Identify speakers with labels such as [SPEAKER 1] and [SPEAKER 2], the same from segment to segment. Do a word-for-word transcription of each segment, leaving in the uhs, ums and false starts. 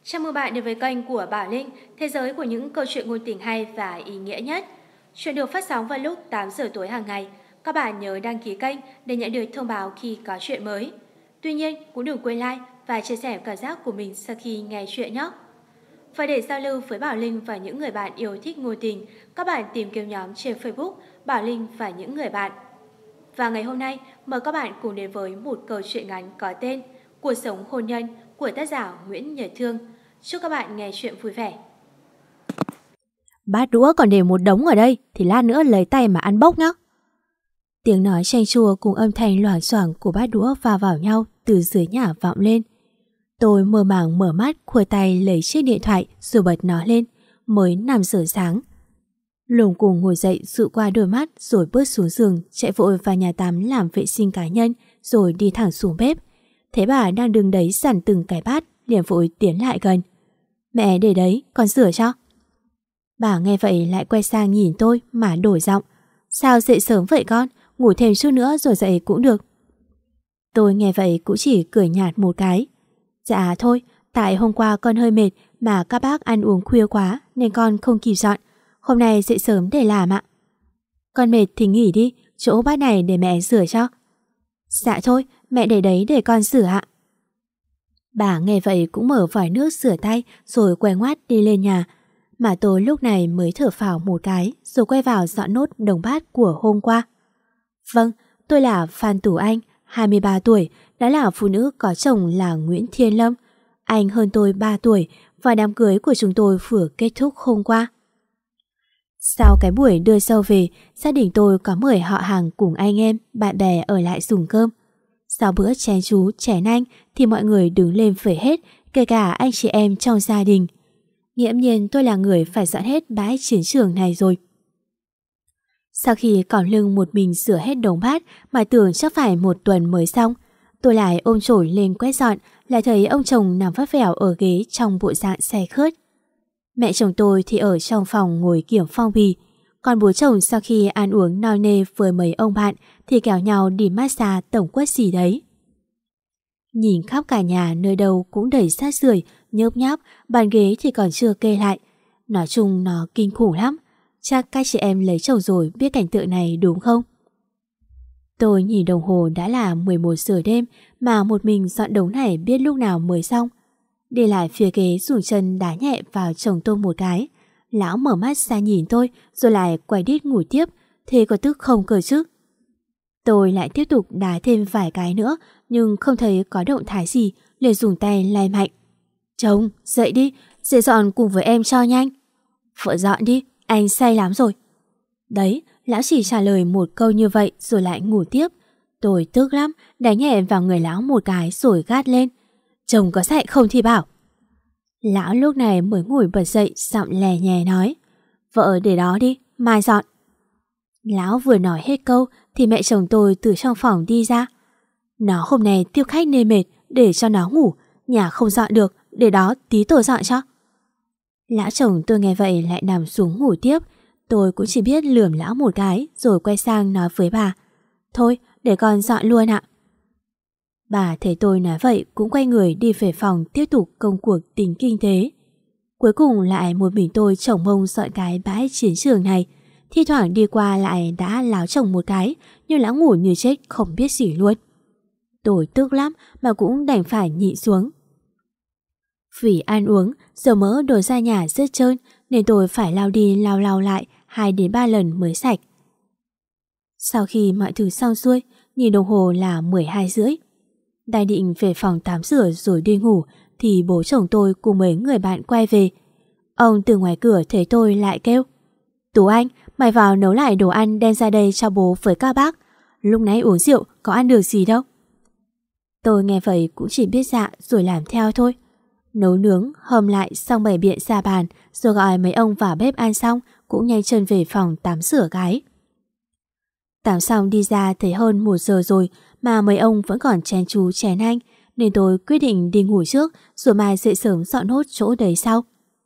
[SPEAKER 1] Chào mừng bạn đến với kênh của Bảo Linh, thế giới của những câu chuyện ngôn tình hay và ý nghĩa nhất. Chuyện được phát sóng vào lúc tám giờ tối hàng ngày. Các bạn nhớ đăng ký kênh để nhận được thông báo khi có chuyện mới. Tuy nhiên, cũng đừng quên like và chia sẻ cảm giác của mình sau khi nghe chuyện nhé. Và để giao lưu với Bảo Linh và những người bạn yêu thích ngôn tình, các bạn tìm kiếm nhóm trên Facebook Bảo Linh và những người bạn. Và ngày hôm nay, mời các bạn cùng đến với một câu chuyện ngắn có tên Cuộc sống hôn nhân của tác giả Nguyễn Nhật Thương. Chúc các bạn nghe chuyện vui vẻ.
[SPEAKER 2] Bát đũa còn để một đống ở đây thì lát nữa lấy tay mà ăn bốc nhá. Tiếng nói chanh chua cùng âm thanh loảng xoảng của bát đũa va vào nhau từ dưới nhà vọng lên. Tôi mơ màng mở mắt, khuỷu tay lấy chiếc điện thoại rồi bật nó lên. Mới năm giờ sáng. Lùng cùng ngồi dậy dụi qua đôi mắt rồi bước xuống giường, chạy vội vào nhà tắm làm vệ sinh cá nhân rồi đi thẳng xuống bếp. Thấy bà đang đứng đấy dằn từng cái bát, liền vội tiến lại gần. Mẹ để đấy, con rửa cho. Bà nghe vậy lại quay sang nhìn tôi mà đổi giọng. Sao dậy sớm vậy con? Ngủ thêm chút nữa rồi dậy cũng được. Tôi nghe vậy cũng chỉ cười nhạt một cái. Dạ thôi, tại hôm qua con hơi mệt mà các bác ăn uống khuya quá nên con không kịp dọn. Hôm nay dậy sớm để làm ạ. Con mệt thì nghỉ đi, chỗ bát này để mẹ rửa cho. Dạ thôi, mẹ để đấy để con rửa ạ. Bà nghe vậy cũng mở vòi nước rửa tay rồi quay ngoắt đi lên nhà. Mà tôi lúc này mới thở phào một cái rồi quay vào dọn nốt đống bát của hôm qua. Vâng, tôi là Phan Tú Anh, hai mươi ba tuổi, đã là phụ nữ có chồng là Nguyễn Thiên Lâm. Anh hơn tôi ba tuổi và đám cưới của chúng tôi vừa kết thúc hôm qua. Sau cái buổi đưa dâu về, gia đình tôi có mời họ hàng cùng anh em, bạn bè ở lại dùng cơm. Sau bữa chén chú, chén anh thì mọi người đứng lên về hết, kể cả anh chị em trong gia đình. Nghiễm nhiên tôi là người phải dọn hết bãi chiến trường này rồi. Sau khi cõng lưng một mình rửa hết đống bát mà tưởng chắc phải một tuần mới xong, tôi lại ôm chổi lên quét dọn, lại thấy ông chồng nằm vắt vẻo ở ghế trong bộ dạng say khướt. Mẹ chồng tôi thì ở trong phòng ngồi kiểm phong bì, còn bố chồng sau khi ăn uống no nê với mấy ông bạn thì kéo nhau đi massage tổng quất gì đấy. Nhìn khắp cả nhà nơi đâu cũng đầy rác rưởi, nhớp nháp, bàn ghế thì còn chưa kê lại. Nói chung nó kinh khủng lắm. Chắc các chị em lấy chồng rồi biết cảnh tượng này đúng không? Tôi nhìn đồng hồ đã là mười một giờ đêm mà một mình dọn đống này biết lúc nào mới xong. Đi lại phía ghế dùng chân đá nhẹ vào chồng tôi một cái. Lão mở mắt ra nhìn tôi rồi lại quay đít ngủ tiếp. Thế có tức không cơ chứ? Tôi lại tiếp tục đá thêm vài cái nữa nhưng không thấy có động thái gì, liền dùng tay lay mạnh. Chồng, dậy đi, dậy dọn cùng với em cho nhanh. Vợ dọn đi, anh say lắm rồi. Đấy, lão chỉ trả lời một câu như vậy rồi lại ngủ tiếp. Tôi tức lắm, đánh nhẹ vào người lão một cái rồi gắt lên. Chồng có dậy không thì bảo. Lão lúc này mới ngồi bật dậy, giọng lè nhè nói. Vợ để đó đi, mai dọn. Lão vừa nói hết câu thì mẹ chồng tôi từ trong phòng đi ra. Nó hôm nay tiếp khách nên mệt, để cho nó ngủ, nhà không dọn được, để đó tí tôi dọn cho. Lão chồng tôi nghe vậy lại nằm xuống ngủ tiếp. Tôi cũng chỉ biết lườm lão một cái rồi quay sang nói với bà. Thôi, để con dọn luôn ạ. Bà thấy tôi nói vậy cũng quay người đi về phòng tiếp tục công cuộc tính kinh tế. Cuối cùng lại một mình tôi chồng mông dọn cái bãi chiến trường này. Thi thoảng đi qua lại đã láo chồng một cái, nhưng lão ngủ như chết không biết gì luôn. Tôi tức lắm mà cũng đành phải nhịn xuống. Vì ăn uống, dầu mỡ đổ ra nhà rất trơn nên tôi phải lau đi lau lau lại hai đến ba lần mới sạch. Sau khi mọi thứ xong xuôi, nhìn đồng hồ là mười hai rưỡi. Đang định về phòng tắm rửa rồi đi ngủ thì bố chồng tôi cùng mấy người bạn quay về. Ông từ ngoài cửa thấy tôi lại kêu. Tú Anh, mày vào nấu lại đồ ăn đem ra đây cho bố với các bác. Lúc nãy uống rượu có ăn được gì đâu. Tôi nghe vậy cũng chỉ biết dạ rồi làm theo thôi. Nấu nướng, hầm lại xong bày biện ra bàn rồi gọi mấy ông vào bếp ăn xong cũng nhanh chân về phòng tắm rửa cái. Tắm xong đi ra thấy hơn một giờ rồi mà mấy ông vẫn còn chén chú chén anh nên tôi quyết định đi ngủ trước rồi mai dậy sớm dọn nốt chỗ đấy sau.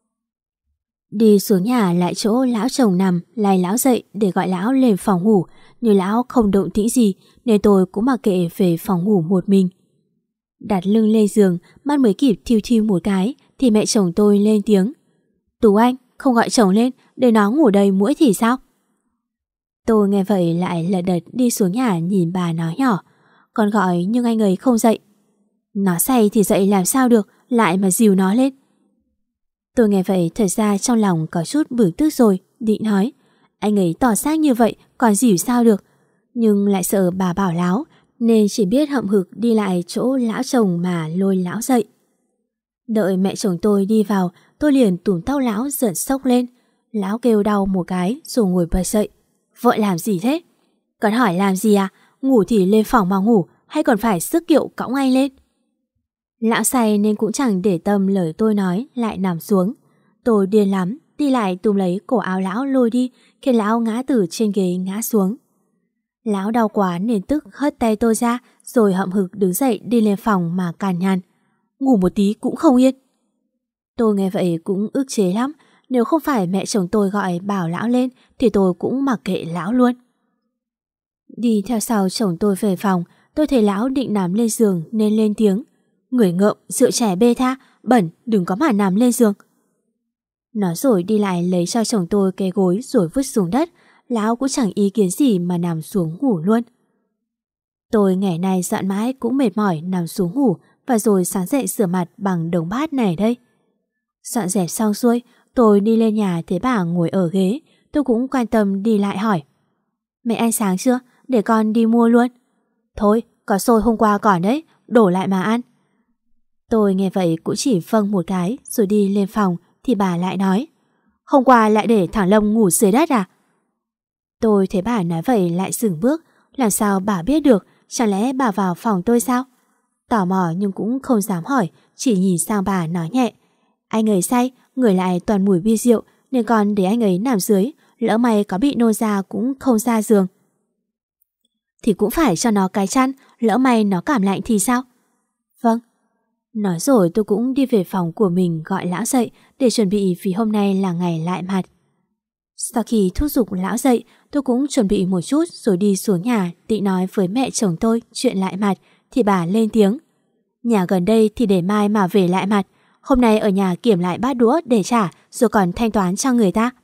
[SPEAKER 2] Đi xuống nhà lại chỗ lão chồng nằm, lay lão dậy để gọi lão lên phòng ngủ, nhưng lão không động tĩnh gì nên tôi cũng mặc kệ về phòng ngủ một mình. Đặt lưng lên giường, mắt mới kịp thiêu thiêu một cái thì mẹ chồng tôi lên tiếng. Tú Anh, không gọi chồng lên để nó ngủ đầy muỗi thì sao? Tôi nghe vậy lại lật đật đi xuống nhà nhìn bà nói nhỏ. Con gọi nhưng anh ấy không dậy. Nó say thì dậy làm sao được, lại mà dìu nó lên. Tôi nghe vậy thật ra trong lòng có chút bực tức rồi, định nói. Anh ấy tỏ xác như vậy còn dìu sao được. Nhưng lại sợ bà bảo láo nên chỉ biết hậm hực đi lại chỗ lão chồng mà lôi lão dậy. Đợi mẹ chồng tôi đi vào, tôi liền túm tóc lão giận sốc lên. Lão kêu đau một cái rồi ngồi bật dậy. Vợ làm gì thế? Còn hỏi làm gì à? Ngủ thì lên phòng mà ngủ, hay còn phải sức kiệu cõng anh lên? Lão say nên cũng chẳng để tâm lời tôi nói, lại nằm xuống. Tôi điên lắm, đi lại túm lấy cổ áo lão lôi đi, khiến lão ngã từ trên ghế ngã xuống. Lão đau quá nên tức hất tay tôi ra, rồi hậm hực đứng dậy đi lên phòng mà càn nhằn. Ngủ một tí cũng không yên. Tôi nghe vậy cũng ức chế lắm. Nếu không phải mẹ chồng tôi gọi bảo lão lên thì tôi cũng mặc kệ lão luôn. Đi theo sau chồng tôi về phòng, tôi thấy lão định nằm lên giường nên lên tiếng. Người ngợm, rượu trẻ bê tha, bẩn, đừng có mà nằm lên giường. Nói rồi đi lại lấy cho chồng tôi cái gối rồi vứt xuống đất. Lão cũng chẳng ý kiến gì mà nằm xuống ngủ luôn. Tôi ngày nay dặn mãi cũng mệt mỏi nằm xuống ngủ, và rồi sáng dậy rửa mặt bằng đống bát này đây. Dọn dẹp xong xuôi, tôi đi lên nhà thấy bà ngồi ở ghế. Tôi cũng quan tâm đi lại hỏi. Mẹ ăn sáng chưa? Để con đi mua luôn. Thôi, có xôi hôm qua còn đấy, đổ lại mà ăn. Tôi nghe vậy cũng chỉ vâng một cái rồi đi lên phòng thì bà lại nói. Hôm qua lại để thằng Lâm ngủ dưới đất à? Tôi thấy bà nói vậy lại dừng bước. Làm sao bà biết được? Chẳng lẽ bà vào phòng tôi sao? Tò mò nhưng cũng không dám hỏi, chỉ nhìn sang bà nói nhẹ. Anh ấy say, người lại toàn mùi bia rượu, nên con để anh ấy nằm dưới, lỡ may có bị nôn ra cũng không ra giường. Thì cũng phải cho nó cái chăn, lỡ may nó cảm lạnh thì sao? Vâng. Nói rồi tôi cũng đi về phòng của mình gọi lão dậy để chuẩn bị vì hôm nay là ngày lại mặt. Sau khi thúc giục lão dậy, tôi cũng chuẩn bị một chút rồi đi xuống nhà định nói với mẹ chồng tôi chuyện lại mặt, thì bà lên tiếng. Nhà gần đây thì để mai mà về lại mặt, hôm nay ở nhà kiểm lại bát đũa để trả rồi còn thanh toán cho người ta.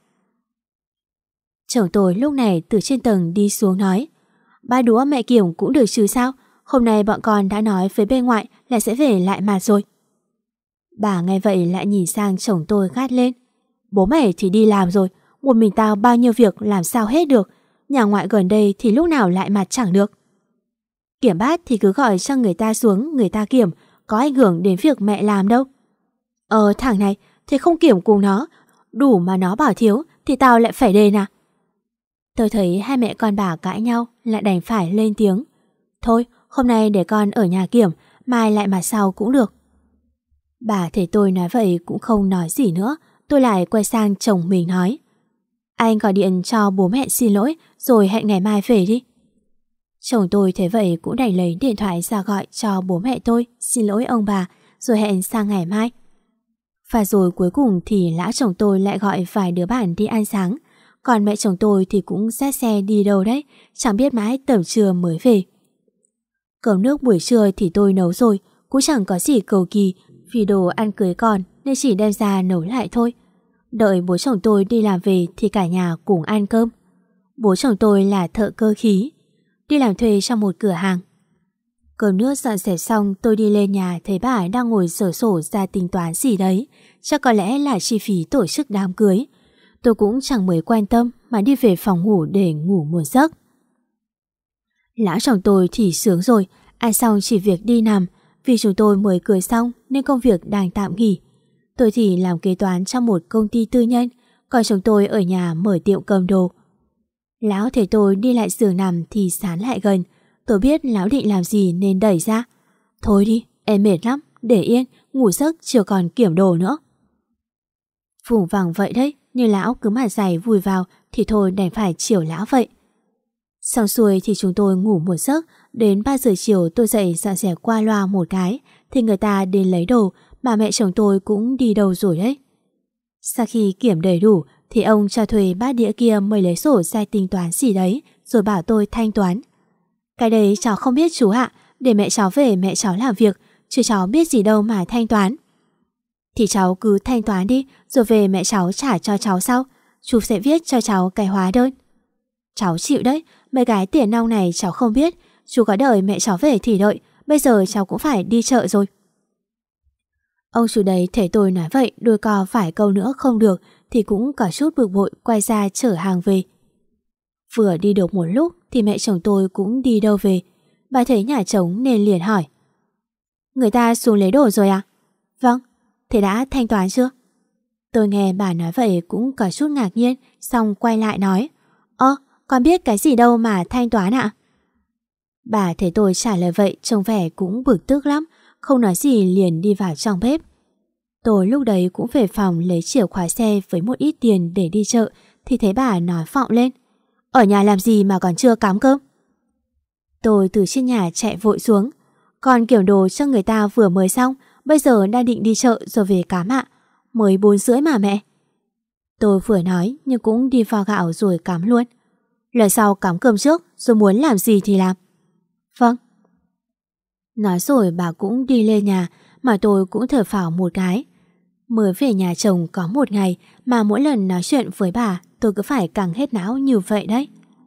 [SPEAKER 2] Chồng tôi lúc này từ trên tầng đi xuống nói. Bát đũa mẹ kiểm cũng được chứ sao? Hôm nay bọn con đã nói với bên ngoại là sẽ về lại mặt rồi. Bà nghe vậy lại nhìn sang chồng tôi gắt lên. Bố mẹ thì đi làm rồi, một mình tao bao nhiêu việc làm sao hết được. Nhà ngoại gần đây thì lúc nào lại mặt chẳng được. Kiểm bát thì cứ gọi cho người ta xuống người ta kiểm, có ảnh hưởng đến việc mẹ làm đâu. Ờ thằng này, thế không kiểm cùng nó, đủ mà nó bảo thiếu thì tao lại phải đền à? Tôi thấy hai mẹ con bà cãi nhau lại đành phải lên tiếng. Thôi, hôm nay để con ở nhà kiểm, mai lại mặt sau cũng được. Bà thấy tôi nói vậy cũng không nói gì nữa. Tôi lại quay sang chồng mình nói. Anh gọi điện cho bố mẹ xin lỗi rồi hẹn ngày mai về đi. Chồng tôi thấy vậy cũng đành lấy điện thoại ra gọi cho bố mẹ tôi xin lỗi ông bà rồi hẹn sang ngày mai. Và rồi cuối cùng thì lão chồng tôi lại gọi vài đứa bạn đi ăn sáng. Còn mẹ chồng tôi thì cũng dắt xe đi đâu đấy, chẳng biết mãi tầm trưa mới về. Cơm nước buổi trưa thì tôi nấu rồi, cũng chẳng có gì cầu kỳ vì đồ ăn cưới còn nên chỉ đem ra nấu lại thôi. Đợi bố chồng tôi đi làm về thì cả nhà cùng ăn cơm. Bố chồng tôi là thợ cơ khí, đi làm thuê trong một cửa hàng. Cơm nước dọn dẹp xong tôi đi lên nhà thấy bà ấy đang ngồi sổ sổ ra tính toán gì đấy. Chắc có lẽ là chi phí tổ chức đám cưới. Tôi cũng chẳng mấy quan tâm mà đi về phòng ngủ để ngủ một giấc. Lão chồng tôi thì sướng rồi, ăn xong chỉ việc đi nằm. Vì chúng tôi mới cưới xong nên công việc đang tạm nghỉ. Tôi thì làm kế toán trong một công ty tư nhân, còn chồng tôi ở nhà mở tiệm cầm đồ. Lão thấy tôi đi lại giường nằm thì sán lại gần. Tôi biết lão định làm gì nên đẩy ra. Thôi đi, em mệt lắm, để yên, ngủ giấc chưa còn kiểm đồ nữa. Vùng vằng vậy đấy, nhưng lão cứ mà giày vùi vào thì thôi đành phải chiều lão vậy. Xong xuôi thì chúng tôi ngủ một giấc. Đến ba giờ chiều tôi dậy dọn dẹp qua loa một cái thì người ta đến lấy đồ, mà mẹ chồng tôi cũng đi đâu rồi đấy. Sau khi kiểm đầy đủ thì ông cho thuê bát đĩa kia mới lấy sổ ra tính toán gì đấy rồi bảo tôi thanh toán. Cái đấy cháu không biết chú ạ, để mẹ cháu về mẹ cháu làm việc, chứ cháu biết gì đâu mà thanh toán. Thì cháu cứ thanh toán đi, rồi về mẹ cháu trả cho cháu sau. Chú sẽ viết cho cháu cái hóa đơn. Cháu chịu đấy, mấy cái tiền nong này cháu không biết. Chú có đợi mẹ cháu về thì đợi, bây giờ cháu cũng phải đi chợ rồi. Ông chủ đấy thấy tôi nói vậy, đôi co phải câu nữa không được thì cũng có chút bực bội quay ra chở hàng về. Vừa đi được một lúc thì mẹ chồng tôi cũng đi đâu về. Bà thấy nhà trống nên liền hỏi: Người ta xuống lấy đồ rồi à? Vâng. Thế đã thanh toán chưa? Tôi nghe bà nói vậy cũng có chút ngạc nhiên, xong quay lại nói: Ơ, con biết cái gì đâu mà thanh toán ạ? Bà thấy tôi trả lời vậy trông vẻ cũng bực tức lắm, không nói gì liền đi vào trong bếp. Tôi lúc đấy cũng về phòng lấy chìa khóa xe với một ít tiền để đi chợ thì thấy bà nói vọng lên: Ở nhà làm gì mà còn chưa cắm cơm? Tôi từ trên nhà chạy vội xuống: Còn kiểm đồ cho người ta vừa mới xong, bây giờ đang định đi chợ rồi về cám ạ. Mới bốn rưỡi mà mẹ. Tôi vừa nói nhưng cũng đi vo gạo rồi cắm luôn. Lần sau cắm cơm trước, rồi muốn làm gì thì làm. Vâng. Nói rồi bà cũng đi lên nhà, mà tôi cũng thở phào một cái. Mới về nhà chồng có một ngày mà mỗi lần nói chuyện với bà tôi cứ phải căng hết não như vậy đấy.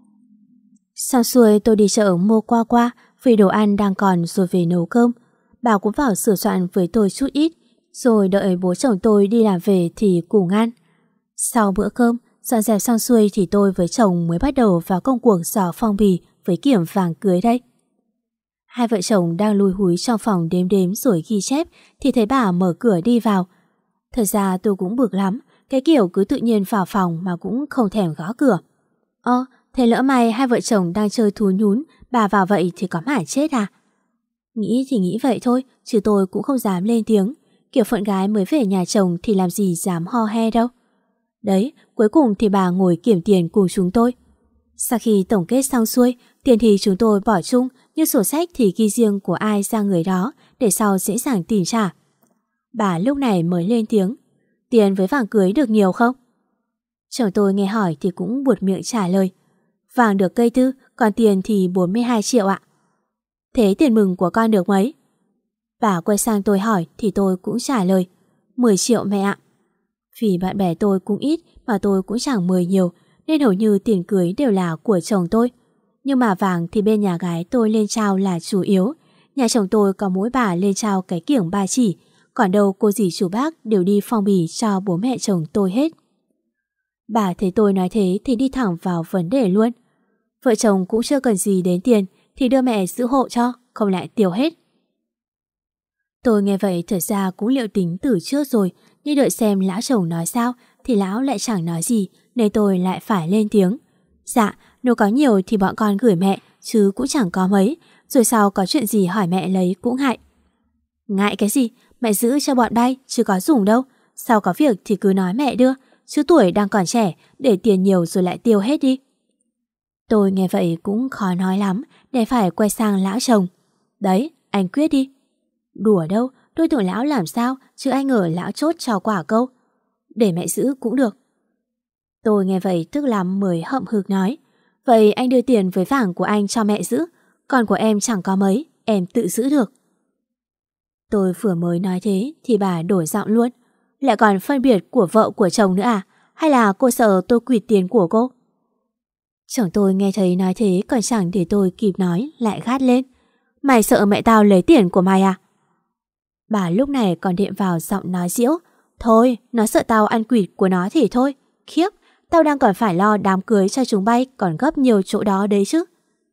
[SPEAKER 2] Xong xuôi tôi đi chợ mua qua qua vì đồ ăn đang còn rồi về nấu cơm. Bà cũng vào sửa soạn với tôi chút ít, rồi đợi bố chồng tôi đi làm về thì cùng ăn. Sau bữa cơm, dọn dẹp xong xuôi thì tôi với chồng mới bắt đầu vào công cuộc giỏ phong bì với kiểm vàng cưới đây. Hai vợ chồng đang lùi húi trong phòng đếm đếm rồi ghi chép thì thấy bà mở cửa đi vào. Thật ra tôi cũng bực lắm, cái kiểu cứ tự nhiên vào phòng mà cũng không thèm gõ cửa. Ơ, thế lỡ may hai vợ chồng đang chơi thú nhún, bà vào vậy thì có mải chết à? Nghĩ thì nghĩ vậy thôi, chứ tôi cũng không dám lên tiếng. Kiểu phận gái mới về nhà chồng thì làm gì dám ho he đâu. Đấy, cuối cùng thì bà ngồi kiểm tiền cùng chúng tôi. Sau khi tổng kết xong xuôi, tiền thì chúng tôi bỏ chung, nhưng sổ sách thì ghi riêng của ai ra người đó để sau dễ dàng tìm trả. Bà lúc này mới lên tiếng: Tiền với vàng cưới được nhiều không? Chồng tôi nghe hỏi thì cũng buột miệng trả lời: Vàng được cây tư, còn tiền thì bốn mươi hai triệu ạ. Thế tiền mừng của con được mấy? Bà quay sang tôi hỏi thì tôi cũng trả lời: mười triệu mẹ ạ. Vì bạn bè tôi cũng ít mà tôi cũng chẳng mời nhiều, nên hầu như tiền cưới đều là của chồng tôi. Nhưng mà vàng thì bên nhà gái tôi lên trao là chủ yếu. Nhà chồng tôi có mỗi bà lên trao cái kiểng ba chỉ, còn đâu cô dì chú bác đều đi phong bì cho bố mẹ chồng tôi hết. Bà thấy tôi nói thế thì đi thẳng vào vấn đề luôn: Vợ chồng cũng chưa cần gì đến tiền thì đưa mẹ giữ hộ cho, không lại tiêu hết. Tôi nghe vậy thật ra cũng liệu tính từ trước rồi, nhưng đợi xem lão chồng nói sao thì lão lại chẳng nói gì, nên tôi lại phải lên tiếng: Dạ, nếu có nhiều thì bọn con gửi mẹ, chứ cũng chẳng có mấy, rồi sau có chuyện gì hỏi mẹ lấy cũng ngại. Ngại cái gì, mẹ giữ cho bọn bay chứ có dùng đâu. Sau có việc thì cứ nói mẹ đưa, chứ tuổi đang còn trẻ, để tiền nhiều rồi lại tiêu hết đi. Tôi nghe vậy cũng khó nói lắm, để phải quay sang lão chồng: Đấy, anh quyết đi. Đùa đâu, tôi tưởng lão làm sao, chứ ai ngờ lão chốt cho quả câu: Để mẹ giữ cũng được. Tôi nghe vậy tức lắm mới hậm hực nói: Vậy anh đưa tiền với vàng của anh cho mẹ giữ, còn của em chẳng có mấy, em tự giữ được. Tôi vừa mới nói thế thì bà đổi giọng luôn: Lại còn phân biệt của vợ của chồng nữa à? Hay là cô sợ tôi quỵt tiền của cô? Chồng tôi nghe thấy nói thế còn chẳng để tôi kịp nói lại gắt lên: Mày sợ mẹ tao lấy tiền của mày à? Bà lúc này còn đệm vào giọng nói giễu: Thôi, nó sợ tao ăn quỵt của nó thì thôi. Khiếp, tao đang còn phải lo đám cưới cho chúng bay còn gấp nhiều chỗ đó đấy chứ.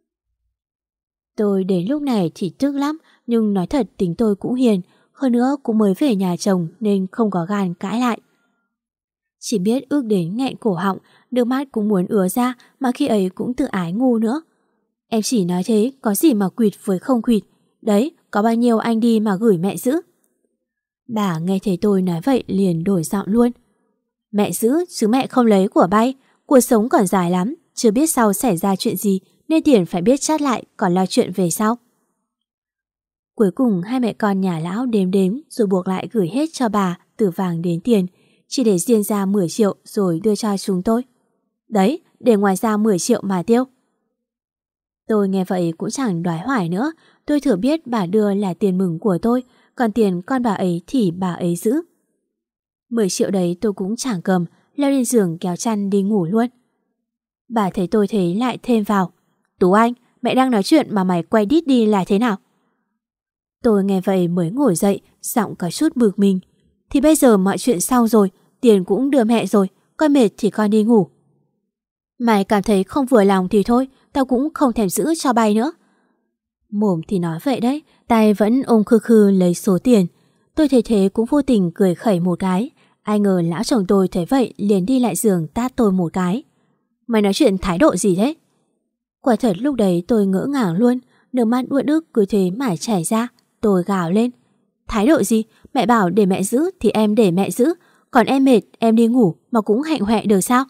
[SPEAKER 2] Tôi đến lúc này thì tức lắm, nhưng nói thật tính tôi cũng hiền, hơn nữa cũng mới về nhà chồng nên không có gan cãi lại. Chỉ biết ước đến nghẹn cổ họng, nước mắt cũng muốn ứa ra, mà khi ấy cũng tự ái ngu nữa. Em chỉ nói thế, có gì mà quỵt với không quỵt. Đấy, có bao nhiêu anh đi mà gửi mẹ giữ. Bà nghe thấy tôi nói vậy liền đổi giọng luôn: Mẹ giữ chứ mẹ không lấy của bay. Cuộc sống còn dài lắm, chưa biết sau xảy ra chuyện gì, nên tiền phải biết chát lại, còn lo chuyện về sau. Cuối cùng hai mẹ con nhà lão đếm đếm rồi buộc lại gửi hết cho bà từ vàng đến tiền, chỉ để riêng ra mười triệu rồi đưa cho chúng tôi. Đấy, để ngoài ra mười triệu mà tiêu. Tôi nghe vậy cũng chẳng đoái hoài nữa. Tôi thừa biết bà đưa là tiền mừng của tôi, còn tiền con bà ấy thì bà ấy giữ. Mười triệu đấy tôi cũng chẳng cầm, leo lên giường kéo chăn đi ngủ luôn. Bà thấy tôi thế lại thêm vào: Tú Anh, mẹ đang nói chuyện mà mày quay đít đi là thế nào? Tôi nghe vậy mới ngồi dậy, giọng có chút bực mình. Thì bây giờ mọi chuyện xong rồi, tiền cũng đưa mẹ rồi, con mệt thì con đi ngủ. Mày cảm thấy không vừa lòng thì thôi, tao cũng không thèm giữ cho bay nữa. Mồm thì nói vậy đấy, tay vẫn ôm khư khư lấy số tiền. Tôi thấy thế cũng vô tình cười khẩy một cái. Ai ngờ lão chồng tôi thấy vậy liền đi lại giường tát tôi một cái. Mày nói chuyện thái độ gì thế? Quả thật lúc đấy tôi ngỡ ngàng luôn, nước mắt uất ức cứ thế mà chảy ra. Tôi gào lên: Thái độ gì? Mẹ bảo để mẹ giữ thì em để mẹ giữ, còn em mệt em đi ngủ mà cũng hạnh hoẹ được sao?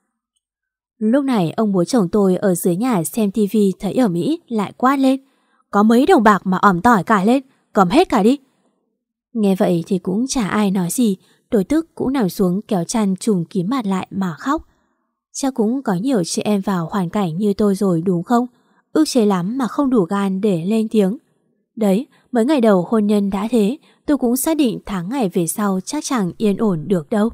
[SPEAKER 2] Lúc này ông bố chồng tôi ở dưới nhà xem tivi thấy ở Mỹ lại quát lên: Có mấy đồng bạc mà ỏm tỏi cả lên, cầm hết cả đi. Nghe vậy thì cũng chả ai nói gì, tôi tức cũng nằm xuống kéo chăn trùm kín mặt lại mà khóc. Chắc cũng có nhiều chị em vào hoàn cảnh như tôi rồi đúng không? Ức chế lắm mà không đủ gan để lên tiếng. Đấy, mấy ngày đầu hôn nhân đã thế, tôi cũng xác định tháng ngày về sau chắc chẳng yên ổn được đâu.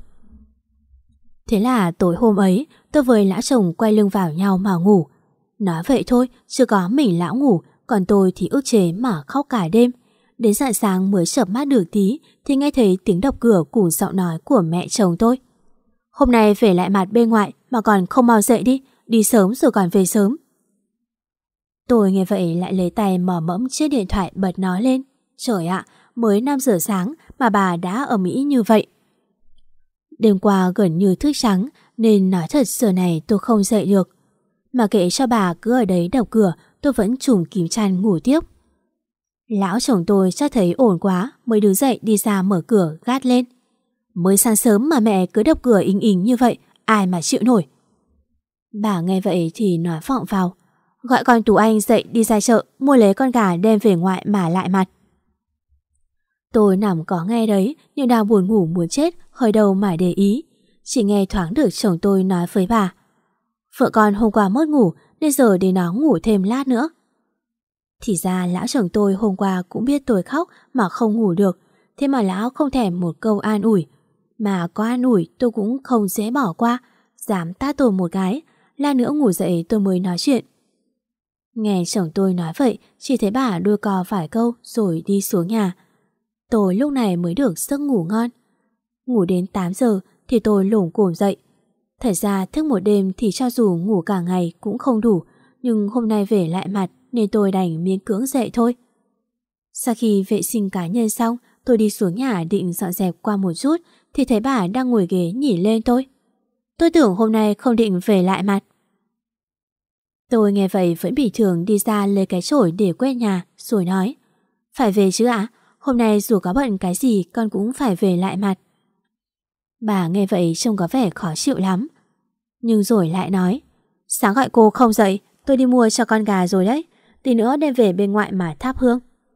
[SPEAKER 2] Thế là tối hôm ấy, tôi với lão chồng quay lưng vào nhau mà ngủ. Nói vậy thôi, chưa có mình lão ngủ, còn tôi thì ức chế mà khóc cả đêm. Đến rạng sáng mới chợp mắt được tí thì nghe thấy tiếng đập cửa cùng giọng nói của mẹ chồng tôi: Hôm nay về lại mặt bên ngoài mà còn không mau dậy đi, đi sớm rồi còn về sớm. Tôi nghe vậy lại lấy tay mò mẫm chiếc điện thoại bật nó lên. Trời ạ, mới năm giờ sáng mà bà đã ở Mỹ như vậy. Đêm qua gần như thức trắng nên nói thật giờ này tôi không dậy được. Mà kệ cho bà cứ ở đấy đập cửa, tôi vẫn trùm kín chăn ngủ tiếp. Lão chồng tôi chắc thấy ổn quá mới đứng dậy đi ra mở cửa gắt lên: Mới sáng sớm mà mẹ cứ đập cửa inh inh như vậy, ai mà chịu nổi. Bà nghe vậy thì nói vọng vào: Gọi con Tú Anh dậy đi ra chợ mua lấy con gà đem về ngoại mà lại mặt. Tôi nằm có nghe đấy nhưng đang buồn ngủ muốn chết, hơi đầu mải để ý. Chỉ nghe thoáng được chồng tôi nói với bà: Vợ con hôm qua mất ngủ nên giờ để nó ngủ thêm lát nữa. Thì ra lão chồng tôi hôm qua cũng biết tôi khóc mà không ngủ được, thế mà lão không thèm một câu an ủi. Mà có an ủi tôi cũng không dễ bỏ qua, dám tát tôi một cái, lát nữa ngủ dậy tôi mới nói chuyện. Nghe chồng tôi nói vậy, chỉ thấy bà đuôi cò vài câu rồi đi xuống nhà. Tôi lúc này mới được giấc ngủ ngon. Ngủ đến tám giờ thì tôi lủng củng dậy. Thật ra thức một đêm thì cho dù ngủ cả ngày cũng không đủ, nhưng hôm nay về lại mặt nên tôi đành miễn cưỡng dậy thôi. Sau khi vệ sinh cá nhân xong, tôi đi xuống nhà định dọn dẹp qua một chút thì thấy bà đang ngồi ghế nhìn lên tôi. Tôi tưởng hôm nay không định về lại mặt. Tôi nghe vậy vẫn bình thường đi ra lấy cái chổi để quét nhà rồi nói: Phải về chứ ạ? Hôm nay dù có bận cái gì con cũng phải về lại mặt. Bà nghe vậy trông có vẻ khó chịu lắm, nhưng rồi lại nói: Sáng gọi cô không dậy, tôi đi mua cho con gà rồi đấy, tí nữa đem về bên ngoại mà thắp hương.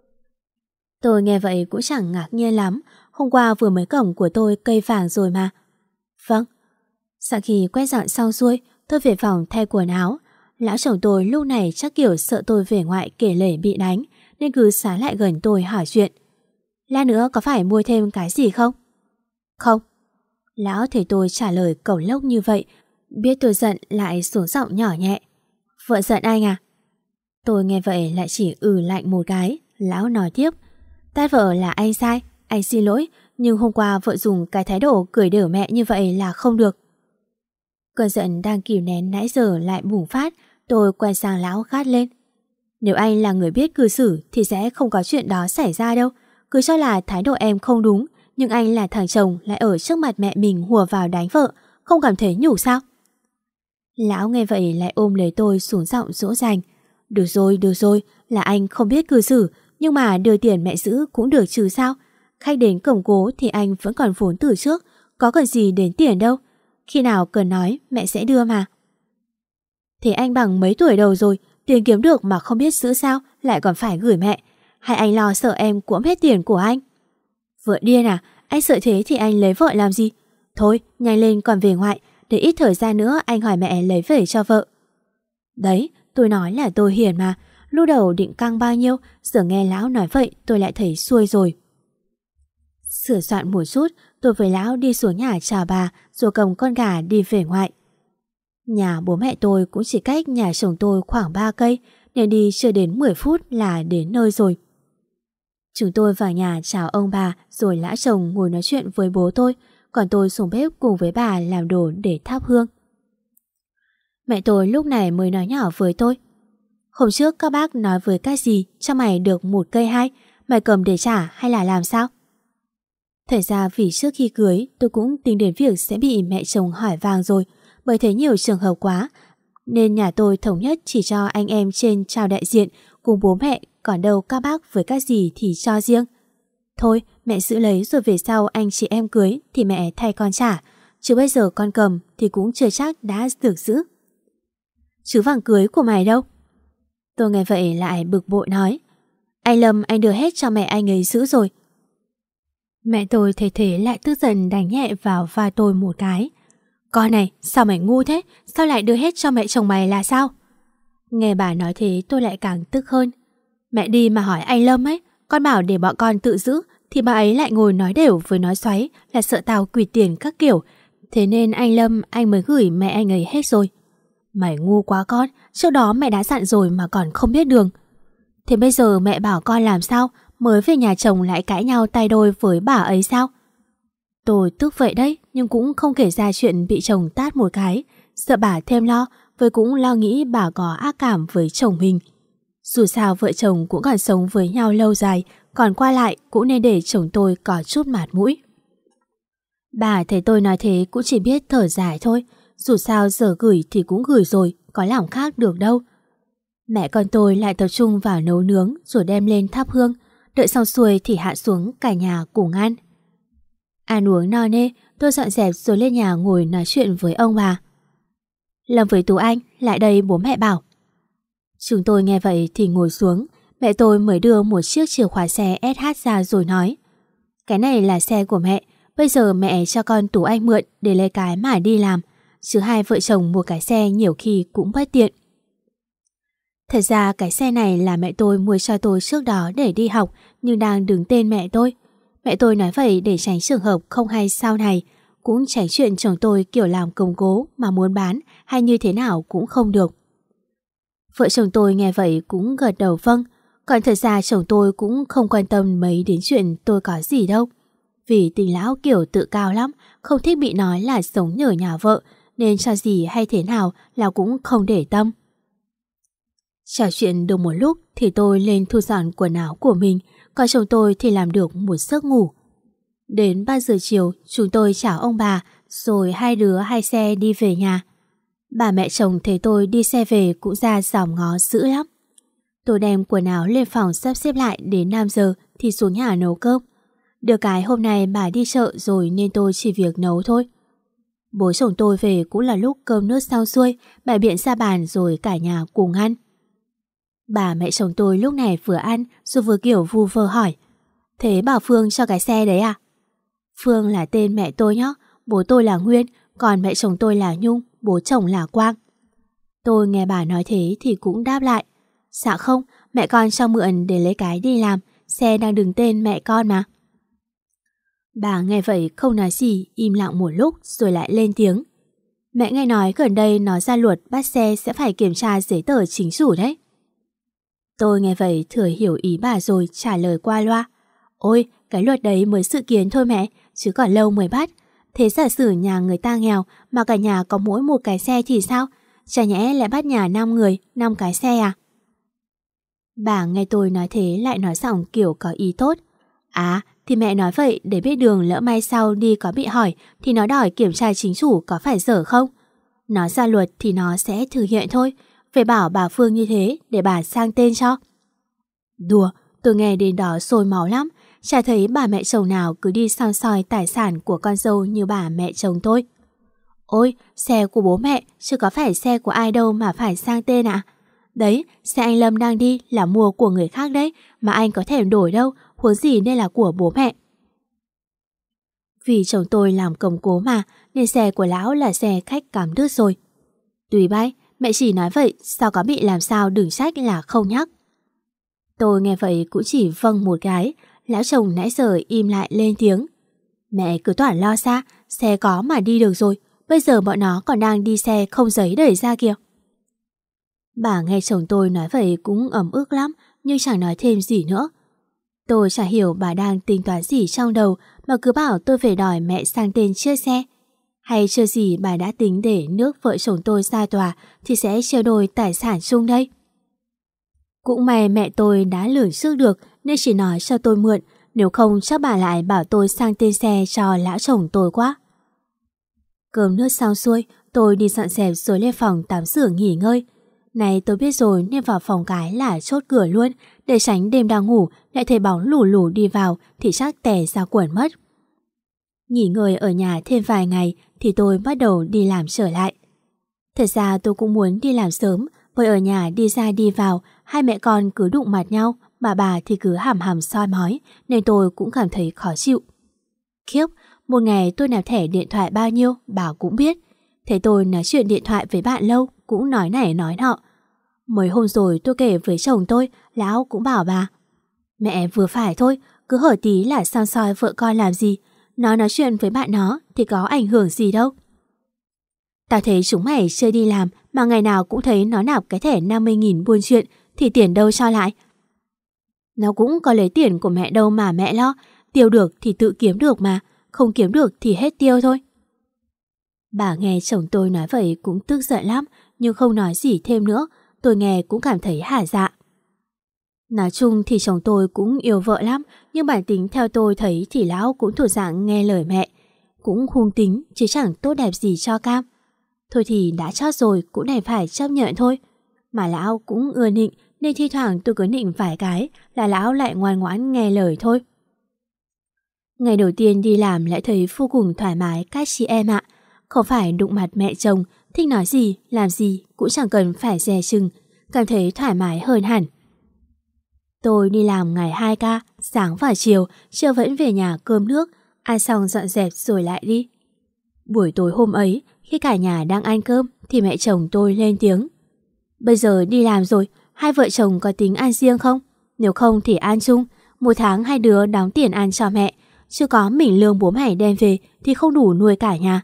[SPEAKER 2] Tôi nghe vậy cũng chẳng ngạc nhiên lắm, hôm qua vừa mới cổng của tôi cây vàng rồi mà. Vâng. Sau khi quét dọn xong xuôi, tôi về phòng thay quần áo. Lão chồng tôi lúc này chắc kiểu sợ tôi về ngoại kể lể bị đánh nên cứ xá lại gần tôi hỏi chuyện: Lát nữa có phải mua thêm cái gì không? Không. Lão thấy tôi trả lời cẩu lốc như vậy, biết tôi giận lại xuống giọng nhỏ nhẹ: Vợ giận anh à? Tôi nghe vậy lại chỉ ừ lạnh một cái. Lão nói tiếp: Tát vợ là anh sai, anh xin lỗi, nhưng hôm qua vợ dùng cái thái độ cười đểu mẹ như vậy là không được. Cơn giận đang kìm nén nãy giờ lại bùng phát. Tôi quay sang lão gắt lên: Nếu anh là người biết cư xử thì sẽ không có chuyện đó xảy ra đâu. Cứ cho là thái độ em không đúng, nhưng anh là thằng chồng lại ở trước mặt mẹ mình hùa vào đánh vợ, không cảm thấy nhục sao? Lão nghe vậy lại ôm lấy tôi xuống giọng dỗ dành: Được rồi, được rồi, là anh không biết cư xử, nhưng mà đưa tiền mẹ giữ cũng được chứ sao? Khách đến cổng cố thì anh vẫn còn vốn từ trước, có cần gì đến tiền đâu. Khi nào cần nói mẹ sẽ đưa mà. Thế anh bằng mấy tuổi đầu rồi, tiền kiếm được mà không biết giữ sao, lại còn phải gửi mẹ? Hay anh lo sợ em cuỗm hết tiền của anh? Vợ điên à? Anh sợ thế thì anh lấy vợ làm gì? Thôi, nhanh lên còn về ngoại, để ít thời gian nữa anh hỏi mẹ lấy về cho vợ. Đấy, tôi nói là tôi hiền mà. Lúc đầu định căng bao nhiêu, giờ nghe lão nói vậy tôi lại thấy xuôi rồi. Sửa soạn một chút, tôi với lão đi xuống nhà chào bà rồi cầm con gà đi về ngoại. Nhà bố mẹ tôi cũng chỉ cách nhà chồng tôi khoảng ba cây, nên đi chưa đến mười phút là đến nơi rồi. Chúng tôi vào nhà chào ông bà rồi lão chồng ngồi nói chuyện với bố tôi, còn tôi xuống bếp cùng với bà làm đồ để thắp hương. Mẹ tôi lúc này mới nói nhỏ với tôi: "Hôm trước các bác nói với cái gì cho mày được một cây hai, mày cầm để trả hay là làm sao?" Thật ra vì trước khi cưới tôi cũng tính đến việc sẽ bị mẹ chồng hỏi vàng rồi, bởi thấy nhiều trường hợp quá, nên nhà tôi thống nhất chỉ cho anh em trên chào đại diện cùng bố mẹ, còn đâu các bác với các gì thì cho riêng. Thôi mẹ giữ lấy rồi về sau anh chị em cưới thì mẹ thay con trả, chứ bây giờ con cầm thì cũng chưa chắc đã được giữ. "Chứ vàng cưới của mày đâu?" Tôi nghe vậy lại bực bội nói: "Anh Lâm anh đưa hết cho mẹ anh ấy giữ rồi." Mẹ tôi thấy thế lại tức giận đánh nhẹ vào vai tôi một cái: "Con này, sao mày ngu thế? Sao lại đưa hết cho mẹ chồng mày là sao?" Nghe bà nói thế tôi lại càng tức hơn. Mẹ đi mà hỏi anh Lâm ấy, con bảo để bọn con tự giữ, thì bà ấy lại ngồi nói đều với nói xoáy là sợ tao quỵt tiền các kiểu. Thế nên anh Lâm anh mới gửi mẹ anh ấy hết rồi. Mày ngu quá con, trước đó mẹ đã dặn rồi mà còn không biết đường. Thế bây giờ mẹ bảo con làm sao? Mới về nhà chồng lại cãi nhau tay đôi với bà ấy sao? Tôi tức vậy đấy, nhưng cũng không kể ra chuyện bị chồng tát một cái, sợ bà thêm lo, với cũng lo nghĩ bà có ác cảm với chồng mình. Dù sao vợ chồng cũng còn sống với nhau lâu dài, còn qua lại cũng nên để chồng tôi có chút mặt mũi. Bà thấy tôi nói thế cũng chỉ biết thở dài thôi, dù sao giờ gửi thì cũng gửi rồi, có làm khác được đâu. Mẹ con tôi lại tập trung vào nấu nướng rồi đem lên thắp hương, đợi xong xuôi thì hạ xuống cả nhà cùng ăn. Ăn uống no nê, tôi dọn dẹp rồi lên nhà ngồi nói chuyện với ông bà. Lâm với Tú Anh, lại đây bố mẹ bảo. Chúng tôi nghe vậy thì ngồi xuống, mẹ tôi mới đưa một chiếc chìa khóa xe ét hát ra rồi nói: "Cái này là xe của mẹ, bây giờ mẹ cho con Tú Anh mượn để lấy cái mà đi làm, chứ hai vợ chồng mua cái xe nhiều khi cũng bất tiện." Thật ra cái xe này là mẹ tôi mua cho tôi trước đó để đi học, nhưng đang đứng tên mẹ tôi. Mẹ tôi nói vậy để tránh trường hợp không hay sau này, cũng tránh chuyện chồng tôi kiểu làm công cố mà muốn bán hay như thế nào cũng không được. Vợ chồng tôi nghe vậy cũng gật đầu vâng, còn thật ra chồng tôi cũng không quan tâm mấy đến chuyện tôi có gì đâu. Vì tình lão kiểu tự cao lắm, không thích bị nói là sống nhờ nhà vợ, nên cho gì hay thế nào là cũng không để tâm. Trò chuyện được một lúc thì tôi lên thu dọn quần áo của mình, còn chồng tôi thì làm được một giấc ngủ. Đến ba giờ chiều chúng tôi chào ông bà, rồi hai đứa hai xe đi về nhà. Bà mẹ chồng thấy tôi đi xe về cũng ra giỏm ngó dữ lắm. Tôi đem quần áo lên phòng sắp xếp lại, đến năm giờ thì xuống nhà nấu cơm. Được cái hôm nay bà đi chợ rồi nên tôi chỉ việc nấu thôi. Bố chồng tôi về cũng là lúc cơm nước xong xuôi, bày biện ra bàn rồi cả nhà cùng ăn. Bà mẹ chồng tôi lúc này vừa ăn rồi vừa kiểu vu vơ hỏi: "Thế bảo Phương cho cái xe đấy à?" Phương là tên mẹ tôi nhá, bố tôi là Nguyên, còn mẹ chồng tôi là Nhung, bố chồng là Quang. Tôi nghe bà nói thế thì cũng đáp lại: "Dạ không, mẹ con cho mượn để lấy cái đi làm, xe đang đứng tên mẹ con mà." Bà nghe vậy không nói gì, im lặng một lúc rồi lại lên tiếng: "Mẹ nghe nói gần đây nó ra luật bắt xe sẽ phải kiểm tra giấy tờ chính chủ đấy." Tôi nghe vậy thừa hiểu ý bà rồi trả lời qua loa: "Ôi, cái luật đấy mới dự kiến thôi mẹ, chứ còn lâu mới bắt. Thế giả sử nhà người ta nghèo mà cả nhà có mỗi một cái xe thì sao? Chả nhẽ lại bắt nhà năm người, năm cái xe à?" Bà nghe tôi nói thế lại nói giọng kiểu có ý tốt: "À, thì mẹ nói vậy để biết đường, lỡ mai sau đi có bị hỏi thì nó đòi kiểm tra chính chủ có phải dở không? Nó ra luật thì nó sẽ thực hiện thôi. Phải bảo bà Phương như thế để bà sang tên cho." Đùa, tôi nghe đến đó sôi máu lắm. Chả thấy bà mẹ chồng nào cứ đi soi soi tài sản của con dâu như bà mẹ chồng tôi. "Ôi, xe của bố mẹ, chứ có phải xe của ai đâu mà phải sang tên ạ? Đấy, xe anh Lâm đang đi là mua của người khác đấy, mà anh có thèm đổi đâu, huống gì nên là của bố mẹ." Vì chồng tôi làm công cố mà, nên xe của lão là xe khách cắm đứt rồi. Tùy bay, mẹ chỉ nói vậy, sao có bị làm sao đừng trách là không nhắc. Tôi nghe vậy cũng chỉ vâng một cái. Lão chồng nãy giờ im lại lên tiếng: Mẹ cứ toản lo xa, xe có mà đi được rồi, bây giờ bọn nó còn đang đi xe không giấy đẩy ra kìa. Bà nghe chồng tôi nói vậy cũng ấm ức lắm, nhưng chẳng nói thêm gì nữa. Tôi chả hiểu bà đang tính toán gì trong đầu mà cứ bảo tôi phải đòi mẹ sang tên chia xe. Hay chưa gì bà đã tính để nước vợ chồng tôi ra tòa thì sẽ chia đôi tài sản chung đây. Cũng may mẹ tôi đã lường trước được nên chỉ nói cho tôi mượn, nếu không chắc bà lại bảo tôi sang tên xe cho lão chồng tôi quá. Cơm nước xong xuôi, tôi đi dọn dẹp rồi lên phòng tắm rửa nghỉ ngơi. Này tôi biết rồi nên vào phòng cái là chốt cửa luôn, để tránh đêm đang ngủ lại thấy bóng lù lù đi vào thì chắc tè ra quần mất. Nghỉ ngơi ở nhà thêm vài ngày thì tôi bắt đầu đi làm trở lại. Thật ra tôi cũng muốn đi làm sớm, bởi ở nhà đi ra đi vào, hai mẹ con cứ đụng mặt nhau, mà bà thì cứ hàm hàm soi mói, nên tôi cũng cảm thấy khó chịu. Khiếp, một ngày tôi nạp thẻ điện thoại bao nhiêu, bà cũng biết. Thấy tôi nói chuyện điện thoại với bạn lâu, cũng nói này nói nọ. Mấy hôm rồi tôi kể với chồng tôi, lão cũng bảo bà: mẹ vừa phải thôi, cứ hở tí là soi soi vợ con làm gì. Nó nói chuyện với bạn nó thì có ảnh hưởng gì đâu. Tao thấy chúng mày chơi đi làm mà ngày nào cũng thấy nó nạp cái thẻ năm mươi nghìn buôn chuyện thì tiền đâu cho lại. Nó cũng có lấy tiền của mẹ đâu mà mẹ lo, tiêu được thì tự kiếm được mà, không kiếm được thì hết tiêu thôi. Bà nghe chồng tôi nói vậy cũng tức giận lắm, nhưng không nói gì thêm nữa, tôi nghe cũng cảm thấy hả dạ. Nói chung thì chồng tôi cũng yêu vợ lắm, nhưng bản tính theo tôi thấy thì lão cũng thuộc dạng nghe lời mẹ, cũng hung tính chứ chẳng tốt đẹp gì cho cam. Thôi thì đã chót rồi cũng đành phải chấp nhận thôi. Mà lão cũng ưa nịnh nên thi thoảng tôi cứ nịnh vài cái là lão lại ngoan ngoãn nghe lời thôi. Ngày đầu tiên đi làm lại thấy vô cùng thoải mái các chị em ạ. Không phải đụng mặt mẹ chồng, thích nói gì, làm gì cũng chẳng cần phải dè chừng, cảm thấy thoải mái hơn hẳn. Tôi đi làm ngày hai ca, sáng và chiều, chiều vẫn về nhà cơm nước, ăn xong dọn dẹp rồi lại đi. Buổi tối hôm ấy, khi cả nhà đang ăn cơm thì mẹ chồng tôi lên tiếng: bây giờ đi làm rồi, hai vợ chồng có tính ăn riêng không? Nếu không thì ăn chung, một tháng hai đứa đóng tiền ăn cho mẹ, chứ có mình lương bố mày đem về thì không đủ nuôi cả nhà.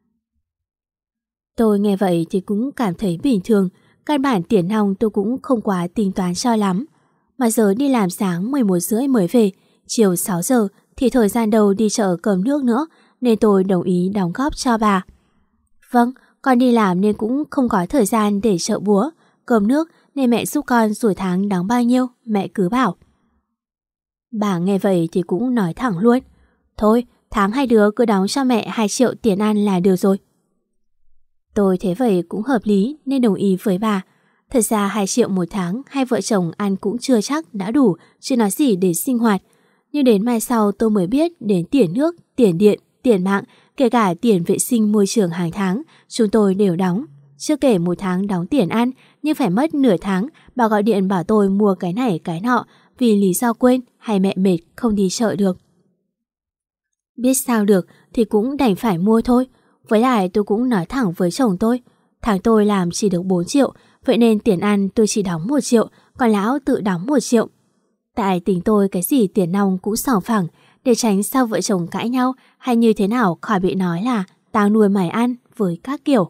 [SPEAKER 2] Tôi nghe vậy thì cũng cảm thấy bình thường, căn bản tiền nong tôi cũng không quá tính toán cho lắm. Mà giờ đi làm sáng mười một rưỡi mới về, chiều sáu giờ thì thời gian đâu đi chợ cầm nước nữa, nên tôi đồng ý đóng góp cho bà. Vâng, con đi làm nên cũng không có thời gian để chợ búa, cơm nước, nên mẹ giúp con rồi tháng đóng bao nhiêu, mẹ cứ bảo. Bà nghe vậy thì cũng nói thẳng luôn: thôi, tháng hai đứa cứ đóng cho mẹ hai triệu tiền ăn là được rồi. Tôi thấy vậy cũng hợp lý nên đồng ý với bà. Thật ra hai triệu một tháng hai vợ chồng ăn cũng chưa chắc đã đủ, chứ nói gì để sinh hoạt. Nhưng đến mai sau tôi mới biết đến tiền nước, tiền điện, tiền mạng, kể cả tiền vệ sinh môi trường hàng tháng, chúng tôi đều đóng. Chưa kể một tháng đóng tiền ăn, nhưng phải mất nửa tháng bà gọi điện bảo tôi mua cái này cái nọ vì lý do quên hay mẹ mệt không đi chợ được. Biết sao được thì cũng đành phải mua thôi. Với lại tôi cũng nói thẳng với chồng tôi, tháng tôi làm chỉ được bốn triệu, vậy nên tiền ăn tôi chỉ đóng một triệu, còn lão tự đóng một triệu. Tại tính tôi cái gì tiền nong cũng sòng phẳng, để tránh sao vợ chồng cãi nhau hay như thế nào khỏi bị nói là tao nuôi mày ăn với các kiểu.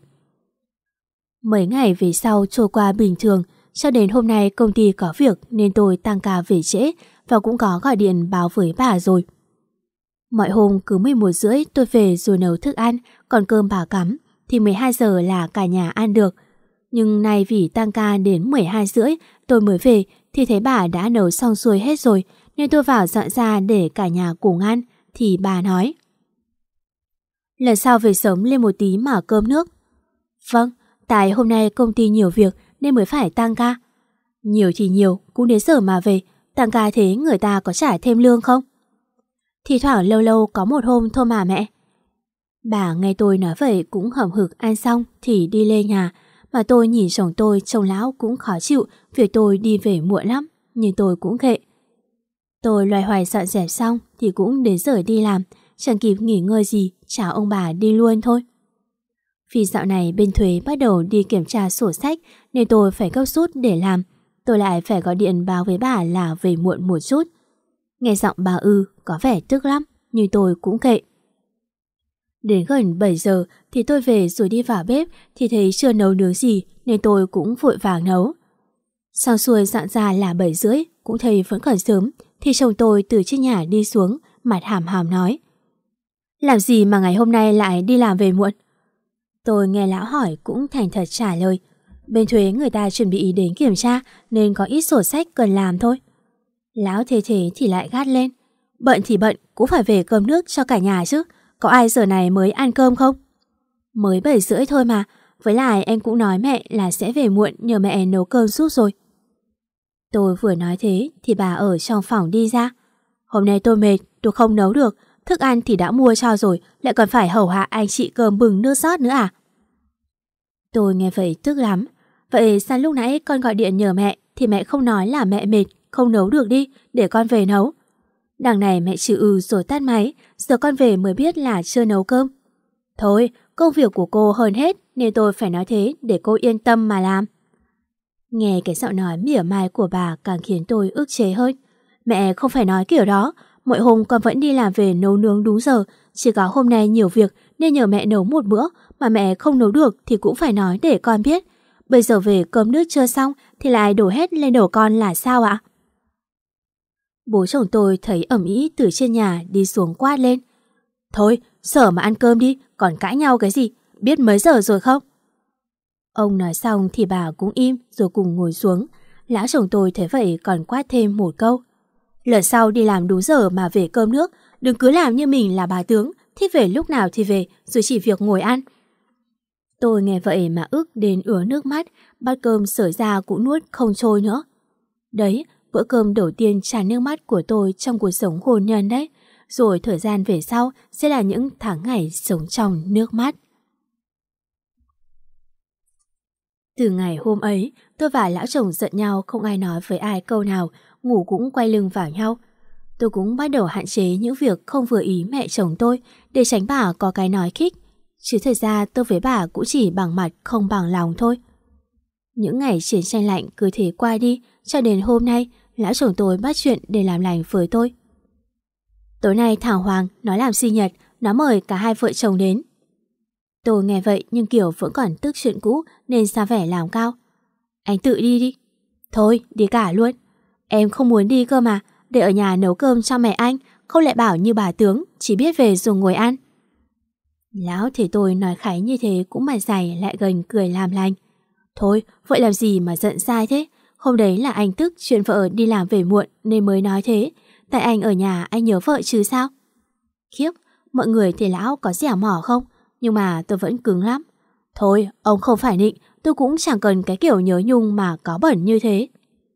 [SPEAKER 2] Mấy ngày về sau trôi qua bình thường, cho đến hôm nay công ty có việc nên tôi tăng ca về trễ và cũng có gọi điện báo với bà rồi. Mọi hôm cứ mười một rưỡi tôi về rồi nấu thức ăn, còn cơm bà cắm thì mười hai giờ là cả nhà ăn được. Nhưng nay vì tăng ca đến mười hai rưỡi tôi mới về thì thấy bà đã nấu xong xuôi hết rồi, nên tôi vào dọn ra để cả nhà cùng ăn. Thì bà nói: lần sau về sớm lên một tí mà cơm nước. Vâng, tại hôm nay công ty nhiều việc nên mới phải tăng ca. Nhiều thì nhiều, cũng đến giờ mà về, tăng ca thế người ta có trả thêm lương không? Thì thoảng lâu lâu có một hôm thôi mà mẹ. Bà nghe tôi nói vậy cũng hậm hực ăn xong thì đi lên nhà. Mà tôi nhìn chồng tôi, chồng lão cũng khó chịu việc tôi đi về muộn lắm, nhưng tôi cũng kệ. Tôi loay hoay dọn dẹp xong thì cũng đến giờ đi làm, chẳng kịp nghỉ ngơi gì, chào ông bà đi luôn thôi. Vì dạo này bên thuế bắt đầu đi kiểm tra sổ sách nên tôi phải gấp rút để làm. Tôi lại phải gọi điện báo với bà là về muộn một chút. Nghe giọng bà ư có vẻ tức lắm, nhưng tôi cũng kệ. Đến gần bảy giờ thì tôi về rồi đi vào bếp thì thấy chưa nấu nướng gì nên tôi cũng vội vàng nấu. Xong xuôi dặn ra là bảy rưỡi, cũng thấy vẫn còn sớm thì chồng tôi từ trên nhà đi xuống, mặt hàm hàm nói: Làm gì mà ngày hôm nay lại đi làm về muộn? Tôi nghe lão hỏi cũng thành thật trả lời: Bên thuế người ta chuẩn bị đến kiểm tra nên có ít sổ sách cần làm thôi. Lão thế thế thì lại gắt lên: Bận thì bận, cũng phải về cơm nước cho cả nhà chứ. Có ai giờ này mới ăn cơm không? Mới bảy rưỡi thôi mà. Với lại em cũng nói mẹ là sẽ về muộn nhờ mẹ nấu cơm giúp rồi. Tôi vừa nói thế thì bà ở trong phòng đi ra: Hôm nay tôi mệt, tôi không nấu được. Thức ăn thì đã mua cho rồi, lại còn phải hầu hạ anh chị cơm bừng nước rót nữa à? Tôi nghe vậy tức lắm. Vậy sao lúc nãy con gọi điện nhờ mẹ thì mẹ không nói là mẹ mệt, không nấu được đi, để con về nấu? Đằng này mẹ chữ ừ rồi tắt máy, giờ con về mới biết là chưa nấu cơm. Thôi, công việc của cô hơn hết nên tôi phải nói thế để cô yên tâm mà làm. Nghe cái giọng nói mỉa mai của bà càng khiến tôi ức chế hơn. Mẹ không phải nói kiểu đó, mỗi hôm con vẫn đi làm về nấu nướng đúng giờ, chỉ có hôm nay nhiều việc nên nhờ mẹ nấu một bữa, mà mẹ không nấu được thì cũng phải nói để con biết. Bây giờ về cơm nước chưa xong thì lại đổ hết lên đầu con là sao ạ? Bố chồng tôi thấy ầm ĩ từ trên nhà đi xuống quát lên: Thôi, sở mà ăn cơm đi, còn cãi nhau cái gì, biết mấy giờ rồi không? Ông nói xong thì bà cũng im rồi cùng ngồi xuống. Lão chồng tôi thấy vậy còn quát thêm một câu: Lần sau đi làm đúng giờ mà về cơm nước, đừng cứ làm như mình là bà tướng, thích về lúc nào thì về, rồi chỉ việc ngồi ăn. Tôi nghe vậy mà ức đến ứa nước mắt, bát cơm xởi ra cũng nuốt không trôi nữa. Đấy, bữa cơm đầu tiên tràn nước mắt của tôi trong cuộc sống hôn nhân đấy. Rồi thời gian về sau sẽ là những tháng ngày sống trong nước mắt. Từ ngày hôm ấy, tôi và lão chồng giận nhau, không ai nói với ai câu nào, ngủ cũng quay lưng vào nhau. Tôi cũng bắt đầu hạn chế những việc không vừa ý mẹ chồng tôi để tránh bà có cái nói khích. Chứ thật ra tôi với bà cũng chỉ bằng mặt không bằng lòng thôi. Những ngày chiến tranh lạnh cứ thế qua đi, cho đến hôm nay, lão chồng tôi bắt chuyện để làm lành với tôi. Tối nay Thảo Hoàng nó làm sinh nhật, nó mời cả hai vợ chồng đến. Tôi nghe vậy nhưng kiểu vẫn còn tức chuyện cũ nên ra vẻ làm cao. Anh tự đi đi. Thôi, đi cả luôn. Em không muốn đi cơ mà, để ở nhà nấu cơm cho mẹ anh, không lại bảo như bà tướng, chỉ biết về rồi ngồi ăn. Lão thấy tôi nói khái như thế cũng mặt dày lại gần cười làm lành. Thôi, vậy làm gì mà giận sai thế? Hôm đấy là anh tức chuyện vợ đi làm về muộn nên mới nói thế. Tại anh ở nhà anh nhớ vợ chứ sao? Khiếp, mọi người thì lão có dẻo mỏ không? Nhưng mà tôi vẫn cứng lắm. Thôi, ông không phải nịnh, tôi cũng chẳng cần cái kiểu nhớ nhung mà có bẩn như thế.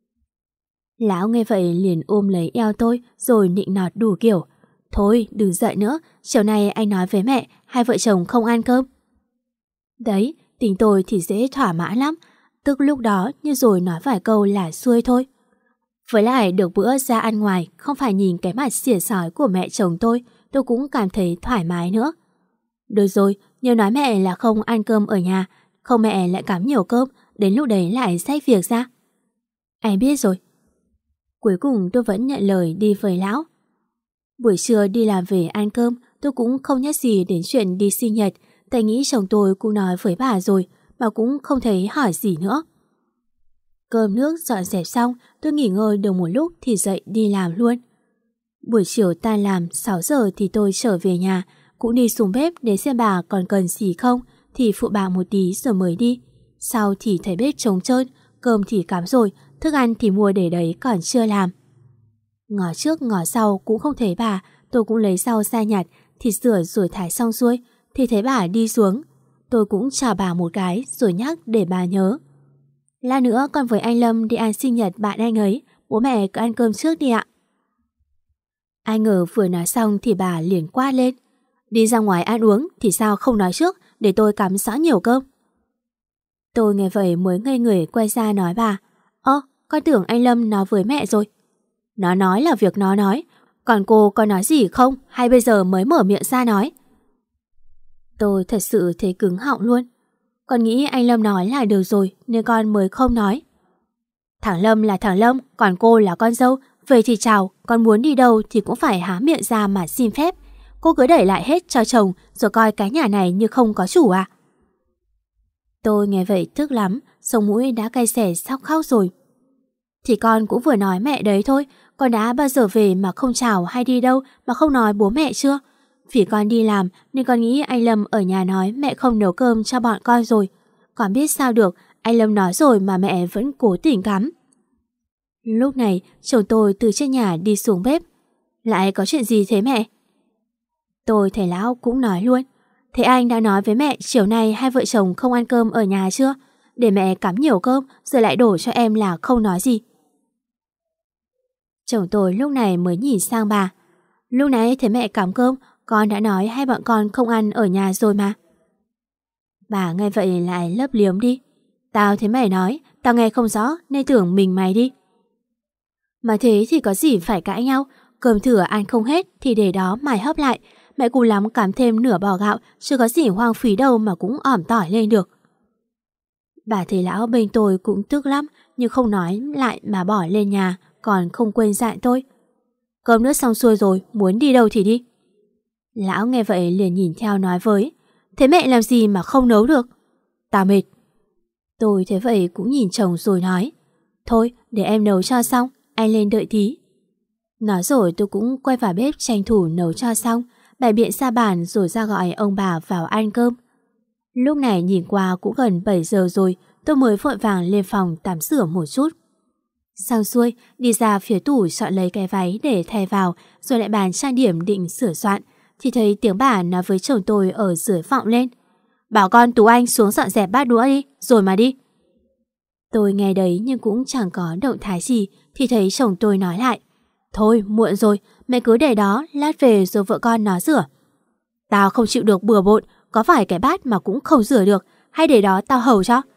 [SPEAKER 2] Lão nghe vậy liền ôm lấy eo tôi rồi nịnh nọt đủ kiểu. Thôi, đừng giận nữa, chiều nay anh nói với mẹ, hai vợ chồng không ăn cơm. Đấy, tính tôi thì dễ thỏa mãn lắm, tức lúc đó như rồi nói vài câu là xuôi thôi. Với lại được bữa ra ăn ngoài, không phải nhìn cái mặt xỉa xói của mẹ chồng tôi, tôi cũng cảm thấy thoải mái nữa. Được rồi, nhớ nói mẹ là không ăn cơm ở nhà, không mẹ lại cắm nhiều cơm, đến lúc đấy lại xách việc ra. Anh biết rồi. Cuối cùng tôi vẫn nhận lời đi với lão. Buổi trưa đi làm về ăn cơm, tôi cũng không nhắc gì đến chuyện đi sinh nhật, tại nghĩ chồng tôi cũng nói với bà rồi, mà cũng không thấy hỏi gì nữa. Cơm nước dọn dẹp xong, tôi nghỉ ngơi được một lúc thì dậy đi làm luôn. Buổi chiều tan làm sáu giờ thì tôi trở về nhà, cũng đi xuống bếp để xem bà còn cần gì không, thì phụ bà một tí rồi mới đi. Sau thì thấy bếp trống trơn, cơm thì cắm rồi, thức ăn thì mua để đấy còn chưa làm. Ngó trước ngó sau cũng không thấy bà, tôi cũng lấy rau ra nhặt, thịt rửa rồi thái xong xuôi, thì thấy bà đi xuống. Tôi cũng chào bà một cái rồi nhắc để bà nhớ. Lát nữa con với anh Lâm đi ăn sinh nhật bạn anh ấy, bố mẹ cứ ăn cơm trước đi ạ. Ai ngờ vừa nói xong thì bà liền quát lên. Đi ra ngoài ăn uống thì sao không nói trước, để tôi cắm rõ nhiều cơm. Tôi nghe vậy mới ngây người quay ra nói bà. Ơ, con tưởng anh Lâm nói với mẹ rồi. Nó nói là việc nó nói, còn cô có nói gì không hay bây giờ mới mở miệng ra nói? Tôi thật sự thấy cứng họng luôn. Con nghĩ anh Lâm nói là được rồi nên con mới không nói. Thằng Lâm là thằng Lâm, còn cô là con dâu, vậy thì chào, con muốn đi đâu thì cũng phải há miệng ra mà xin phép. cô cứ đẩy lại hết cho chồng rồi coi cái nhà này như không có chủ à? Tôi nghe vậy tức lắm, sống mũi đã cay xè sắp khóc rồi. Thì con cũng vừa nói mẹ đấy thôi, con đã bao giờ về mà không chào hay đi đâu mà không nói bố mẹ chưa? Vì con đi làm nên con nghĩ anh Lâm ở nhà nói mẹ không nấu cơm cho bọn con rồi. Con biết sao được, anh Lâm nói rồi mà mẹ vẫn cố tình cắm. Lúc này chồng tôi từ trên nhà đi xuống bếp. Lại có chuyện gì thế mẹ? Tôi thấy lão cũng nói luôn. Thế anh đã nói với mẹ chiều nay hai vợ chồng không ăn cơm ở nhà chưa? Để mẹ cắm nhiều cơm rồi lại đổ cho em là không nói gì. Chồng tôi lúc này mới nhìn sang bà. Lúc nãy thấy mẹ cắm cơm, con đã nói hai bọn con không ăn ở nhà rồi mà. Bà nghe vậy lại lấp liếm đi. Tao thấy mày nói, tao nghe không rõ nên tưởng mình mày đi. Mà thế thì có gì phải cãi nhau, cơm thừa ăn không hết thì để đó mày hấp lại. Mẹ cùng lắm cắm thêm nửa bò gạo, chứ có gì hoang phí đâu mà cũng ỏm tỏi lên được. Bà thấy lão bên tôi cũng tức lắm, nhưng không nói lại mà bỏ lên nhà, còn không quên dặn tôi. Cơm nước xong xuôi rồi, muốn đi đâu thì đi. Lão nghe vậy liền nhìn theo nói với. Thế mẹ làm gì mà không nấu được? Tao mệt. Tôi thế vậy cũng nhìn chồng rồi nói. Thôi, để em nấu cho xong, anh lên đợi tí. Nói rồi tôi cũng quay vào bếp tranh thủ nấu cho xong, bày biện ra bàn rồi ra gọi ông bà vào ăn cơm. Lúc này nhìn qua cũng gần bảy giờ rồi, tôi mới vội vàng lên phòng tắm rửa một chút. Xong xuôi, đi ra phía tủ chọn lấy cái váy để thay vào, rồi lại bàn trang điểm định sửa soạn, thì thấy tiếng bà nói với chồng tôi ở dưới vọng lên. Bảo con Tú Anh xuống dọn dẹp bát đũa đi, rồi mà đi. Tôi nghe đấy nhưng cũng chẳng có động thái gì, thì thấy chồng tôi nói lại. Thôi, muộn rồi, mẹ cứ để đó, lát về rồi vợ con nó rửa. Tao không chịu được bừa bộn, có phải cái bát mà cũng không rửa được, hay để đó tao hầu cho.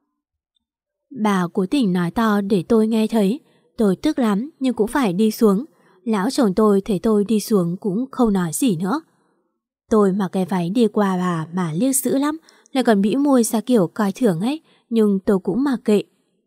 [SPEAKER 2] Bà cố tình nói to để tôi nghe thấy. Tôi tức lắm nhưng cũng phải đi xuống. Lão chồng tôi thấy tôi đi xuống cũng không nói gì nữa. Tôi mặc cái váy đi qua bà mà liếc dữ lắm, lại còn bĩu môi ra kiểu coi thường ấy, nhưng tôi cũng mặc kệ.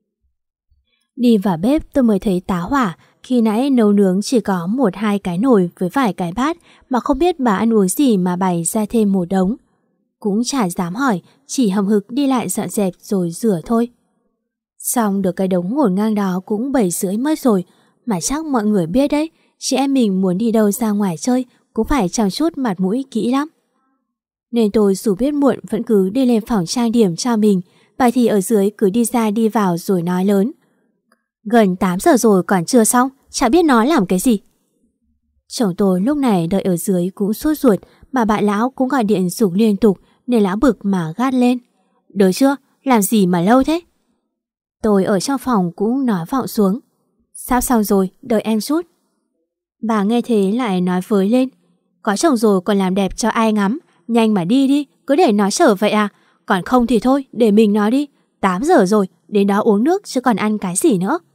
[SPEAKER 2] Đi vào bếp tôi mới thấy tá hỏa. Khi nãy nấu nướng chỉ có một hai cái nồi với vài cái bát, mà không biết bà ăn uống gì mà bày ra thêm một đống. Cũng chả dám hỏi, chỉ hầm hực đi lại dọn dẹp rồi rửa thôi. Xong được cái đống ngổn ngang đó cũng bảy rưỡi mất rồi, mà chắc mọi người biết đấy, chị em mình muốn đi đâu ra ngoài chơi cũng phải chăm chút mặt mũi kỹ lắm. Nên tôi dù biết muộn vẫn cứ đi lên phòng trang điểm cho mình, và thì ở dưới cứ đi ra đi vào rồi nói lớn. Gần tám giờ rồi còn chưa xong, chả biết nói làm cái gì. Chồng tôi lúc này đợi ở dưới cũng sốt ruột, mà bạn lão cũng gọi điện giục liên tục nên lão bực mà gắt lên. Được chưa, làm gì mà lâu thế? Tôi ở trong phòng cũng nói vọng xuống. Sắp xong rồi, đợi em chút. Bà nghe thế lại nói với lên. Có chồng rồi còn làm đẹp cho ai ngắm, nhanh mà đi đi, cứ để nó chờ vậy à? Còn không thì thôi, để mình nói đi. tám giờ rồi, đến đó uống nước chứ còn ăn cái gì nữa.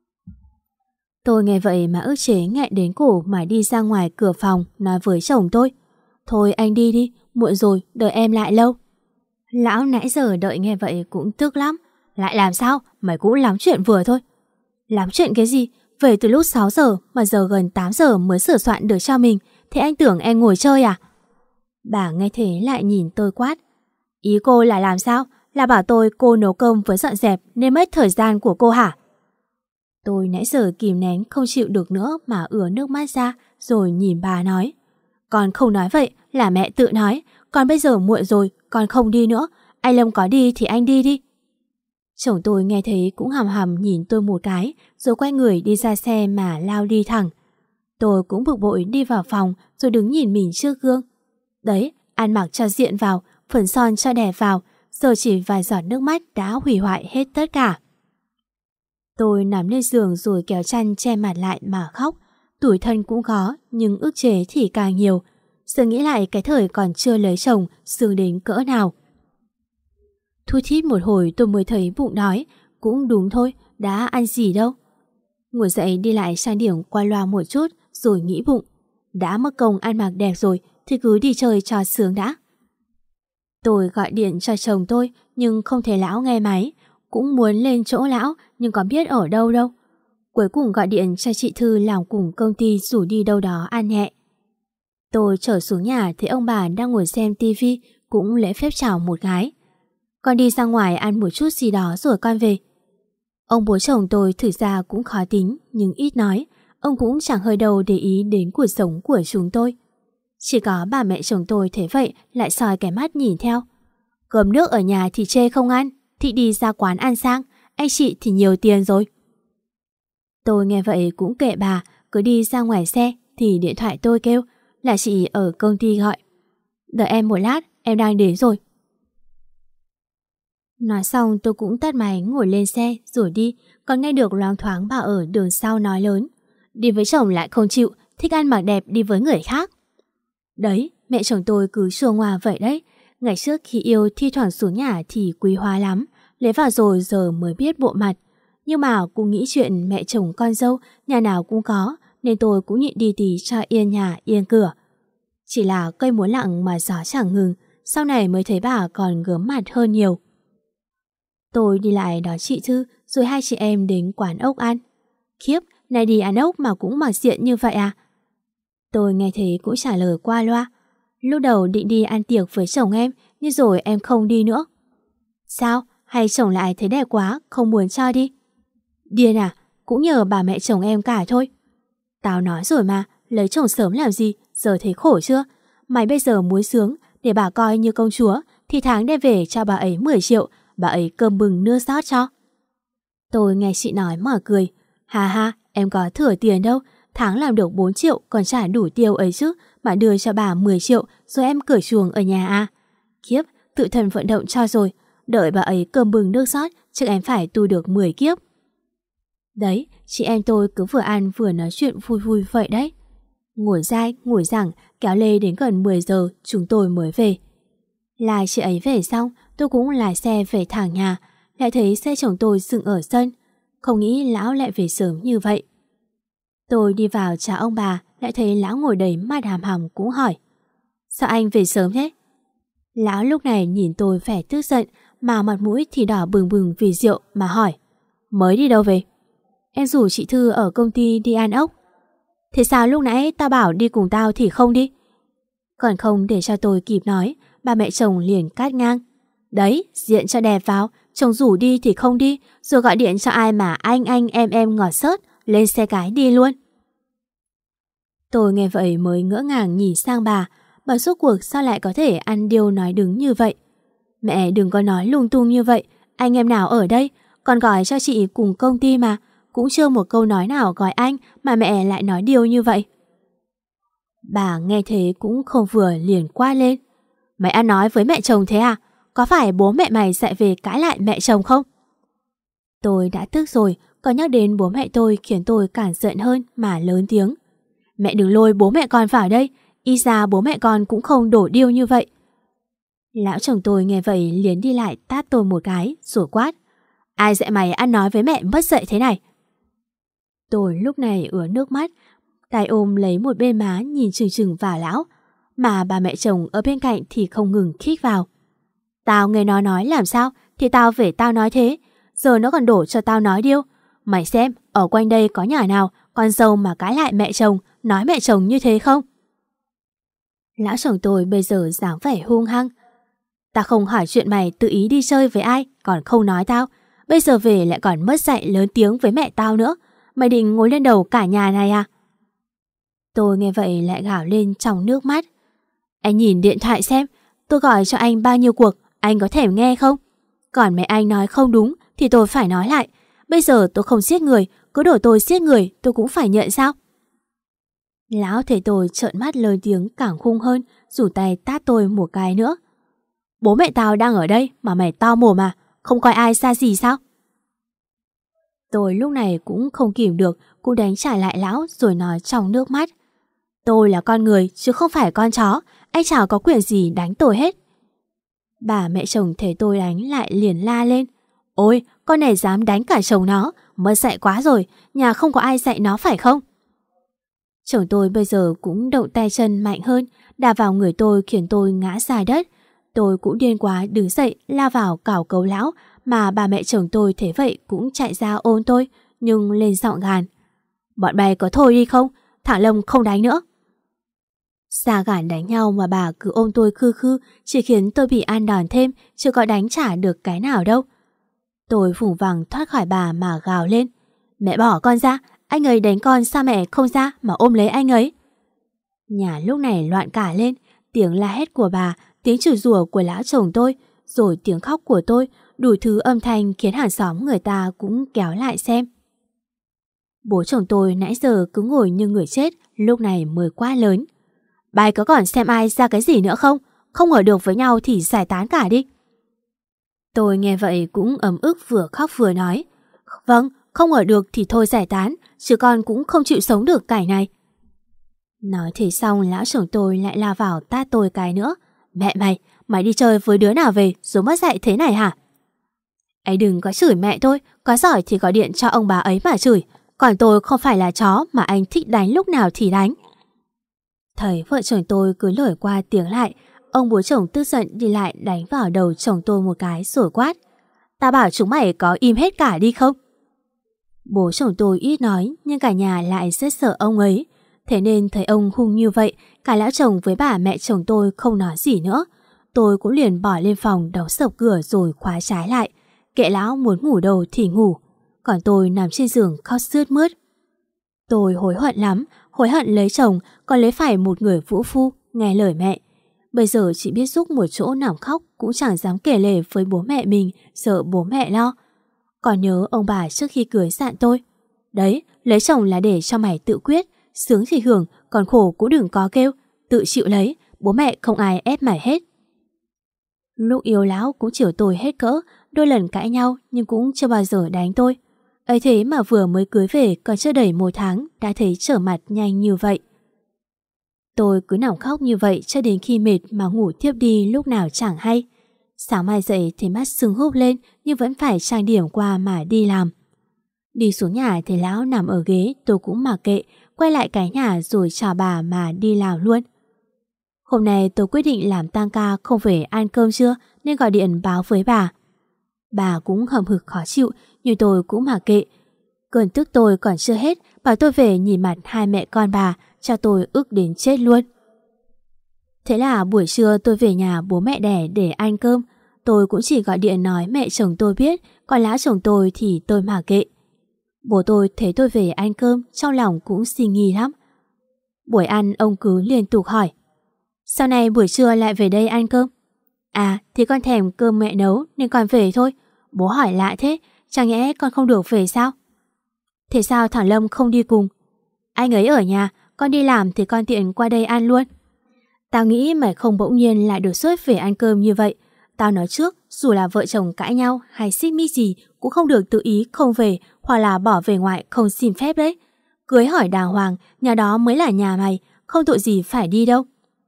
[SPEAKER 2] Tôi nghe vậy mà ức chế nghẹn đến cổ mà đi ra ngoài cửa phòng nói với chồng tôi. Thôi anh đi đi, muộn rồi, đợi em lại lâu. Lão nãy giờ đợi nghe vậy cũng tức lắm. Lại làm sao? Mày cũng lắm chuyện vừa thôi. Lắm chuyện cái gì? Về từ lúc sáu giờ mà giờ gần tám giờ mới sửa soạn được cho mình. Thế anh tưởng em ngồi chơi à? Bà nghe thế lại nhìn tôi quát. Ý cô là làm sao? Là bảo tôi cô nấu cơm với dọn dẹp nên mất thời gian của cô hả? Tôi nãy giờ kìm nén không chịu được nữa mà ứa nước mắt ra rồi nhìn bà nói. Con không nói vậy, là mẹ tự nói. Còn bây giờ muộn rồi, con không đi nữa. Anh Lâm có đi thì anh đi đi. Chồng tôi nghe thấy cũng hằm hằm nhìn tôi một cái rồi quay người đi ra xe mà lao đi thẳng. Tôi cũng bực bội đi vào phòng rồi đứng nhìn mình trước gương. Đấy, ăn mặc cho diện vào, phấn son cho đẹp vào, giờ chỉ vài giọt nước mắt đã hủy hoại hết tất cả. Tôi nằm lên giường rồi kéo chăn che mặt lại mà khóc. Tủi thân cũng có, nhưng ức chế thì càng nhiều. Giờ nghĩ lại cái thời còn chưa lấy chồng sướng đến cỡ nào. Thu thít một hồi tôi mới thấy bụng đói. Cũng đúng thôi, đã ăn gì đâu. Ngồi dậy đi lại trang điểm qua loa một chút rồi nghĩ bụng. Đã mất công ăn mặc đẹp rồi thì cứ đi chơi cho sướng đã. Tôi gọi điện cho chồng tôi nhưng không thấy lão nghe máy. Cũng muốn lên chỗ lão nhưng có biết ở đâu đâu. Cuối cùng gọi điện cho chị Thư làm cùng công ty rủ đi đâu đó ăn nhẹ. Tôi trở xuống nhà thấy ông bà đang ngồi xem tivi, cũng lễ phép chào một cái. Con đi ra ngoài ăn một chút gì đó rồi con về. Ông bố chồng tôi thực ra cũng khó tính nhưng ít nói, ông cũng chẳng hơi đâu để ý đến cuộc sống của chúng tôi. Chỉ có bà mẹ chồng tôi thấy vậy lại soi cái mắt nhìn theo. Cơm nước ở nhà thì chê không ăn, thì đi ra quán ăn sang, anh chị thì nhiều tiền rồi. Tôi nghe vậy cũng kệ bà, cứ đi ra ngoài xe thì điện thoại tôi kêu là chị ở công ty gọi. Đợi em một lát, em đang đến rồi. Nói xong tôi cũng tắt máy ngồi lên xe rồi đi, còn nghe được loáng thoáng bà ở đường sau nói lớn. Đi với chồng lại không chịu, thích ăn mặc đẹp đi với người khác. Đấy, mẹ chồng tôi cứ xua ngoa vậy đấy. Ngày trước khi yêu thi thoảng xuống nhà thì quý hóa lắm, lấy vào rồi giờ mới biết bộ mặt. Nhưng mà cũng nghĩ chuyện mẹ chồng con dâu nhà nào cũng có, nên tôi cũng nhịn đi tí cho yên nhà yên cửa. Chỉ là cây muốn lặng mà gió chẳng ngừng, sau này mới thấy bà còn gớm mặt hơn nhiều. Tôi đi lại đón chị Thư rồi hai chị em đến quán ốc ăn. Khiếp, này đi ăn ốc mà cũng mặc diện như vậy à? Tôi nghe thế cũng trả lời qua loa. Lúc đầu định đi ăn tiệc với chồng em, nhưng rồi em không đi nữa. Sao? Hay chồng lại thấy đẹp quá, không muốn cho đi? Điên à? Cũng nhờ bà mẹ chồng em cả thôi. Tao nói rồi mà, lấy chồng sớm làm gì, giờ thấy khổ chưa? Mày bây giờ muốn sướng, để bà coi như công chúa, thì tháng đem về cho bà ấy mười triệu, bà ấy cơm bừng nưa rót cho. Tôi nghe chị nói mà cười. Ha ha, em có thừa tiền đâu, tháng làm được bốn triệu còn trả đủ tiêu ấy chứ, mà đưa cho bà mười triệu rồi em cởi chuồng ở nhà à? Kiếp, tự thân vận động cho rồi, đợi bà ấy cơm bừng nước rót, chứ em phải tu được mười kiếp. Đấy, chị em tôi cứ vừa ăn vừa nói chuyện vui vui vậy đấy. Ngồi dai, ngồi giảng, kéo lê đến gần mười giờ chúng tôi mới về. Là chị ấy về xong, tôi cũng lái xe về thẳng nhà, lại thấy xe chồng tôi dựng ở sân. Không nghĩ lão lại về sớm như vậy. Tôi đi vào chào ông bà, lại thấy lão ngồi đấy mắt hàm hàm cũng hỏi. Sao anh về sớm thế? Lão lúc này nhìn tôi vẻ tức giận, mà mặt mũi thì đỏ bừng bừng vì rượu mà hỏi. Mới đi đâu về? Em rủ chị Thư ở công ty đi ăn ốc. Thế sao lúc nãy tao bảo đi cùng tao thì không đi? Còn không để cho tôi kịp nói, bà mẹ chồng liền cắt ngang. Đấy, diện cho đẹp vào, chồng rủ đi thì không đi, rồi gọi điện cho ai mà anh anh em em ngọt sớt, lên xe cái đi luôn. Tôi nghe vậy mới ngỡ ngàng nhìn sang bà, bà suốt cuộc sao lại có thể ăn điêu nói đứng như vậy. Mẹ đừng có nói lung tung như vậy, anh em nào ở đây, còn gọi cho chị cùng công ty mà, cũng chưa một câu nói nào gọi anh mà mẹ lại nói điêu như vậy. Bà nghe thế cũng không vừa liền quát lên. Mày ăn nói với mẹ chồng thế à? Có phải bố mẹ mày dạy về cãi lại mẹ chồng không? Tôi đã tức rồi, còn nhắc đến bố mẹ tôi khiến tôi càng giận hơn mà lớn tiếng. Mẹ đừng lôi bố mẹ con vào đây, y ra bố mẹ con cũng không đổ điêu như vậy. Lão chồng tôi nghe vậy liền đi lại tát tôi một cái rồi quát. Ai dạy mày ăn nói với mẹ mất dạy thế này? Tôi lúc này ứa nước mắt, tay ôm lấy một bên má nhìn chừng chừng vào lão, mà bà mẹ chồng ở bên cạnh thì không ngừng khích vào. Tao nghe nó nói làm sao thì tao về tao nói thế, giờ nó còn đổ cho tao nói điêu. Mày xem, ở quanh đây có nhà nào con dâu mà cãi lại mẹ chồng, nói mẹ chồng như thế không? Lão chồng tôi bây giờ dáng vẻ hung hăng. Tao không hỏi chuyện mày tự ý đi chơi với ai, còn không nói tao. Bây giờ về lại còn mất dạy lớn tiếng với mẹ tao nữa. Mày định ngồi lên đầu cả nhà này à? Tôi nghe vậy lại gào lên trong nước mắt. Anh nhìn điện thoại xem, tôi gọi cho anh bao nhiêu cuộc, anh có thèm nghe không? Còn mẹ anh nói không đúng thì tôi phải nói lại. Bây giờ tôi không giết người, cứ đổ tôi giết người tôi cũng phải nhận sao? Lão thấy tôi trợn mắt lớn tiếng càng hung hơn, rủ tay tát tôi một cái nữa. Bố mẹ tao đang ở đây mà mày to mồm à? Không coi ai ra gì sao? Tôi lúc này cũng không kìm được, cũng đánh trả lại lão rồi nói trong nước mắt. Tôi là con người chứ không phải con chó, anh chả có quyền gì đánh tôi hết. Bà mẹ chồng thấy tôi đánh lại liền la lên. Ôi, con này dám đánh cả chồng nó, mất dạy quá rồi, nhà không có ai dạy nó phải không? Chồng tôi bây giờ cũng động tay chân mạnh hơn, đạp vào người tôi khiến tôi ngã dài đất. Tôi cũng điên quá đứng dậy la vào cào cấu lão, mà bà mẹ chồng tôi thế vậy cũng chạy ra ôm tôi, nhưng lên giọng gàn. Bọn bay có thôi đi không? Thằng Lâm không đánh nữa. Xa gản đánh nhau mà bà cứ ôm tôi khư khư, chỉ khiến tôi bị ăn đòn thêm, chứ có đánh trả được cái nào đâu. Tôi vùng vằng thoát khỏi bà mà gào lên. Mẹ bỏ con ra, anh ấy đánh con sao mẹ không ra mà ôm lấy anh ấy? Nhà lúc này loạn cả lên, tiếng la hét của bà, tiếng chửi rủa của lão chồng tôi, rồi tiếng khóc của tôi, đủ thứ âm thanh khiến hàng xóm người ta cũng kéo lại xem. Bố chồng tôi nãy giờ cứ ngồi như người chết, lúc này mới quá lớn. Bà ấy có còn xem ai ra cái gì nữa không? Không ở được với nhau thì giải tán cả đi. Tôi nghe vậy cũng ấm ức vừa khóc vừa nói. Vâng, không ở được thì thôi giải tán, chứ con cũng không chịu sống được cảnh này. Nói thế xong lão chồng tôi lại lao vào tát tôi cái nữa. Mẹ mày, mày đi chơi với đứa nào về rồi mất dạy thế này hả? Ấy đừng có chửi mẹ tôi, có giỏi thì gọi điện cho ông bà ấy mà chửi. Còn tôi không phải là chó mà anh thích đánh lúc nào thì đánh. Thấy vợ chồng tôi cứ lủi qua tiếng lại, ông bố chồng tức giận đi lại đánh vào đầu chồng tôi một cái rồi quát. Ta bảo chúng mày có im hết cả đi không? Bố chồng tôi ít nói nhưng cả nhà lại rất sợ ông ấy. Thế nên thấy ông hung như vậy, cả lão chồng với bà mẹ chồng tôi không nói gì nữa. Tôi cũng liền bỏ lên phòng đóng sập cửa rồi khóa trái lại. Kệ lão muốn ngủ đâu thì ngủ. Còn tôi nằm trên giường khóc sướt mướt. Tôi hối hận lắm, hối hận lấy chồng còn lấy phải một người vũ phu, nghe lời mẹ. Bây giờ chỉ biết rúc một chỗ nằm khóc cũng chẳng dám kể lể với bố mẹ mình, sợ bố mẹ lo. Còn nhớ ông bà trước khi cưới dặn tôi. Đấy, lấy chồng là để cho mày tự quyết, sướng thì hưởng, còn khổ cũng đừng có kêu, tự chịu lấy, bố mẹ không ai ép mày hết. Lúc yêu lão cũng chiều tôi hết cỡ, đôi lần cãi nhau nhưng cũng chưa bao giờ đánh tôi. Ấy thế mà vừa mới cưới về còn chưa đầy một tháng đã thấy trở mặt nhanh như vậy. Tôi cứ nằm khóc như vậy cho đến khi mệt mà ngủ tiếp đi lúc nào chẳng hay. Sáng mai dậy thì mắt sưng húp lên nhưng vẫn phải trang điểm qua mà đi làm. Đi xuống nhà thì lão nằm ở ghế, tôi cũng mặc kệ, quay lại cái nhà rồi chào bà mà đi làm luôn. Hôm nay tôi quyết định làm tang ca không về ăn cơm trưa nên gọi điện báo với bà. Bà cũng hầm hực khó chịu nhưng tôi cũng mặc kệ. Cơn tức tôi còn chưa hết, bảo tôi về nhìn mặt hai mẹ con bà, cho tôi ức đến chết luôn. Thế là buổi trưa tôi về nhà bố mẹ đẻ để ăn cơm. Tôi cũng chỉ gọi điện nói mẹ chồng tôi biết, còn lão chồng tôi thì tôi mặc kệ. Bố tôi thấy tôi về ăn cơm, trong lòng cũng suy nghi lắm. Buổi ăn ông cứ liên tục hỏi. Sau này buổi trưa lại về đây ăn cơm? À thì con thèm cơm mẹ nấu nên con về thôi. Bố hỏi lạ thế, chẳng nhẽ con không được về sao? Thế sao thằng Lâm không đi cùng? Anh ấy ở nhà, con đi làm thì con tiện qua đây ăn luôn. Tao nghĩ mày không bỗng nhiên lại đột xuất về ăn cơm như vậy. Tao nói trước, dù là vợ chồng cãi nhau hay xích mích gì cũng không được tự ý không về hoặc là bỏ về ngoại không xin phép đấy. Cưới hỏi đàng hoàng, nhà đó mới là nhà mày, không tội gì phải đi đâu.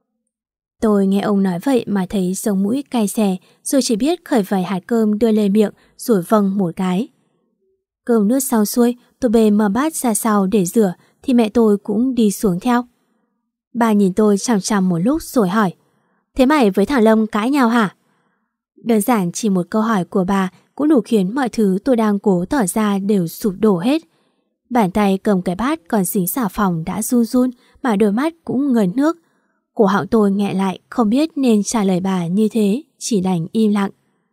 [SPEAKER 2] Tôi nghe ông nói vậy mà thấy sống mũi cay xè, rồi chỉ biết khởi vài hạt cơm đưa lên miệng rồi vâng một cái. Cơm nước xong xuôi, tôi bê mâm bát ra sau để rửa thì mẹ tôi cũng đi xuống theo. Bà nhìn tôi chằm chằm một lúc rồi hỏi. Thế mày với thằng Lâm cãi nhau hả? Đơn giản chỉ một câu hỏi của bà cũng đủ khiến mọi thứ tôi đang cố tỏ ra đều sụp đổ hết. Bàn tay cầm cái bát còn dính xà phòng đã run run mà đôi mắt cũng ngấn nước. Cổ họng tôi nghẹn lại không biết nên trả lời bà như thế, chỉ đành im lặng.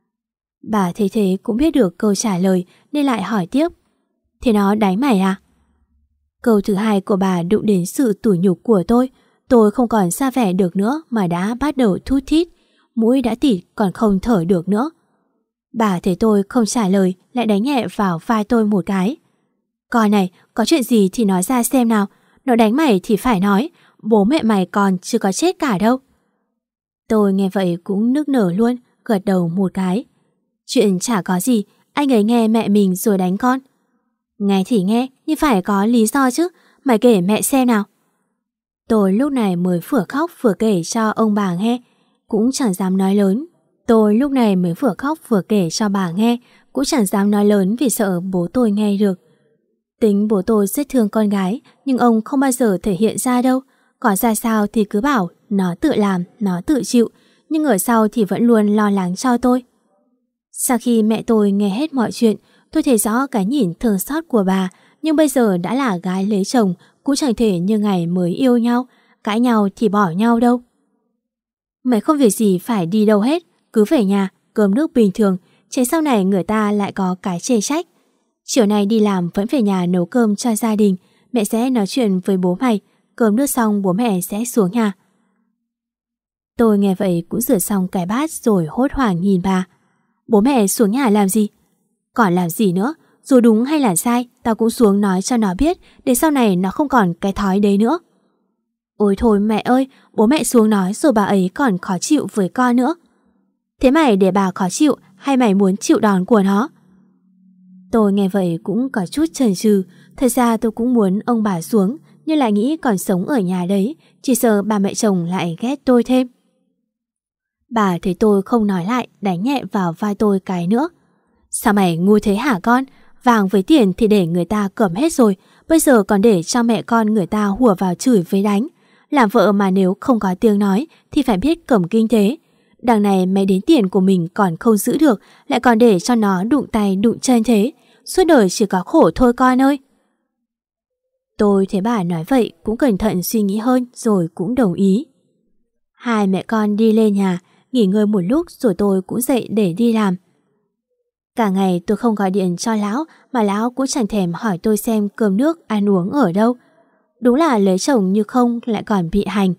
[SPEAKER 2] Bà thấy thế cũng biết được câu trả lời nên lại hỏi tiếp. Thế nó đánh mày à? Câu thứ hai của bà đụng đến sự tủi nhục của tôi. Tôi không còn ra vẻ được nữa mà đã bắt đầu thút thít. Mũi đã tịt còn không thở được nữa. Bà thấy tôi không trả lời lại đánh nhẹ vào vai tôi một cái. Con này, có chuyện gì thì nói ra xem nào. Nó đánh mày thì phải nói. Bố mẹ mày còn chưa có chết cả đâu. Tôi nghe vậy cũng nức nở luôn, gật đầu một cái. Chuyện chả có gì, anh ấy nghe mẹ mình rồi đánh con. Nghe thì nghe, nhưng phải có lý do chứ. Mày kể mẹ xem nào. Tôi lúc này mới vừa khóc vừa kể cho ông bà nghe, cũng chẳng dám nói lớn. Tôi lúc này mới vừa khóc vừa kể cho bà nghe, cũng chẳng dám nói lớn vì sợ bố tôi nghe được. Tính bố tôi rất thương con gái, nhưng ông không bao giờ thể hiện ra đâu. Có ra sao thì cứ bảo nó tự làm, nó tự chịu, nhưng ở sau thì vẫn luôn lo lắng cho tôi. Sau khi mẹ tôi nghe hết mọi chuyện, tôi thấy rõ cái nhìn thương xót của bà, nhưng bây giờ đã là gái lấy chồng, cũng chẳng thể như ngày mới yêu nhau. cãi nhau thì bỏ nhau đâu. Mày không việc gì phải đi đâu hết, cứ về nhà, cơm nước bình thường, tránh sau này người ta lại có cái chê trách. Chiều nay đi làm vẫn về nhà nấu cơm cho gia đình, mẹ sẽ nói chuyện với bố mày, cơm nước xong bố mẹ sẽ xuống nhà. Tôi nghe vậy cũng rửa xong cái bát rồi hốt hoảng nhìn bà. Bố mẹ xuống nhà làm gì? Còn làm gì nữa, dù đúng hay là sai, tao cũng xuống nói cho nó biết, để sau này nó không còn cái thói đấy nữa. Ôi thôi mẹ ơi, bố mẹ xuống nói rồi bà ấy còn khó chịu với con nữa. Thế mày để bà khó chịu hay mày muốn chịu đòn của nó? Tôi nghe vậy cũng có chút chần chừ. Thật ra tôi cũng muốn ông bà xuống, nhưng lại nghĩ còn sống ở nhà đấy, chỉ sợ bà mẹ chồng lại ghét tôi thêm. Bà thấy tôi không nói lại, đánh nhẹ vào vai tôi cái nữa. Sao mày ngu thế hả con? Vàng với tiền thì để người ta cầm hết rồi, bây giờ còn để cho mẹ con người ta hùa vào chửi với đánh. Làm vợ mà nếu không có tiếng nói thì phải biết cầm kinh tế. Đằng này mày đến tiền của mình còn không giữ được, lại còn để cho nó đụng tay đụng chân thế. Suốt đời chỉ có khổ thôi con ơi. Tôi thấy bà nói vậy cũng cẩn thận suy nghĩ hơn rồi cũng đồng ý. Hai mẹ con đi lên nhà, nghỉ ngơi một lúc rồi tôi cũng dậy để đi làm. Cả ngày tôi không gọi điện cho lão, mà lão cũng chẳng thèm hỏi tôi xem cơm nước ăn uống ở đâu. Đúng là lấy chồng như không lại còn bị hành.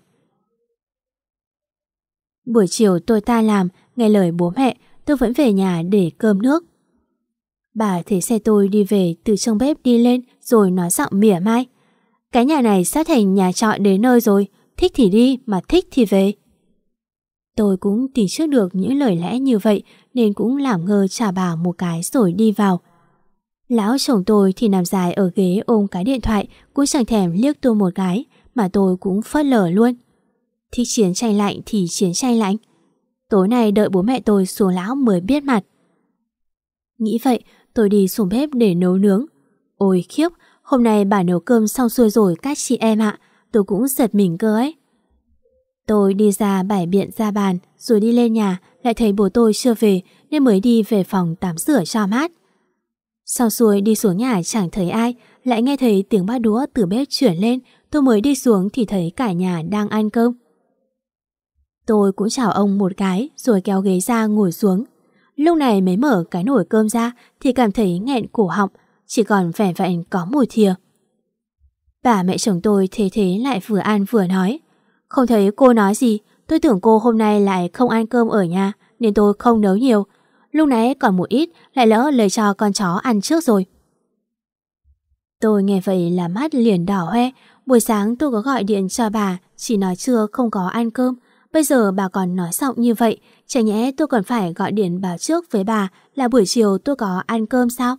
[SPEAKER 2] Buổi chiều tôi tan làm, nghe lời bố mẹ, tôi vẫn về nhà để cơm nước. Bà thấy xe tôi đi về từ trong bếp đi lên rồi nói giọng mỉa mai. Cái nhà này sắp thành nhà trọ đến nơi rồi, thích thì đi mà thích thì về. Tôi cũng tìm trước được những lời lẽ như vậy nên cũng làm ngơ trả bà một cái rồi đi vào. Lão chồng tôi thì nằm dài ở ghế ôm cái điện thoại, cũng chẳng thèm liếc tôi một cái, mà tôi cũng phớt lờ luôn. Thích chiến tranh lạnh thì chiến tranh lạnh. Tối nay đợi bố mẹ tôi xuống lão mới biết mặt. Nghĩ vậy, tôi đi xuống bếp để nấu nướng. Ôi khiếp, hôm nay bà nấu cơm xong xuôi rồi các chị em ạ, tôi cũng giật mình cơ ấy. Tôi đi ra bày biện ra bàn, rồi đi lên nhà, lại thấy bố tôi chưa về nên mới đi về phòng tắm rửa cho mát. Sau xuôi đi xuống nhà chẳng thấy ai, lại nghe thấy tiếng bát đũa từ bếp chuyển lên, tôi mới đi xuống thì thấy cả nhà đang ăn cơm. Tôi cũng chào ông một cái rồi kéo ghế ra ngồi xuống. Lúc này mới mở cái nồi cơm ra thì cảm thấy nghẹn cổ họng, chỉ còn vẻn vẹn có một thìa. Bà mẹ chồng tôi thế thế lại vừa ăn vừa nói. Không thấy cô nói gì, tôi tưởng cô hôm nay lại không ăn cơm ở nhà nên tôi không nấu nhiều. Lúc nãy còn một ít, lại lỡ lời cho con chó ăn trước rồi. Tôi nghe vậy là mắt liền đỏ hoe. Buổi sáng tôi có gọi điện cho bà, chỉ nói trưa không có ăn cơm. Bây giờ bà còn nói giọng như vậy, chả nhẽ tôi còn phải gọi điện báo trước với bà là buổi chiều tôi có ăn cơm sao?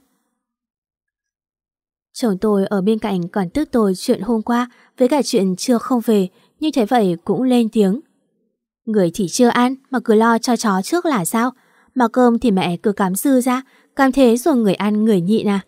[SPEAKER 2] Chồng tôi ở bên cạnh còn tức tôi chuyện hôm qua với cả chuyện trưa không về, nhưng thế vậy cũng lên tiếng. Người thì chưa ăn mà cứ lo cho chó trước là sao? Mà cơm thì mẹ cứ cắm dư ra, cắm thế rồi người ăn người nhịn à?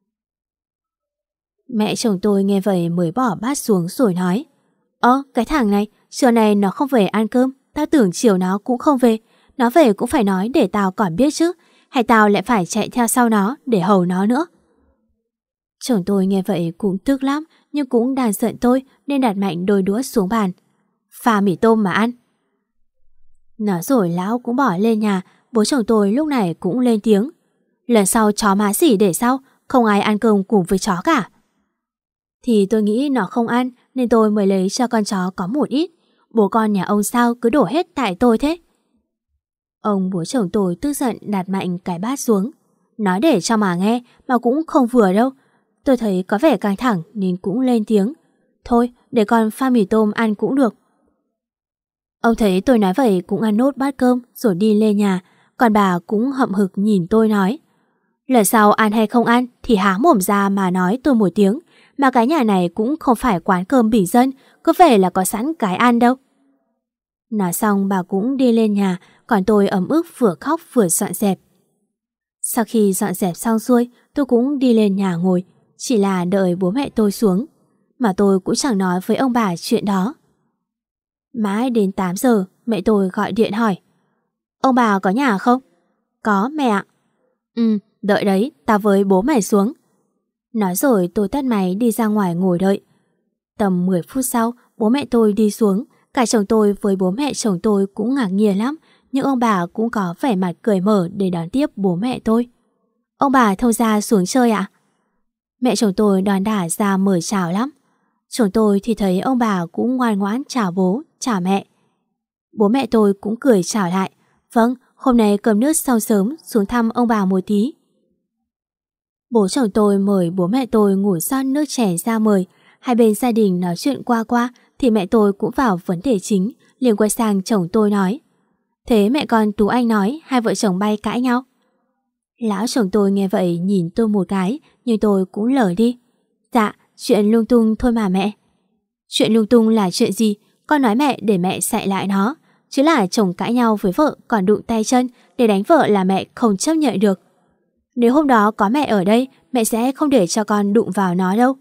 [SPEAKER 2] Mẹ chồng tôi nghe vậy mới bỏ bát xuống rồi nói. Ơ, cái thằng này, chiều này nó không về ăn cơm, tao tưởng chiều nó cũng không về. Nó về cũng phải nói để tao còn biết chứ, hay tao lại phải chạy theo sau nó để hầu nó nữa. Chồng tôi nghe vậy cũng tức lắm, nhưng cũng đang giận tôi nên đặt mạnh đôi đũa xuống bàn. Pha mì tôm mà ăn. Nói rồi lão cũng bỏ lên nhà. Bố chồng tôi lúc này cũng lên tiếng. Lần sau chó má gì để sau, không ai ăn cơm cùng với chó cả. Thì tôi nghĩ nó không ăn nên tôi mới lấy cho con chó có một ít. Bố con nhà ông sao cứ đổ hết tại tôi thế? Ông bố chồng tôi tức giận đặt mạnh cái bát xuống. Nói để cho mà nghe mà cũng không vừa đâu. Tôi thấy có vẻ căng thẳng nên cũng lên tiếng. Thôi để con pha mì tôm ăn cũng được. Ông thấy tôi nói vậy cũng ăn nốt bát cơm rồi đi lên nhà. Còn bà cũng hậm hực nhìn tôi nói. Lần sau ăn hay không ăn thì há mồm ra mà nói tôi một tiếng. Mà cái nhà này cũng không phải quán cơm bình dân, có vẻ là có sẵn cái ăn đâu. Nói xong bà cũng đi lên nhà, còn tôi ấm ức vừa khóc vừa dọn dẹp. Sau khi dọn dẹp xong xuôi, tôi cũng đi lên nhà ngồi, chỉ là đợi bố mẹ tôi xuống. Mà tôi cũng chẳng nói với ông bà chuyện đó. Mãi đến tám giờ, mẹ tôi gọi điện hỏi. Ông bà có nhà không? Có mẹ ạ. Ừ, đợi đấy, tao với bố mày xuống. Nói rồi tôi tắt máy đi ra ngoài ngồi đợi. Tầm mười phút sau, bố Bố mẹ tôi đi xuống, cả chồng tôi với bố mẹ chồng tôi cũng ngạc nhiên lắm, nhưng ông bà cũng có vẻ mặt cười mở để đón tiếp bố mẹ tôi. Ông bà Thông Gia xuống chơi ạ? Mẹ chồng tôi đón đả ra mời chào lắm. Chồng tôi thì thấy ông bà cũng ngoan ngoãn chào bố, chào mẹ. Bố mẹ tôi cũng cười chào lại. Vâng, hôm nay cơm nước xong sớm, xuống thăm ông bà một tí. Bố chồng tôi mời bố mẹ tôi ngủ rót nước chè ra mời. Hai bên gia đình nói chuyện qua qua thì mẹ tôi cũng vào vấn đề chính, liền quay sang chồng tôi nói: Thế mẹ con Tú Anh nói hai vợ chồng bay cãi nhau. Lão chồng tôi nghe vậy nhìn tôi một cái, nhưng tôi cũng lờ đi. Dạ, chuyện lung tung thôi mà mẹ. Chuyện lung tung là chuyện gì? Con nói mẹ để mẹ dạy lại nó. Chứ là chồng cãi nhau với vợ còn đụng tay chân để đánh vợ là mẹ không chấp nhận được. Nếu hôm đó có mẹ ở đây, mẹ sẽ không để cho con đụng vào nó đâu.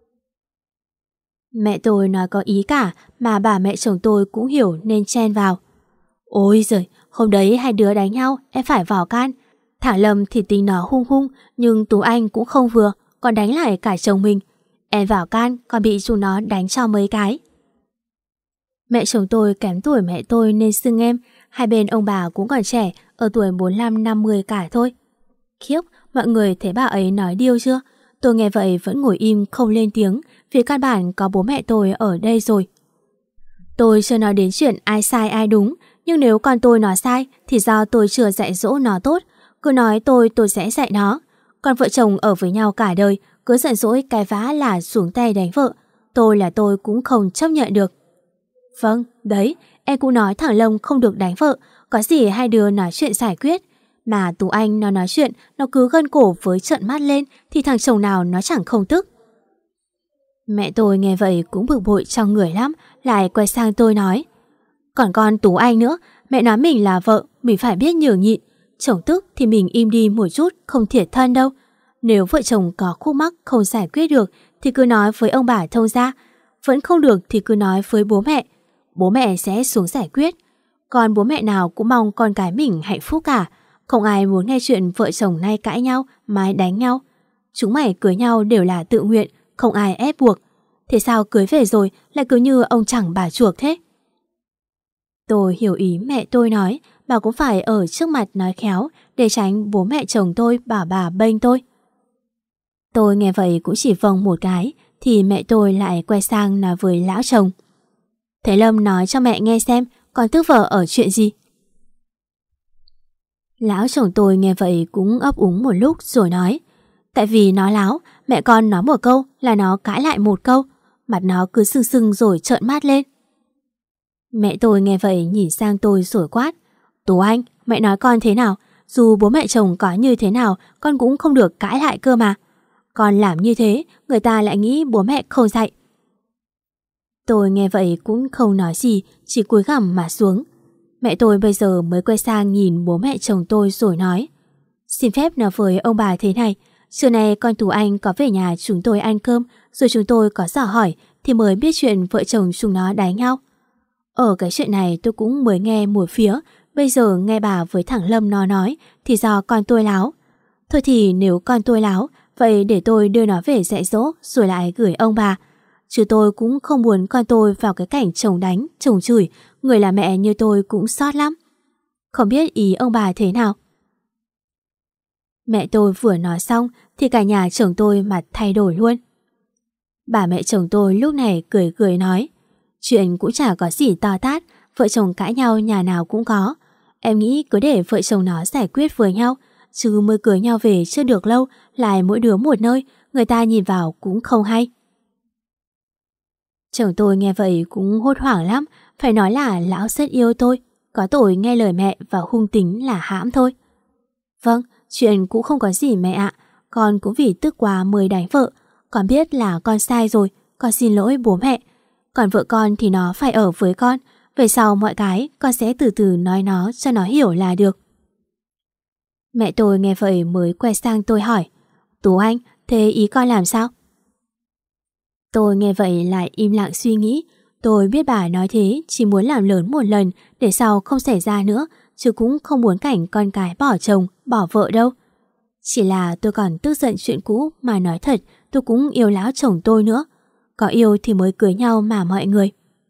[SPEAKER 2] Mẹ tôi nói có ý cả mà bà mẹ chồng tôi cũng hiểu nên chen vào. Ôi giời, hôm đấy hai đứa đánh nhau, em phải vào can. Thả Lâm thì tính nó hung hung, nhưng Tú Anh cũng không vừa, còn đánh lại cả chồng mình. Em vào can, còn bị chúng nó đánh cho mấy cái. Mẹ chồng tôi kém tuổi mẹ tôi nên xưng em, hai bên ông bà cũng còn trẻ, ở tuổi bốn lăm năm mươi cả thôi. Khiếp, mọi người thấy bà ấy nói điêu chưa? Tôi nghe vậy vẫn ngồi im không lên tiếng, vì căn bản có bố mẹ tôi ở đây rồi. Tôi chưa nói đến chuyện ai sai ai đúng, nhưng nếu con tôi nói sai thì do tôi chưa dạy dỗ nó tốt. Cứ nói tôi tôi sẽ dạy nó. Còn vợ chồng ở với nhau cả đời, cứ giận dỗi cái vã là xuống tay đánh vợ. Tôi là tôi cũng không chấp nhận được. Vâng, đấy, em cũng nói thằng Long không được đánh vợ. Có gì hai đứa nói chuyện giải quyết. Mà Tú Anh nó nói chuyện, nó cứ gân cổ với trợn mắt lên thì thằng chồng nào nó chẳng không tức. Mẹ tôi nghe vậy cũng bực bội trong người lắm, lại quay sang tôi nói: Còn con Tú Anh nữa, mẹ nói mình là vợ, mình phải biết nhường nhịn. Chồng tức thì mình im đi một chút, không thiệt thân đâu. Nếu vợ chồng có khúc mắc không giải quyết được thì cứ nói với ông bà Thông gia. Vẫn không được thì cứ nói với bố mẹ. Bố mẹ sẽ xuống giải quyết. Còn bố mẹ nào cũng mong con cái mình hạnh phúc cả. Không ai muốn nghe chuyện vợ chồng nay cãi nhau, mai đánh nhau. Chúng mày cưới nhau đều là tự nguyện, không ai ép buộc. Thế sao cưới về rồi lại cứ như ông chẳng bà chuộc thế? Tôi hiểu ý mẹ tôi nói, bà cũng phải ở trước mặt nói khéo để tránh bố mẹ chồng tôi bảo bà bênh tôi. Tôi nghe vậy cũng chỉ vâng một cái, thì mẹ tôi lại quay sang nói với lão chồng: Thế Lâm nói cho mẹ nghe xem con tức vợ ở chuyện gì. Lão chồng tôi nghe vậy cũng ấp úng một lúc rồi nói: Tại vì nó láo, mẹ con nói một câu là nó cãi lại một câu, mặt nó cứ sưng sưng rồi trợn mắt lên. Mẹ tôi nghe vậy nhìn sang tôi rồi quát: Tú Anh, mẹ nói con thế nào? Dù bố mẹ chồng có như thế nào, con cũng không được cãi lại cơ mà. Con làm như thế, người ta lại nghĩ bố mẹ không dạy. Tôi nghe vậy cũng không nói gì, chỉ cúi gằm mà xuống. Mẹ tôi bây giờ mới quay sang nhìn bố mẹ chồng tôi rồi nói: Xin phép nói với ông bà thế này, trưa nay con Tú Anh có về nhà chúng tôi ăn cơm, rồi chúng tôi có dò hỏi thì mới biết chuyện vợ chồng chúng nó đánh nhau. Ở cái chuyện này tôi cũng mới nghe một phía, bây giờ nghe bà với thằng Lâm nó nói thì do con tôi láo. Thôi thì nếu con tôi láo, vậy để tôi đưa nó về dạy dỗ rồi lại gửi ông bà. Chứ tôi cũng không muốn con tôi vào cái cảnh chồng đánh, chồng chửi, người là mẹ như tôi cũng xót lắm. Không biết ý ông bà thế nào? Mẹ tôi vừa nói xong thì cả nhà chồng tôi mặt thay đổi luôn. Bà mẹ chồng tôi lúc này cười cười nói: Chuyện cũng chả có gì to tát, vợ chồng cãi nhau nhà nào cũng có. Em nghĩ cứ để vợ chồng nó giải quyết với nhau, chứ mới cưới nhau về chưa được lâu lại mỗi đứa một nơi, người ta nhìn vào cũng không hay. Chồng tôi nghe vậy cũng hốt hoảng lắm, phải nói là lão rất yêu tôi, có tội nghe lời mẹ và hung tính là hãm thôi. Vâng, chuyện cũng không có gì mẹ ạ, con cũng vì tức quá mới đánh vợ, con biết là con sai rồi, con xin lỗi bố mẹ. Còn vợ con thì nó phải ở với con, về sau mọi cái con sẽ từ từ nói nó cho nó hiểu là được. Mẹ tôi nghe vậy mới quay sang tôi hỏi: Tú Anh, thế ý con làm sao? Tôi nghe vậy lại im lặng suy nghĩ. Tôi biết bà nói thế chỉ muốn làm lớn một lần để sau không xảy ra nữa, chứ cũng không muốn cảnh con cái bỏ chồng, bỏ vợ đâu. Chỉ là tôi còn tức giận chuyện cũ, mà nói thật tôi cũng yêu lão chồng tôi nữa. Có yêu thì mới cưới nhau mà mọi người.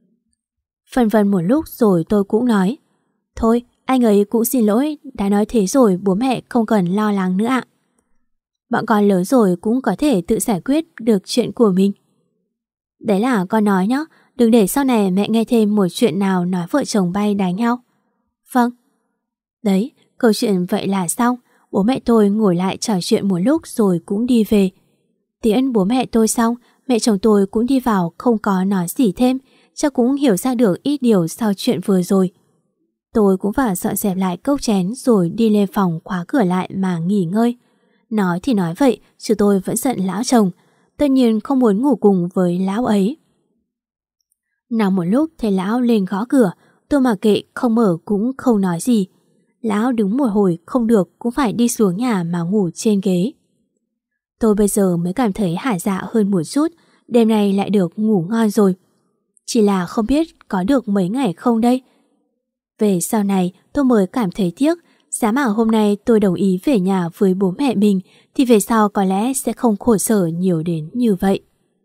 [SPEAKER 2] Phân vân một lúc rồi tôi cũng nói, thôi anh ấy cũng xin lỗi, đã nói thế rồi bố mẹ không cần lo lắng nữa ạ. Bọn con lớn rồi cũng có thể tự giải quyết được chuyện của mình. Đấy là con nói nhá, đừng để sau này mẹ nghe thêm một chuyện nào nói vợ chồng bay đánh nhau. Vâng. Đấy, câu chuyện vậy là xong. Bố mẹ tôi ngồi lại trò chuyện một lúc rồi cũng đi về. Tiễn bố mẹ tôi xong, mẹ chồng tôi cũng đi vào không có nói gì thêm, chắc cũng hiểu ra được ít điều sau chuyện vừa rồi. Tôi cũng vào dọn dẹp lại cốc chén rồi đi lên phòng khóa cửa lại mà nghỉ ngơi. Nói thì nói vậy, chứ tôi vẫn giận lão chồng. Tất nhiên không muốn ngủ cùng với lão ấy. Nằm một lúc thấy lão lên gõ cửa, tôi mặc kệ không mở cũng không nói gì. Lão đứng một hồi không được cũng phải đi xuống nhà mà ngủ trên ghế. Tôi bây giờ mới cảm thấy hả dạ hơn một chút, đêm nay lại được ngủ ngon rồi. Chỉ là không biết có được mấy ngày không đây. Về sau này tôi mới cảm thấy tiếc, giá mà hôm nay tôi đồng ý về nhà với bố mẹ mình thì về sau có lẽ sẽ không khổ sở nhiều đến như vậy.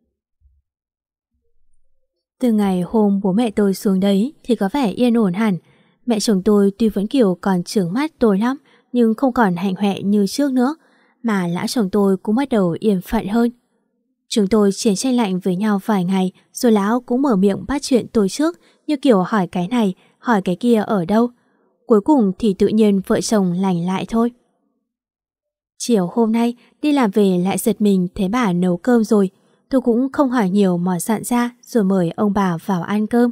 [SPEAKER 2] Từ ngày hôm bố mẹ tôi xuống đấy thì có vẻ yên ổn hẳn. Mẹ chồng tôi tuy vẫn kiểu còn trướng mắt tôi lắm, nhưng không còn hạnh hoẹ như trước nữa, mà lão chồng tôi cũng bắt đầu yên phận hơn. Chúng tôi chiến tranh lạnh với nhau vài ngày, rồi lão cũng mở miệng bắt chuyện tôi trước, như kiểu hỏi cái này, hỏi cái kia ở đâu. Cuối cùng thì tự nhiên vợ chồng lành lại thôi. Chiều hôm nay đi làm về lại giật mình thấy bà nấu cơm rồi. Tôi cũng không hỏi nhiều mà dặn ra rồi mời ông bà vào ăn cơm.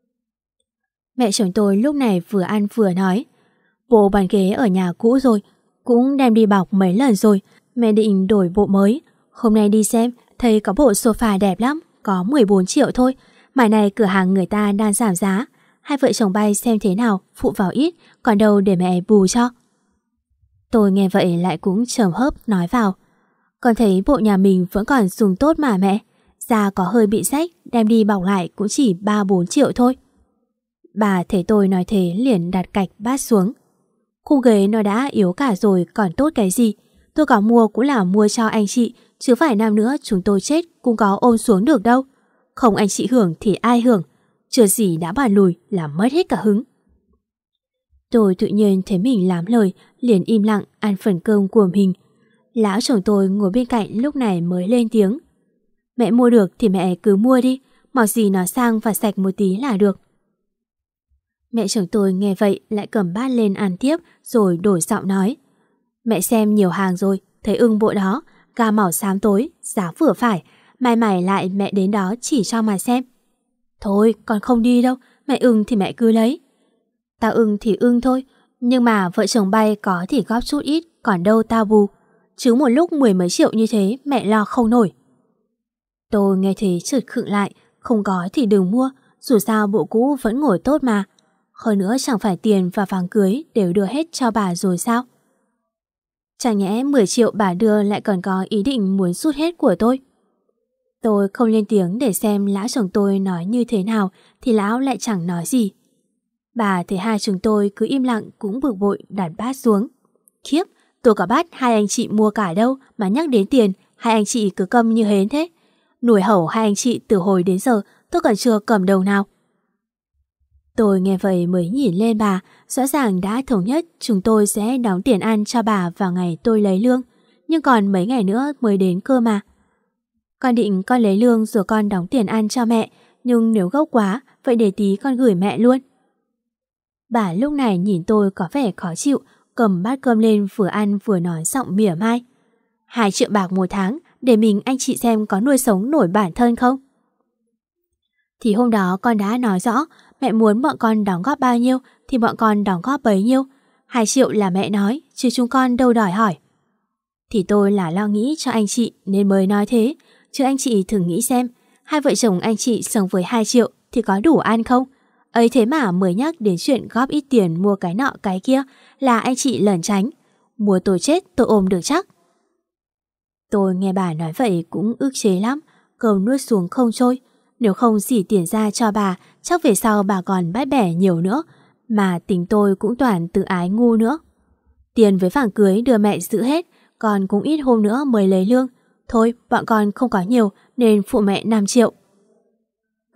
[SPEAKER 2] Mẹ chồng tôi lúc này vừa ăn vừa nói, bộ bàn ghế ở nhà cũ rồi, cũng đem đi bọc mấy lần rồi, mẹ định đổi bộ mới. Hôm nay đi xem, thấy có bộ sofa đẹp lắm, có mười bốn triệu thôi. Mải này cửa hàng người ta đang giảm giá. Hai vợ chồng bay xem thế nào, phụ vào ít, còn đâu để mẹ bù cho. Tôi nghe vậy lại cũng trầm hớp nói vào, con thấy bộ nhà mình vẫn còn dùng tốt mà mẹ. Da có hơi bị rách, đem đi bọc lại cũng chỉ ba bốn triệu thôi. Bà thấy tôi nói thế liền đặt cạch bát xuống. Khung ghế nó đã yếu cả rồi còn tốt cái gì. Tôi có mua cũng là mua cho anh chị, chứ phải năm nữa chúng tôi chết cũng có ôm xuống được đâu. Không anh chị hưởng thì ai hưởng. Chưa gì đã bàn lùi là mất hết cả hứng. Tôi tự nhiên thấy mình lắm lời, liền im lặng ăn phần cơm của mình. Lão chồng tôi ngồi bên cạnh lúc này mới lên tiếng, mẹ mua được thì mẹ cứ mua đi, màu gì nó sang và sạch một tí là được. Mẹ chồng tôi nghe vậy lại cầm bát lên ăn tiếp rồi đổi giọng nói, mẹ xem nhiều hàng rồi, thấy ưng bộ đó, gà màu xám tối, giá vừa phải, mai mày lại mẹ đến đó chỉ cho mà xem. Thôi con không đi đâu, mẹ ưng thì mẹ cứ lấy. Tao ưng thì ưng thôi, nhưng mà vợ chồng bay có thì góp chút ít, còn đâu tao bù. Chứ một lúc mười mấy triệu như thế mẹ lo không nổi. Tôi nghe thế chợt khựng lại, không có thì đừng mua, dù sao bộ cũ vẫn ngồi tốt mà. Hơn nữa chẳng phải tiền và vàng cưới đều đưa hết cho bà rồi sao? Chẳng nhẽ mười triệu bà đưa lại còn có ý định muốn rút hết của tôi? Tôi không lên tiếng để xem lão chồng tôi nói như thế nào thì lão lại chẳng nói gì. Bà thấy hai chúng tôi cứ im lặng cũng bực bội đặt bát xuống. Khiếp, tôi có bát hai anh chị mua cả đâu mà nhắc đến tiền, hai anh chị cứ câm như hến thế. Nổi hẩu hai anh chị từ hồi đến giờ tôi còn chưa cầm đồng nào. Tôi nghe vậy mới nhìn lên bà, rõ ràng đã thống nhất chúng tôi sẽ đóng tiền ăn cho bà vào ngày tôi lấy lương, nhưng còn mấy ngày nữa mới đến cơ mà. Con định con lấy lương rồi con đóng tiền ăn cho mẹ, nhưng nếu gốc quá, vậy để tí con gửi mẹ luôn. Bà lúc này nhìn tôi có vẻ khó chịu, cầm bát cơm lên vừa ăn vừa nói giọng mỉa mai. Hai triệu bạc một tháng, để mình anh chị xem có nuôi sống nổi bản thân không? Thì hôm đó con đã nói rõ, mẹ muốn bọn con đóng góp bao nhiêu thì bọn con đóng góp bấy nhiêu. Hai triệu là mẹ nói, chứ chúng con đâu đòi hỏi. Thì tôi là lo nghĩ cho anh chị nên mới nói thế, chứ anh chị thử nghĩ xem, hai vợ chồng anh chị sống với hai triệu thì có đủ ăn không? Ấy thế mà mới nhắc đến chuyện góp ít tiền mua cái nọ cái kia là anh chị lẩn tránh. Mua tôi chết tôi ôm được chắc. Tôi nghe bà nói vậy cũng ức chế lắm, cơm nuốt xuống không trôi. Nếu không xỉ tiền ra cho bà, chắc về sau bà còn bắt bẻ nhiều nữa. Mà tính tôi cũng toàn tự ái ngu nữa. Tiền với vàng cưới đưa mẹ giữ hết, còn cũng ít hôm nữa mới lấy lương. Thôi bọn con không có nhiều nên phụ mẹ năm triệu. Gớm,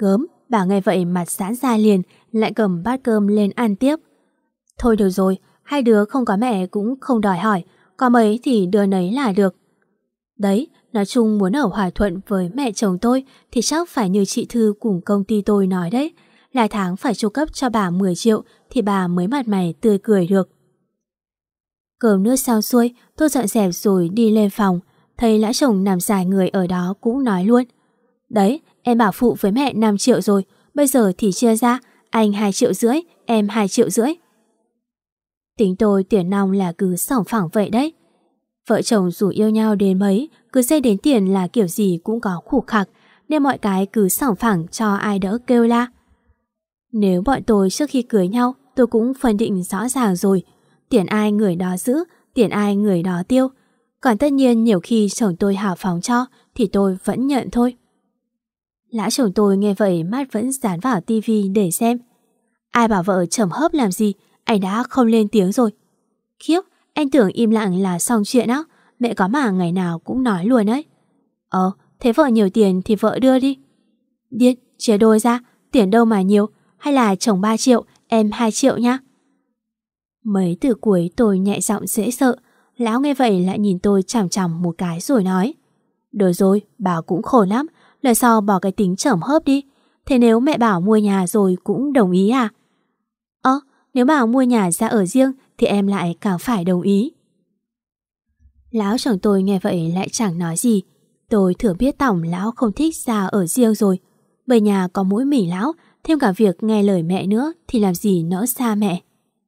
[SPEAKER 2] Bà nghe vậy mặt giãn ra liền, lại cầm bát cơm lên ăn tiếp. Thôi được rồi, hai đứa không có mẹ cũng không đòi hỏi, có mấy thì đứa nấy là được. Đấy, nói chung muốn ở hòa thuận với mẹ chồng tôi thì chắc phải như chị Thư cùng công ty tôi nói đấy, là tháng phải chu cấp cho bà mười triệu thì bà mới mặt mày tươi cười được. Cơm nước xong xuôi, tôi dọn dẹp rồi đi lên phòng, thấy lão chồng nằm dài người ở đó cũng nói luôn. Đấy, em bảo phụ với mẹ năm triệu rồi, bây giờ thì chia ra, anh hai triệu rưỡi, em hai triệu rưỡi. Tính tôi tiền nong là cứ sòng phẳng vậy đấy. Vợ chồng dù yêu nhau đến mấy, cứ xây đến tiền là kiểu gì cũng có khủ khặc, nên mọi cái cứ sòng phẳng cho ai đỡ kêu la. Nếu bọn tôi trước khi cưới nhau, tôi cũng phân định rõ ràng rồi, tiền ai người đó giữ, tiền ai người đó tiêu. Còn tất nhiên nhiều khi chồng tôi hào phóng cho thì tôi vẫn nhận thôi. Lão chồng tôi nghe vậy mắt vẫn dán vào tivi để xem. Ai bảo vợ trầm hớp làm gì, anh đã không lên tiếng rồi. Khiếp, anh tưởng im lặng là xong chuyện á, mẹ có mà ngày nào cũng nói luôn ấy. Ờ, thế vợ nhiều tiền thì vợ đưa đi. Điên, chia đôi ra, tiền đâu mà nhiều, hay là chồng ba triệu, em hai triệu nha. Mấy từ cuối tôi nhẹ giọng dễ sợ, lão nghe vậy lại nhìn tôi chằm chằm một cái rồi nói. Được rồi, bà cũng khổ lắm, lần sau bỏ cái tính trầm hớp đi. Thế nếu mẹ bảo mua nhà rồi cũng đồng ý à? Ơ, nếu bảo mua nhà ra ở riêng thì em lại càng phải đồng ý. Lão chồng tôi nghe vậy lại chẳng nói gì. Tôi thừa biết tổng lão không thích ra ở riêng rồi. Bởi nhà có mỗi mình lão, thêm cả việc nghe lời mẹ nữa thì làm gì nỡ xa mẹ.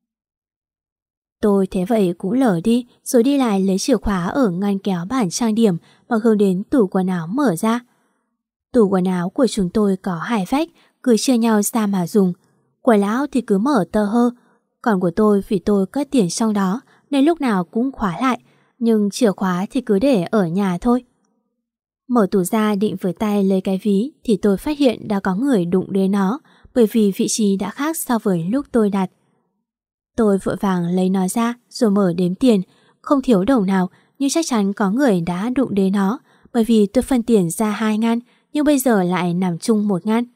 [SPEAKER 2] Tôi thế vậy cũng lờ đi, rồi đi lại lấy chìa khóa ở ngăn kéo bàn trang điểm mà hướng đến tủ quần áo mở ra. Tủ quần áo của chúng tôi có hai vách, cứ chia nhau ra mà dùng. Của lão thì cứ mở tơ hơ, còn của tôi vì tôi cất tiền trong đó nên lúc nào cũng khóa lại, nhưng chìa khóa thì cứ để ở nhà thôi. Mở tủ ra định với tay lấy cái ví thì tôi phát hiện đã có người đụng đến nó, bởi vì vị trí đã khác so với lúc tôi đặt. Tôi vội vàng lấy nó ra rồi mở đếm tiền, không thiếu đồng nào, nhưng chắc chắn có người đã đụng đến nó, bởi vì tôi phân tiền ra hai ngăn nhưng bây giờ lại nằm chung một ngăn.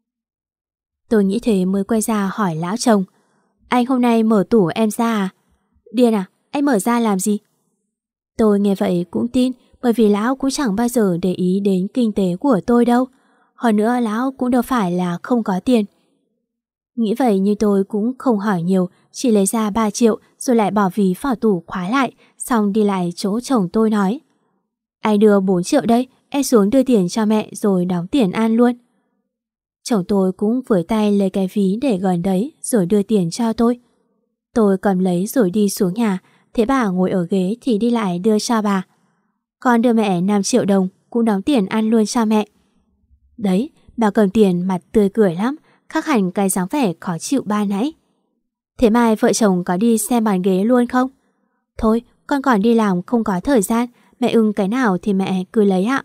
[SPEAKER 2] Tôi nghĩ thế mới quay ra hỏi lão chồng. Anh hôm nay mở tủ em ra à? Điên à, anh mở ra làm gì? Tôi nghe vậy cũng tin, bởi vì lão cũng chẳng bao giờ để ý đến kinh tế của tôi đâu. Hơn nữa lão cũng đâu phải là không có tiền. Nghĩ vậy nhưng tôi cũng không hỏi nhiều, chỉ lấy ra ba triệu rồi lại bỏ ví vào tủ khóa lại, xong đi lại chỗ chồng tôi nói. Anh đưa bốn triệu đây, em xuống đưa tiền cho mẹ rồi đóng tiền ăn luôn. Chồng tôi cũng với tay lấy cái ví để gần đấy rồi đưa tiền cho tôi. Tôi cầm lấy rồi đi xuống nhà, thế bà ngồi ở ghế thì đi lại đưa cho bà. Con đưa mẹ năm triệu đồng, cũng đóng tiền ăn luôn cho mẹ. Đấy, bà cầm tiền mặt tươi cười lắm, khác hẳn cái dáng vẻ khó chịu ban nãy. Thế mai vợ chồng có đi xem bàn ghế luôn không? Thôi, con còn đi làm không có thời gian, mẹ ưng cái nào thì mẹ cứ lấy ạ.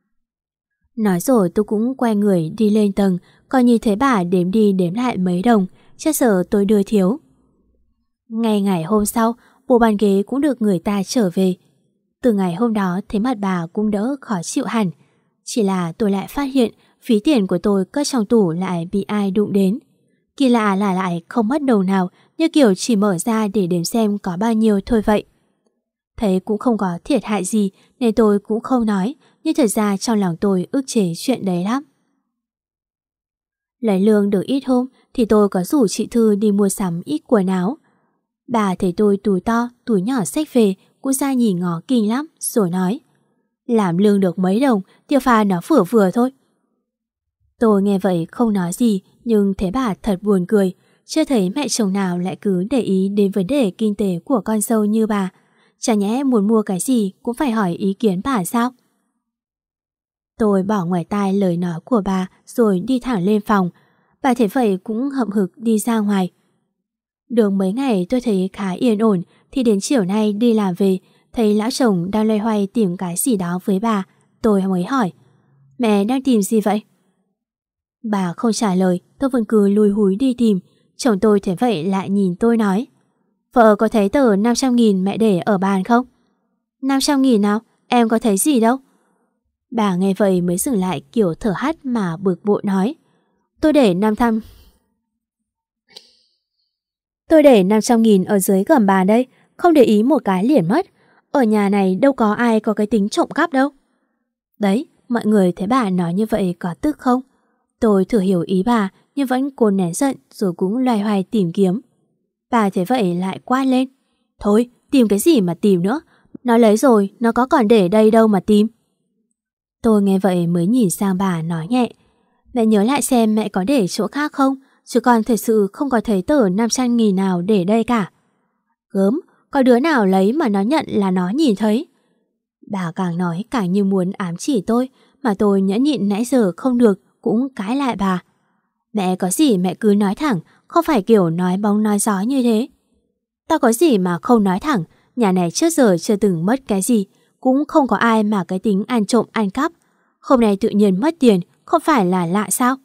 [SPEAKER 2] Nói rồi tôi cũng quay người đi lên tầng, coi như thế bà đếm đi đếm lại mấy đồng, chắc sợ tôi đưa thiếu. Ngày ngày hôm sau, bộ bàn ghế cũng được người ta trở về. Từ ngày hôm đó thấy mặt bà cũng đỡ khó chịu hẳn. Chỉ là tôi lại phát hiện phí tiền của tôi cất trong tủ lại bị ai đụng đến. Kỳ lạ là lại không mất đồng nào, như kiểu chỉ mở ra để đếm xem có bao nhiêu thôi vậy. Thấy cũng không có thiệt hại gì nên tôi cũng không nói, nhưng thật ra trong lòng tôi ức chế chuyện đấy lắm. Lấy lương được ít hôm thì tôi có rủ chị Thư đi mua sắm ít quần áo. Bà thấy tôi túi to, túi nhỏ xách về cũng ra nhìn ngó kinh lắm rồi nói. Làm lương được mấy đồng, tiêu pha nó vừa vừa thôi. Tôi nghe vậy không nói gì, nhưng thấy bà thật buồn cười. Chưa thấy mẹ chồng nào lại cứ để ý đến vấn đề kinh tế của con dâu như bà. Chả nhẽ muốn mua cái gì cũng phải hỏi ý kiến bà sao? Tôi bỏ ngoài tai lời nói của bà rồi đi thẳng lên phòng. Bà thấy vậy cũng hậm hực đi ra ngoài. Được mấy ngày tôi thấy khá yên ổn thì đến chiều nay đi làm về, thấy lão chồng đang loay hoay tìm cái gì đó với bà. Tôi mới hỏi, mẹ đang tìm gì vậy? Bà không trả lời, tôi vẫn cứ lùi húi đi tìm. Chồng tôi thấy vậy lại nhìn tôi nói, vợ có thấy tờ năm trăm nghìn mẹ để ở bàn không? năm trăm nghìn nào? Em có thấy gì đâu. Bà nghe vậy mới dừng lại kiểu thở hắt mà bực bội nói, Tôi để năm trăm Tôi để năm trăm nghìn ở dưới gầm bàn đây, không để ý một cái liền mất. Ở nhà này đâu có ai có cái tính trộm cắp đâu. Đấy, mọi người thấy bà nói như vậy có tức không? Tôi thử hiểu ý bà nhưng vẫn cố nén giận rồi cũng loay hoay tìm kiếm. Bà thấy vậy lại quát lên. Thôi, tìm cái gì mà tìm nữa? Nó lấy rồi, nó có còn để đây đâu mà tìm. Tôi nghe vậy mới nhìn sang bà nói nhẹ. Mẹ nhớ lại xem mẹ có để chỗ khác không? Chứ con thật sự không có thấy tờ năm trăm nghìn nào để đây cả. Gớm, có đứa nào lấy mà nó nhận là nó nhìn thấy. Bà càng nói càng như muốn ám chỉ tôi, mà tôi nhẫn nhịn nãy giờ không được cũng cãi lại bà. Mẹ có gì mẹ cứ nói thẳng, không phải kiểu nói bóng nói gió như thế. Tao có gì mà không nói thẳng, nhà này trước giờ chưa từng mất cái gì, cũng không có ai mà cái tính ăn trộm ăn cắp. Hôm nay tự nhiên mất tiền, không phải là lạ sao?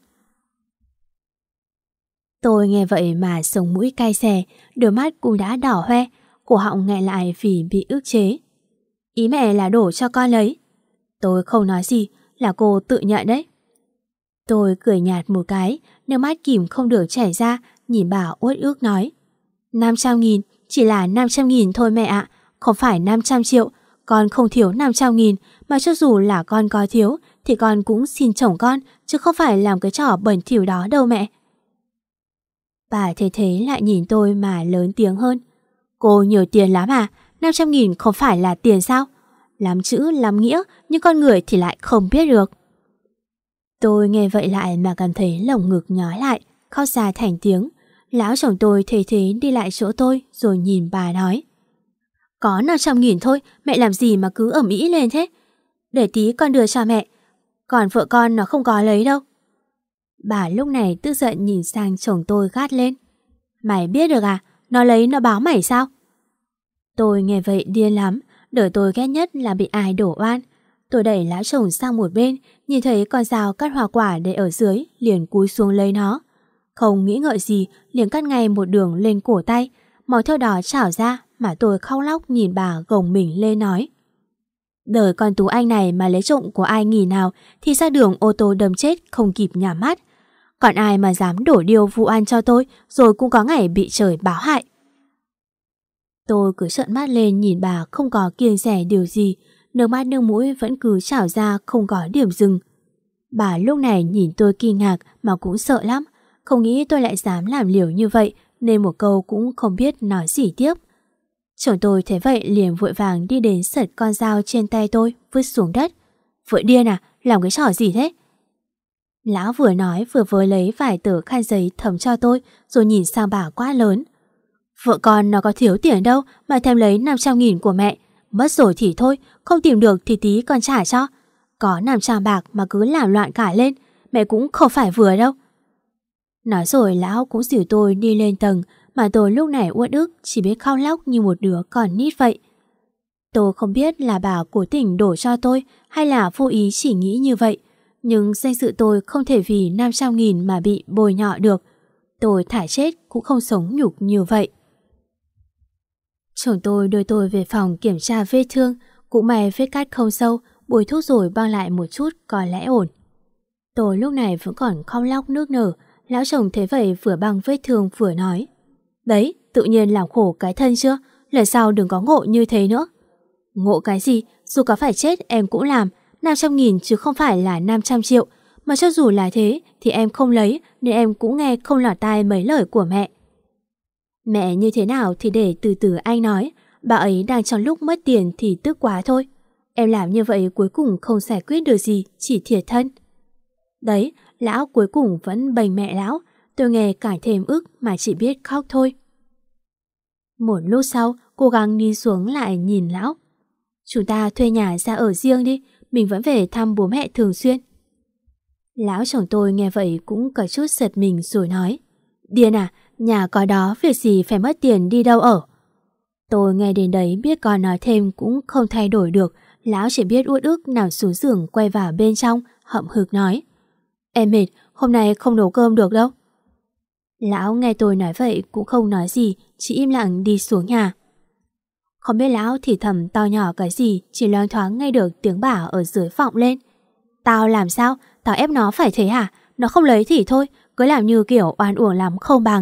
[SPEAKER 2] Tôi nghe vậy mà sống mũi cay xè, đôi mắt cũng đã đỏ hoe, cổ họng nghẹn lại vì bị ức chế. Ý mẹ là đổ cho con lấy. Tôi không nói gì, là cô tự nhận đấy. Tôi cười nhạt một cái, nước mắt kìm không được chảy ra, nhìn bà uất ức nói. năm trăm nghìn, chỉ là năm trăm nghìn thôi mẹ ạ, không phải năm trăm triệu. Con không thiếu năm trăm nghìn, mà cho dù là con có thiếu, thì con cũng xin chồng con, chứ không phải làm cái trò bẩn thỉu đó đâu mẹ. Bà thế thế lại nhìn tôi mà lớn tiếng hơn. Cô nhiều tiền lắm à, năm trăm nghìn không phải là tiền sao? Lắm chữ lắm nghĩa, nhưng con người thì lại không biết được. Tôi nghe vậy lại mà cảm thấy lồng ngực nhói lại, khóc ra thành tiếng. Lão chồng tôi thế thế đi lại chỗ tôi rồi nhìn bà nói. Có năm trăm nghìn thôi, mẹ làm gì mà cứ ầm ĩ lên thế? Để tí con đưa cho mẹ, còn vợ con nó không có lấy đâu. Bà lúc này tức giận nhìn sang chồng tôi gắt lên. Mày biết được à, nó lấy nó báo mày sao? Tôi nghe vậy điên lắm, đời tôi ghét nhất là bị ai đổ oan. Tôi đẩy lão chồng sang một bên, nhìn thấy con dao cắt hoa quả để ở dưới, liền cúi xuống lấy nó. Không nghĩ ngợi gì, liền cắt ngay một đường lên cổ tay, máu theo đó trào ra mà tôi khóc lóc nhìn bà gồng mình lên nói. Đời con Tú Anh này mà lấy trộm của ai nghỉ nào thì ra đường ô tô đâm chết không kịp nhắm mắt. Còn ai mà dám đổ điều vụ oan cho tôi rồi cũng có ngày bị trời báo hại. Tôi cứ trợn mắt lên nhìn bà không có kiêng dè điều gì, nước mắt nước mũi vẫn cứ trào ra không có điểm dừng. Bà lúc này nhìn tôi kinh ngạc mà cũng sợ lắm, không nghĩ tôi lại dám làm liều như vậy nên một câu cũng không biết nói gì tiếp. Chồng tôi thấy vậy liền vội vàng đi đến sật con dao trên tay tôi vứt xuống đất. Vợ điên à, làm cái trò gì thế? Lão vừa nói vừa với lấy vài tờ khăn giấy thấm cho tôi rồi nhìn sang bà quát lớn. Vợ con nó có thiếu tiền đâu mà thèm lấy năm trăm nghìn của mẹ. Mất rồi thì thôi, không tìm được thì tí con trả cho. Có năm trăm bạc mà cứ làm loạn cả lên, mẹ cũng không phải vừa đâu. Nói rồi lão cũng dìu tôi đi lên tầng, mà tôi lúc này uất ức chỉ biết khóc lóc như một đứa con nít vậy. Tôi không biết là bà cố tình đổ cho tôi hay là vô ý chỉ nghĩ như vậy, nhưng danh dự tôi không thể vì năm trăm nghìn mà bị bồi nhọ được. Tôi thả chết cũng không sống nhục như vậy. Chồng tôi đưa tôi về phòng kiểm tra vết thương, cũng may vết cắt không sâu, bôi thuốc rồi băng lại một chút có lẽ ổn. Tôi lúc này vẫn còn khóc lóc nước nở, lão chồng thấy vậy vừa băng vết thương vừa nói. Đấy, tự nhiên làm khổ cái thân chưa, lần sau đừng có ngộ như thế nữa. Ngộ cái gì, dù có phải chết em cũng làm, năm trăm nghìn chứ không phải là năm trăm triệu, mà cho dù là thế thì em không lấy nên em cũng nghe không lọt tai mấy lời của mẹ. Mẹ như thế nào thì để từ từ anh nói, bà ấy đang trong lúc mất tiền thì tức quá thôi. Em làm như vậy cuối cùng không giải quyết được gì, chỉ thiệt thân. Đấy, lão cuối cùng vẫn bênh mẹ lão, tôi nghe càng thêm ức mà chỉ biết khóc thôi. Một lúc sau, cố gắng đi xuống lại nhìn lão. Chúng ta thuê nhà ra ở riêng đi, mình vẫn về thăm bố mẹ thường xuyên. Lão chồng tôi nghe vậy cũng có chút giật mình rồi nói. Điên à, nhà có đó việc gì phải mất tiền đi đâu ở. Tôi nghe đến đấy biết còn nói thêm cũng không thay đổi được, lão chỉ biết uất ức nằm xuống giường quay vào bên trong, hậm hực nói. Em mệt, hôm nay không nấu cơm được đâu. Lão nghe tôi nói vậy cũng không nói gì, chỉ im lặng đi xuống nhà. Không biết lão thì thầm to nhỏ cái gì, chỉ loáng thoáng nghe được tiếng bảo ở dưới vọng lên. Tao làm sao? Tao ép nó phải thế hả? Nó không lấy thì thôi, cứ làm như kiểu oan uổng lắm không bằng.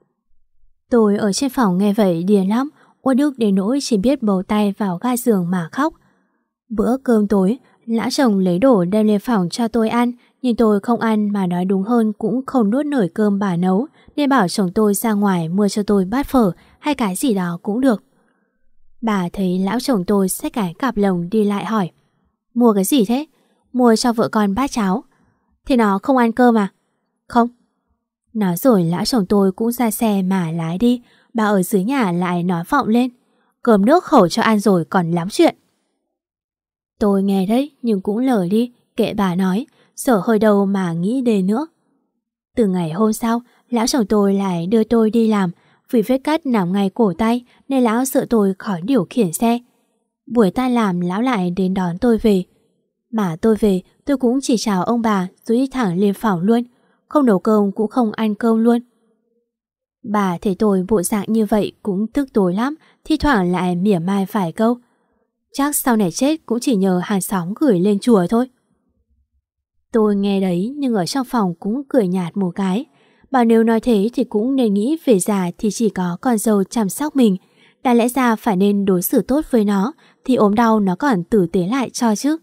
[SPEAKER 2] Tôi ở trên phòng nghe vậy điên lắm, uất ức đến nỗi chỉ biết bấu tay vào ga giường mà khóc. Bữa cơm tối, lão chồng lấy đồ đem lên phòng cho tôi ăn, nhưng tôi không ăn mà nói đúng hơn cũng không nuốt nổi cơm bà nấu, nên bảo chồng tôi ra ngoài mua cho tôi bát phở hay cái gì đó cũng được. Bà thấy lão chồng tôi xách cái cặp lồng đi lại hỏi: Mua cái gì thế? Mua cho vợ con bát cháo. Thì nó không ăn cơm à? Không. Nói rồi lão chồng tôi cũng ra xe mà lái đi. Bà ở dưới nhà lại nói vọng lên: Cơm nước khẩu cho ăn rồi còn lắm chuyện. Tôi nghe đấy nhưng cũng lờ đi, kệ bà nói, sợ hơi đầu mà nghĩ đến nữa. Từ ngày hôm sau, lão chồng tôi lại đưa tôi đi làm. Vì vết cắt nằm ngay cổ tay nên lão sợ tôi khỏi điều khiển xe. Buổi tan làm lão lại đến đón tôi về. Mà tôi về tôi cũng chỉ chào ông bà rồi đi thẳng lên phòng luôn. Không nấu cơm cũng không ăn cơm luôn. Bà thấy tôi bộ dạng như vậy cũng tức tối lắm, thi thoảng lại mỉa mai vài câu. Chắc sau này chết cũng chỉ nhờ hàng xóm gửi lên chùa thôi. Tôi nghe đấy nhưng ở trong phòng cũng cười nhạt một cái. Bảo nếu nói thế thì cũng nên nghĩ về già thì chỉ có con dâu chăm sóc mình. Đã lẽ ra phải nên đối xử tốt với nó, thì ốm đau nó còn tử tế lại cho chứ.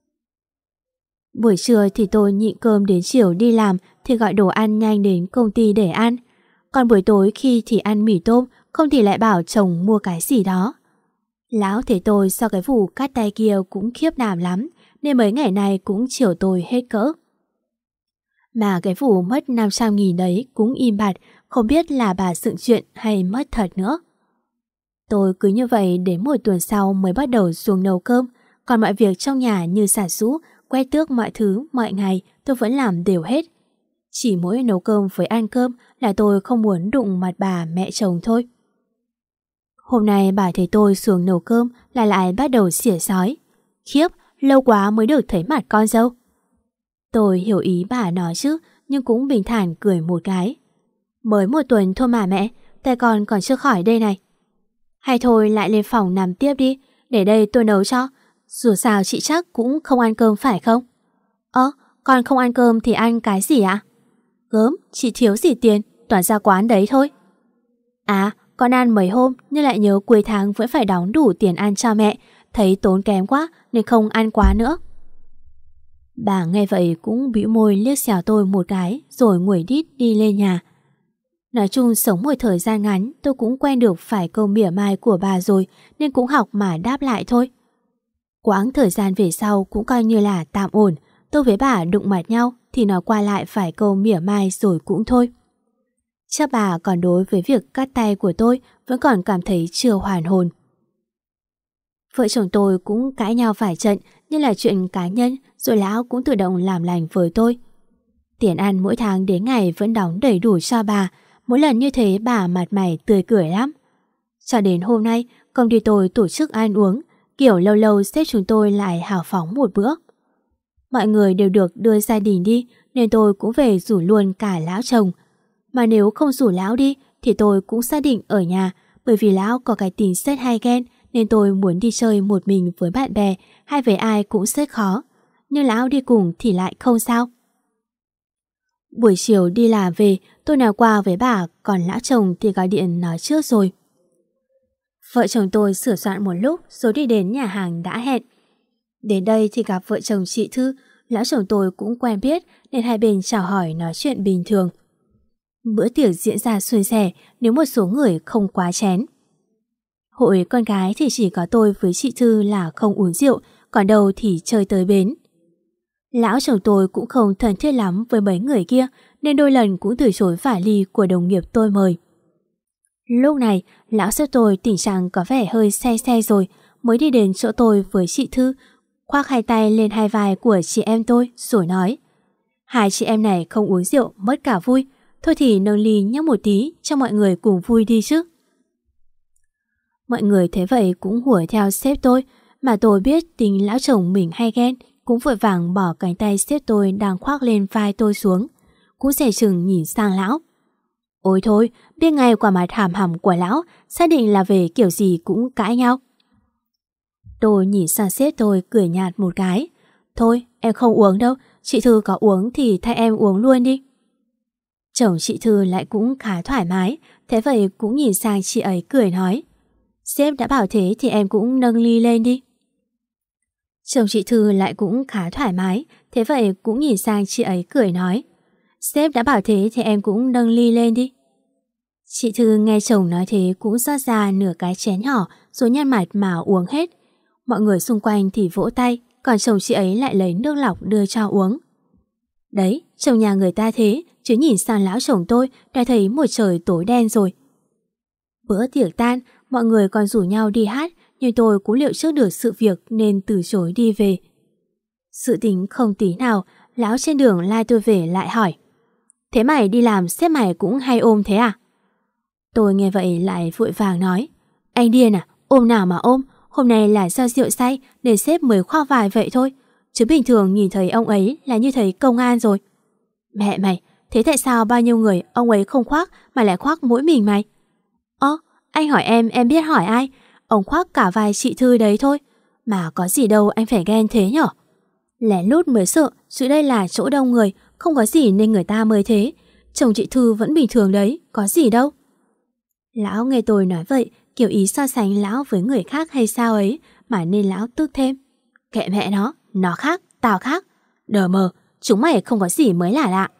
[SPEAKER 2] Buổi trưa thì tôi nhịn cơm đến chiều đi làm thì gọi đồ ăn nhanh đến công ty để ăn. Còn buổi tối khi thì ăn mì tôm, không thì lại bảo chồng mua cái gì đó. Lão thấy tôi sau cái vụ cắt tay kia cũng khiếp đảm lắm, nên mấy ngày này cũng chiều tôi hết cỡ. Mà cái vụ mất năm trăm nghìn đấy cũng im bặt, không biết là bà dựng chuyện hay mất thật nữa. Tôi cứ như vậy đến một tuần sau mới bắt đầu xuống nấu cơm, còn mọi việc trong nhà như xả sũ, quét tước mọi thứ, mọi ngày tôi vẫn làm đều hết. Chỉ mỗi nấu cơm với ăn cơm là tôi không muốn đụng mặt bà mẹ chồng thôi. Hôm nay bà thấy tôi xuống nấu cơm là lại bắt đầu xỉa xói. Khiếp, lâu quá mới được thấy mặt con dâu. Tôi hiểu ý bà nói chứ, nhưng cũng bình thản cười một cái. Mới một tuần thôi mà mẹ, tay con còn chưa khỏi đây này. Hay thôi lại lên phòng nằm tiếp đi, để đây tôi nấu cho. Dù sao chị chắc cũng không ăn cơm phải không? Ơ, con không ăn cơm thì ăn cái gì ạ? Gớm, chị thiếu gì tiền, toàn ra quán đấy thôi. À, con ăn mấy hôm nhưng lại nhớ cuối tháng vẫn phải đóng đủ tiền ăn cho mẹ, thấy tốn kém quá nên không ăn quá nữa. Bà nghe vậy cũng bĩu môi liếc xéo tôi một cái rồi nguẩy đít đi lên nhà. Nói chung sống một thời gian ngắn tôi cũng quen được phải câu mỉa mai của bà rồi nên cũng học mà đáp lại thôi. Quãng thời gian về sau cũng coi như là tạm ổn, tôi với bà đụng mặt nhau thì nói qua lại phải câu mỉa mai rồi cũng thôi. Chắc bà còn đối với việc cắt tay của tôi vẫn còn cảm thấy chưa hoàn hồn. Vợ chồng tôi cũng cãi nhau vài trận nhưng là chuyện cá nhân, rồi lão cũng tự động làm lành với tôi. Tiền ăn mỗi tháng đến ngày vẫn đóng đầy đủ cho bà, mỗi lần như thế bà mặt mày tươi cười lắm. Cho đến hôm nay công ty tôi tổ chức ăn uống, kiểu lâu lâu sếp chúng tôi lại hào phóng một bữa. Mọi người đều được đưa gia đình đi nên tôi cũng về rủ luôn cả lão chồng. Mà nếu không rủ lão đi thì tôi cũng xác định ở nhà, bởi vì lão có cái tính rất hay ghen nên tôi muốn đi chơi một mình với bạn bè hay với ai cũng rất khó. Nhưng lão đi cùng thì lại không sao. Buổi chiều đi làm về tôi nói qua với bà, còn lão chồng thì gọi điện nói trước rồi. Vợ chồng tôi sửa soạn một lúc rồi đi đến nhà hàng đã hẹn. Đến đây thì gặp vợ chồng chị Thư, lão chồng tôi cũng quen biết nên hai bên chào hỏi nói chuyện bình thường. Bữa tiệc diễn ra suôn sẻ nếu một số người không quá chén. Hội con gái thì chỉ có tôi với chị Thư là không uống rượu, còn đâu thì chơi tới bến. Lão chồng tôi cũng không thân thiết lắm với mấy người kia nên đôi lần cũng từ chối vài ly của đồng nghiệp tôi mời. Lúc này, lão sếp tôi tình trạng có vẻ hơi say xe rồi mới đi đến chỗ tôi với chị Thư, khoác hai tay lên hai vai của chị em tôi rồi nói: Hai chị em này không uống rượu mất cả vui, thôi thì nâng ly nhắc một tí cho mọi người cùng vui đi chứ. Mọi người thế vậy cũng hùa theo sếp tôi, mà tôi biết tính lão chồng mình hay ghen, cũng vội vàng bỏ cánh tay sếp tôi đang khoác lên vai tôi xuống, cũng dè chừng nhìn sang lão. Ôi thôi, biết ngay qua mặt hàm hầm của lão, xác định là về kiểu gì cũng cãi nhau. Tôi nhìn sang sếp tôi cười nhạt một cái. Thôi, em không uống đâu, chị Thư có uống thì thay em uống luôn đi. Chồng chị Thư lại cũng khá thoải mái, thế vậy cũng nhìn sang chị ấy cười nói: Sếp đã bảo thế thì em cũng nâng ly lên đi. Chồng chị Thư lại cũng khá thoải mái, thế vậy cũng nhìn sang chị ấy cười nói: Sếp đã bảo thế thì em cũng nâng ly lên đi. Chị Thư nghe chồng nói thế cũng rót ra nửa cái chén nhỏ rồi nhăn mặt mà uống hết. Mọi người xung quanh thì vỗ tay, còn chồng chị ấy lại lấy nước lọc đưa cho uống. Đấy, chồng nhà người ta thế, chứ nhìn sang lão chồng tôi đã thấy một trời tối đen rồi. Bữa tiệc tan, mọi người còn rủ nhau đi hát, nhưng tôi cũng liệu trước được sự việc nên từ chối đi về. Sự tính không tí nào, lão trên đường lai tôi về lại hỏi: Thế mày đi làm sếp mày cũng hay ôm thế à? Tôi nghe vậy lại vội vàng nói: Anh điên à, ôm nào mà ôm, hôm nay là do rượu say nên sếp mới khoác vải vậy thôi, chứ bình thường nhìn thấy ông ấy là như thấy công an rồi. Mẹ mày, thế tại sao bao nhiêu người ông ấy không khoác mà lại khoác mỗi mình mày? Ơ, anh hỏi em, em biết hỏi ai? Ông khoác cả vai chị Thư đấy thôi, mà có gì đâu anh phải ghen thế nhở? Lén lút mới sợ, chứ đây là chỗ đông người, không có gì nên người ta mới thế. Chồng chị Thư vẫn bình thường đấy, có gì đâu. Lão nghe tôi nói vậy, kiểu ý so sánh lão với người khác hay sao ấy, mà nên lão tức thêm: Kệ mẹ nó, nó khác, tao khác. Đờ mờ, chúng mày không có gì mới lạ lạ.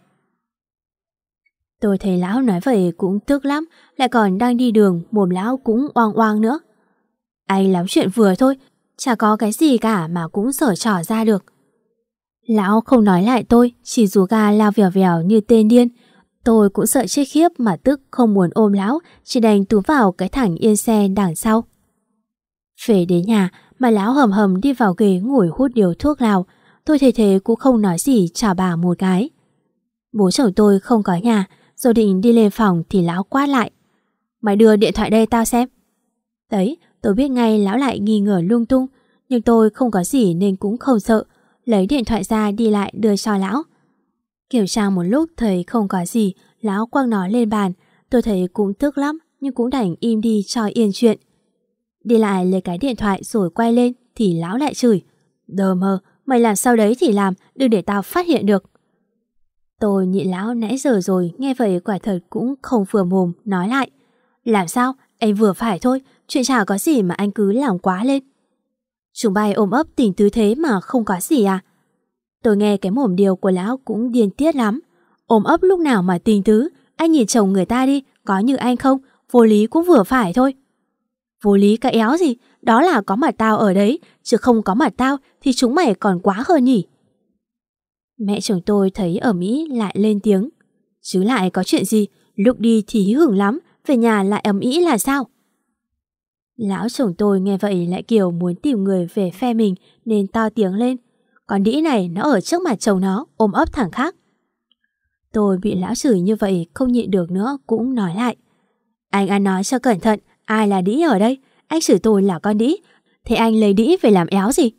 [SPEAKER 2] Tôi thấy lão nói vậy cũng tức lắm, lại còn đang đi đường, mồm lão cũng oang oang nữa. Anh lắm chuyện vừa thôi, chả có cái gì cả mà cũng giở trò ra được. Lão không nói lại tôi, chỉ rú ga lao vèo vèo như tên điên. Tôi cũng sợ chết khiếp mà tức không muốn ôm lão, chỉ đành túm vào cái thẳng yên xe đằng sau. Về đến nhà mà lão hầm hầm đi vào ghế ngồi hút điếu thuốc lào. Tôi thấy thế cũng không nói gì, chào bà một cái. Bố chồng tôi không có nhà, rồi định đi lên phòng thì lão quát lại: Mày đưa điện thoại đây tao xem. Đấy, tôi biết ngay lão lại nghi ngờ lung tung, nhưng tôi không có gì nên cũng không sợ, lấy điện thoại ra đi lại đưa cho lão. Kiểm tra một lúc thấy không có gì, lão quăng nó lên bàn. Tôi thấy cũng tức lắm, nhưng cũng đành im đi cho yên chuyện. Đi lại lấy cái điện thoại rồi quay lên thì lão lại chửi: Đờ mờ, mày làm sao đấy thì làm, đừng để tao phát hiện được. Tôi nhịn lão nãy giờ rồi, nghe vậy quả thật cũng không vừa mồm, nói lại: Làm sao, anh vừa phải thôi, chuyện chả có gì mà anh cứ làm quá lên. Chúng bay ôm ấp tình tứ thế mà không có gì à? Tôi nghe cái mồm điều của lão cũng điên tiết lắm. Ôm ấp lúc nào mà tình tứ, anh nhìn chồng người ta đi, có như anh không, vô lý cũng vừa phải thôi. Vô lý cái éo gì, đó là có mặt tao ở đấy, chứ không có mặt tao thì chúng mày còn quá hơn nhỉ. Mẹ chồng tôi thấy ở Mỹ lại lên tiếng: Chứ lại có chuyện gì, lúc đi thì hí hửng lắm, về nhà lại ầm ĩ là sao? Lão chồng tôi nghe vậy lại kiểu muốn tìm người về phe mình nên to tiếng lên: Con đĩ này nó ở trước mặt chồng nó, ôm ấp thằng khác. Tôi bị lão chửi như vậy không nhịn được nữa cũng nói lại: Anh ăn nói cho cẩn thận, ai là đĩ ở đây? Anh chửi tôi là con đĩ, thế anh lấy đĩ về làm éo gì?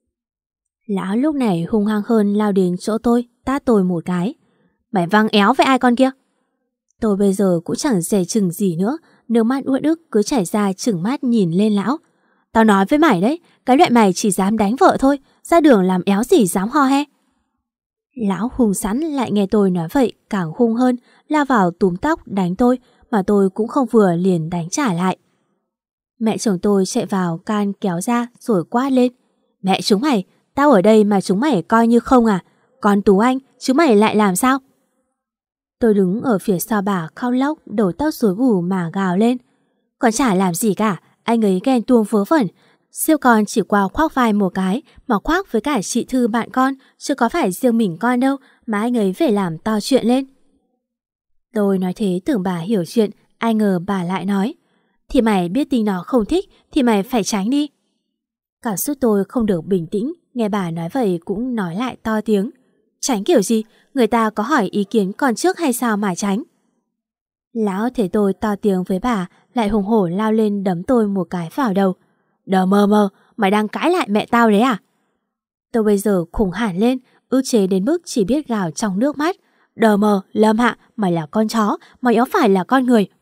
[SPEAKER 2] Lão lúc này hung hăng hơn lao đến chỗ tôi, tát tôi một cái: Mày văng éo với ai con kia? Tôi bây giờ cũng chẳng dè chừng gì nữa, nước mắt uất ức cứ chảy ra chừng mắt nhìn lên lão. Tao nói với mày đấy, cái loại mày chỉ dám đánh vợ thôi, ra đường làm éo gì dám ho he. Lão hung sẵn lại nghe tôi nói vậy càng hung hơn, lao vào túm tóc đánh tôi, mà tôi cũng không vừa liền đánh trả lại. Mẹ chồng tôi chạy vào can kéo ra rồi quát lên: Mẹ chúng mày, tao ở đây mà chúng mày coi như không à? Con Tú Anh, chúng mày lại làm sao? Tôi đứng ở phía sau bà khóc lóc, đầu tóc rối bù mà gào lên: Còn chả làm gì cả, anh ấy ghen tuông vớ vẩn. Siêu con chỉ qua khoác vai một cái mà khoác với cả chị Thư bạn con, chứ có phải riêng mình con đâu mà anh ấy phải làm to chuyện lên. Tôi nói thế tưởng bà hiểu chuyện, ai ngờ bà lại nói: Thì mày biết tính nó không thích thì mày phải tránh đi. Cảm xúc tôi không được bình tĩnh, nghe bà nói vậy cũng nói lại to tiếng: Tránh kiểu gì, người ta có hỏi ý kiến con trước hay sao mà tránh? Lão thấy tôi to tiếng với bà, lại hùng hổ lao lên đấm tôi một cái vào đầu: Đờ mờ mờ, mày đang cãi lại mẹ tao đấy à? Tôi bây giờ khủng hẳn lên, ức chế đến mức chỉ biết gào trong nước mắt: Đờ mờ, Lâm Hạ, mày là con chó, mày yếu phải là con người.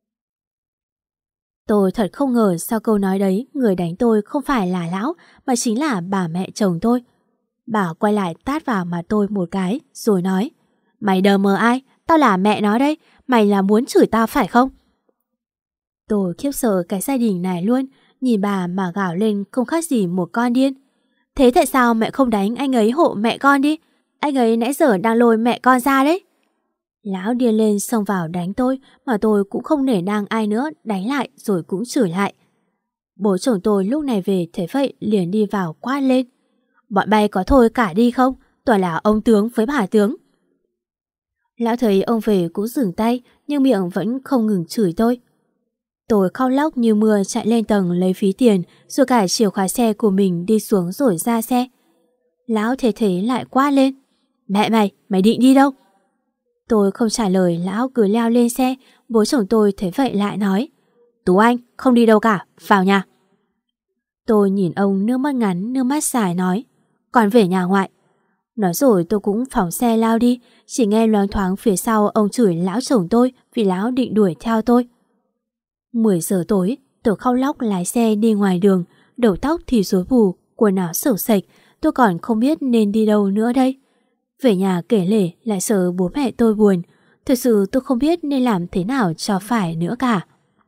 [SPEAKER 2] Tôi thật không ngờ sau câu nói đấy, người đánh tôi không phải là lão, mà chính là bà mẹ chồng tôi. Bà quay lại tát vào mặt tôi một cái, rồi nói: Mày đờ mờ ai? Tao là mẹ nó đây, mày là muốn chửi tao phải không? Tôi khiếp sợ cái gia đình này luôn, nhìn bà mà gào lên không khác gì một con điên. Thế tại sao mẹ không đánh anh ấy hộ mẹ con đi? Anh ấy nãy giờ đang lôi mẹ con ra đấy. Lão điên lên xông vào đánh tôi, mà tôi cũng không nể nang ai nữa, đánh lại rồi cũng chửi lại. Bố chồng tôi lúc này về thấy vậy liền đi vào quát lên. Bọn bay có thôi cả đi không? Toàn là ông tướng với bà tướng. Lão thấy ông về cũng dừng tay, nhưng miệng vẫn không ngừng chửi tôi. Tôi khóc lóc như mưa chạy lên tầng lấy phí tiền, rồi cả chìa khóa xe của mình đi xuống rồi ra xe. Lão thế thế lại quát lên. Mẹ mày, mày định đi đâu? Tôi không trả lời, lão cứ leo lên xe. Bố chồng tôi thấy vậy lại nói. Tú Anh, không đi đâu cả, vào nhà. Tôi nhìn ông nước mắt ngắn, nước mắt dài nói. Còn về nhà ngoại. Nói rồi tôi cũng phóng xe lao đi, chỉ nghe loáng thoáng phía sau ông chửi lão chồng tôi vì lão định đuổi theo tôi. mười giờ tối, tôi khóc lóc lái xe đi ngoài đường, đầu tóc thì rối bù, quần áo xẩu xệch, tôi còn không biết nên đi đâu nữa đây. Về nhà kể lể lại sợ bố mẹ tôi buồn, thật sự tôi không biết nên làm thế nào cho phải nữa cả.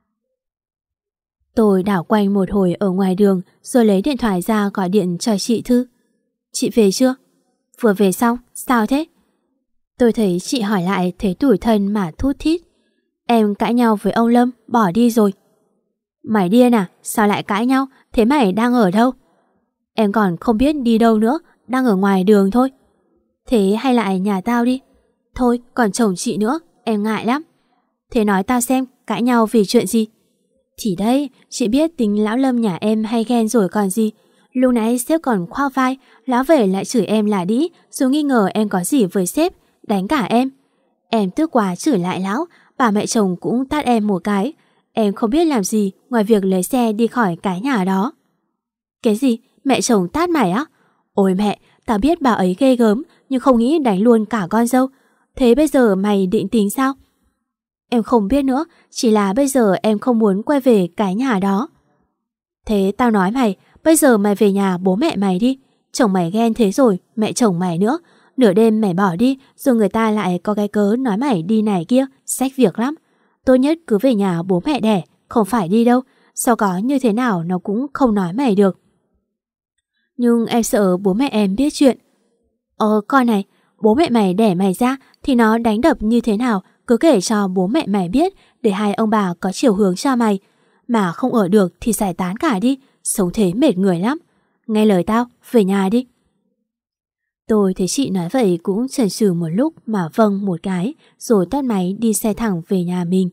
[SPEAKER 2] Tôi đảo quanh một hồi ở ngoài đường rồi lấy điện thoại ra gọi điện cho chị Thư. Chị về chưa? Vừa về xong, sao thế? Tôi thấy chị hỏi lại thấy tủi thân mà thút thít. Em cãi nhau với ông Lâm, bỏ đi rồi. Mày điên à? Sao lại cãi nhau? Thế mày đang ở đâu? Em còn không biết đi đâu nữa, đang ở ngoài đường thôi. Thế hay lại nhà tao đi. Thôi, còn chồng chị nữa, em ngại lắm. Thế nói tao xem, cãi nhau vì chuyện gì? Thì đây, chị biết tính lão Lâm nhà em hay ghen rồi còn gì. Lúc nãy sếp còn khoa vai, lão về lại chửi em là đĩ, rồi nghi ngờ em có gì với sếp, đánh cả em. Em tức quá chửi lại lão, bà mẹ chồng cũng tát em một cái. Em không biết làm gì ngoài việc lấy xe đi khỏi cái nhà đó. Cái gì? Mẹ chồng tát mày á? Ôi mẹ, tao biết bà ấy ghê gớm, nhưng không nghĩ đánh luôn cả con dâu. Thế bây giờ mày định tính sao? Em không biết nữa, chỉ là bây giờ em không muốn quay về cái nhà đó. Thế tao nói mày, bây giờ mày về nhà bố mẹ mày đi. Chồng mày ghen thế rồi, mẹ chồng mày nữa. Nửa đêm mày bỏ đi, rồi người ta lại có cái cớ nói mày đi này kia, xách việc lắm. Tốt nhất cứ về nhà bố mẹ đẻ, không phải đi đâu. Sau có như thế nào nó cũng không nói mày được. Nhưng em sợ bố mẹ em biết chuyện. Ờ con này, bố mẹ mày đẻ mày ra thì nó đánh đập như thế nào, cứ kể cho bố mẹ mày biết để hai ông bà có chiều hướng cho mày. Mà không ở được thì giải tán cả đi, sống thế mệt người lắm. Nghe lời tao, về nhà đi. Tôi thấy chị nói vậy cũng chần chừ một lúc mà vâng một cái, rồi tắt máy đi xe thẳng về nhà mình.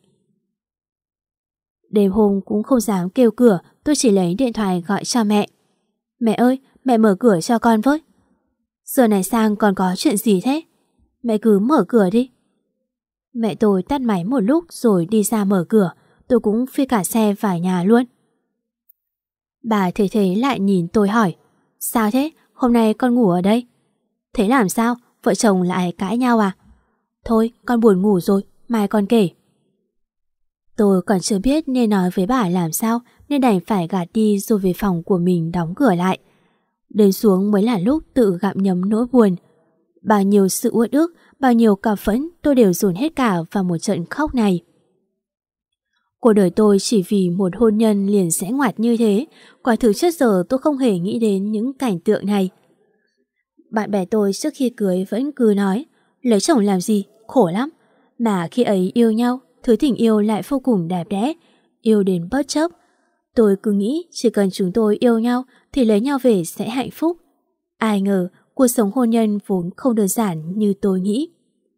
[SPEAKER 2] Đêm hôm cũng không dám kêu cửa, tôi chỉ lấy điện thoại gọi cho mẹ. Mẹ ơi, mẹ mở cửa cho con với. Giờ này sang còn có chuyện gì thế? Mẹ cứ mở cửa đi. Mẹ tôi tắt máy một lúc rồi đi ra mở cửa, tôi cũng phi cả xe vào nhà luôn. Bà thấy thế lại nhìn tôi hỏi. Sao thế? Hôm nay con ngủ ở đây. Thế làm sao? Vợ chồng lại cãi nhau à? Thôi, con buồn ngủ rồi, mai con kể. Tôi còn chưa biết nên nói với bà làm sao, nên đành phải gạt đi rồi về phòng của mình đóng cửa lại. Đến xuống mới là lúc tự gặm nhấm nỗi buồn. Bao nhiêu sự uất ức, bao nhiêu cảm phẫn tôi đều dồn hết cả vào một trận khóc này. Cuộc đời tôi chỉ vì một hôn nhân liền sẽ ngoặt như thế, quả thực trước giờ tôi không hề nghĩ đến những cảnh tượng này. Bạn bè tôi trước khi cưới vẫn cứ nói, lấy chồng làm gì, khổ lắm. Mà khi ấy yêu nhau, thứ tình yêu lại vô cùng đẹp đẽ, yêu đến bất chấp. Tôi cứ nghĩ chỉ cần chúng tôi yêu nhau thì lấy nhau về sẽ hạnh phúc. Ai ngờ cuộc sống hôn nhân vốn không đơn giản như tôi nghĩ.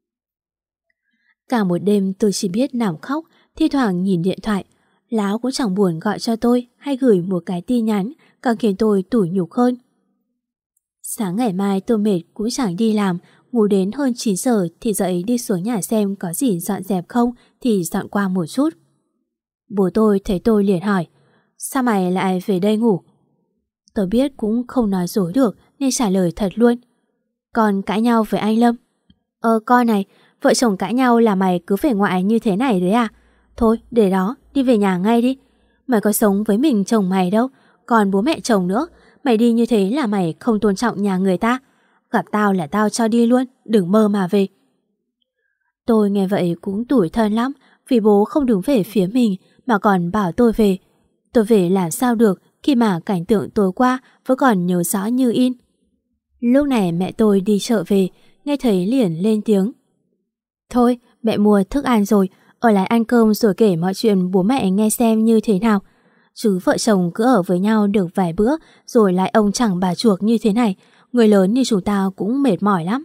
[SPEAKER 2] Cả một đêm tôi chỉ biết nằm khóc, thi thoảng nhìn điện thoại. Láo cũng chẳng buồn gọi cho tôi hay gửi một cái tin nhắn, càng khiến tôi tủi nhục hơn. Sáng ngày mai tôi mệt cũng chẳng đi làm, ngủ đến hơn chín giờ thì dậy đi xuống nhà xem có gì dọn dẹp không thì dọn qua một chút. Bố tôi thấy tôi liền hỏi, sao mày lại về đây ngủ? Tôi biết cũng không nói dối được nên trả lời thật luôn. Con cãi nhau với anh Lâm. Ờ con này, vợ chồng cãi nhau là mày cứ về ngoại như thế này đấy à? Thôi để đó, đi về nhà ngay đi. Mày có sống với mình chồng mày đâu, còn bố mẹ chồng nữa. Mày đi như thế là mày không tôn trọng nhà người ta. Gặp tao là tao cho đi luôn, đừng mơ mà về. Tôi nghe vậy cũng tủi thân lắm, vì bố không đứng về phía mình mà còn bảo tôi về. Tôi về làm sao được khi mà cảnh tượng tối qua vẫn còn nhớ rõ như in. Lúc này mẹ tôi đi chợ về, nghe thấy liền lên tiếng. Thôi, mẹ mua thức ăn rồi, ở lại ăn cơm rồi kể mọi chuyện bố mẹ nghe xem như thế nào. Chứ vợ chồng cứ ở với nhau được vài bữa rồi lại ông chẳng bà chuộc như thế này, người lớn như chúng ta cũng mệt mỏi lắm.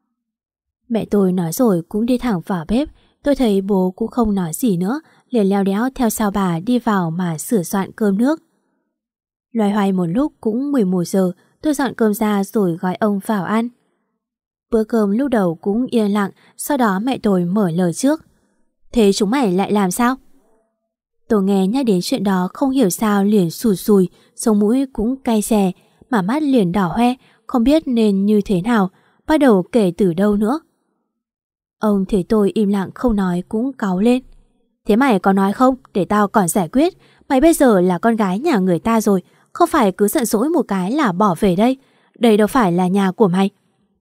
[SPEAKER 2] Mẹ tôi nói rồi cũng đi thẳng vào bếp. Tôi thấy bố cũng không nói gì nữa, liền leo đéo theo sau bà đi vào mà sửa soạn cơm nước. Loay hoay một lúc cũng mười một giờ, tôi dọn cơm ra rồi gọi ông vào ăn. Bữa cơm lúc đầu cũng yên lặng, sau đó mẹ tôi mở lời trước. Thế chúng mày lại làm sao? Tôi nghe nhắc đến chuyện đó không hiểu sao liền sùi sùi, sống mũi cũng cay xè, mà mắt liền đỏ hoe, không biết nên như thế nào, bắt đầu kể từ đâu nữa. Ông thấy tôi im lặng không nói cũng cáu lên. Thế mày có nói không, để tao còn giải quyết. Mày bây giờ là con gái nhà người ta rồi, không phải cứ giận dỗi một cái là bỏ về đây. Đây đâu phải là nhà của mày.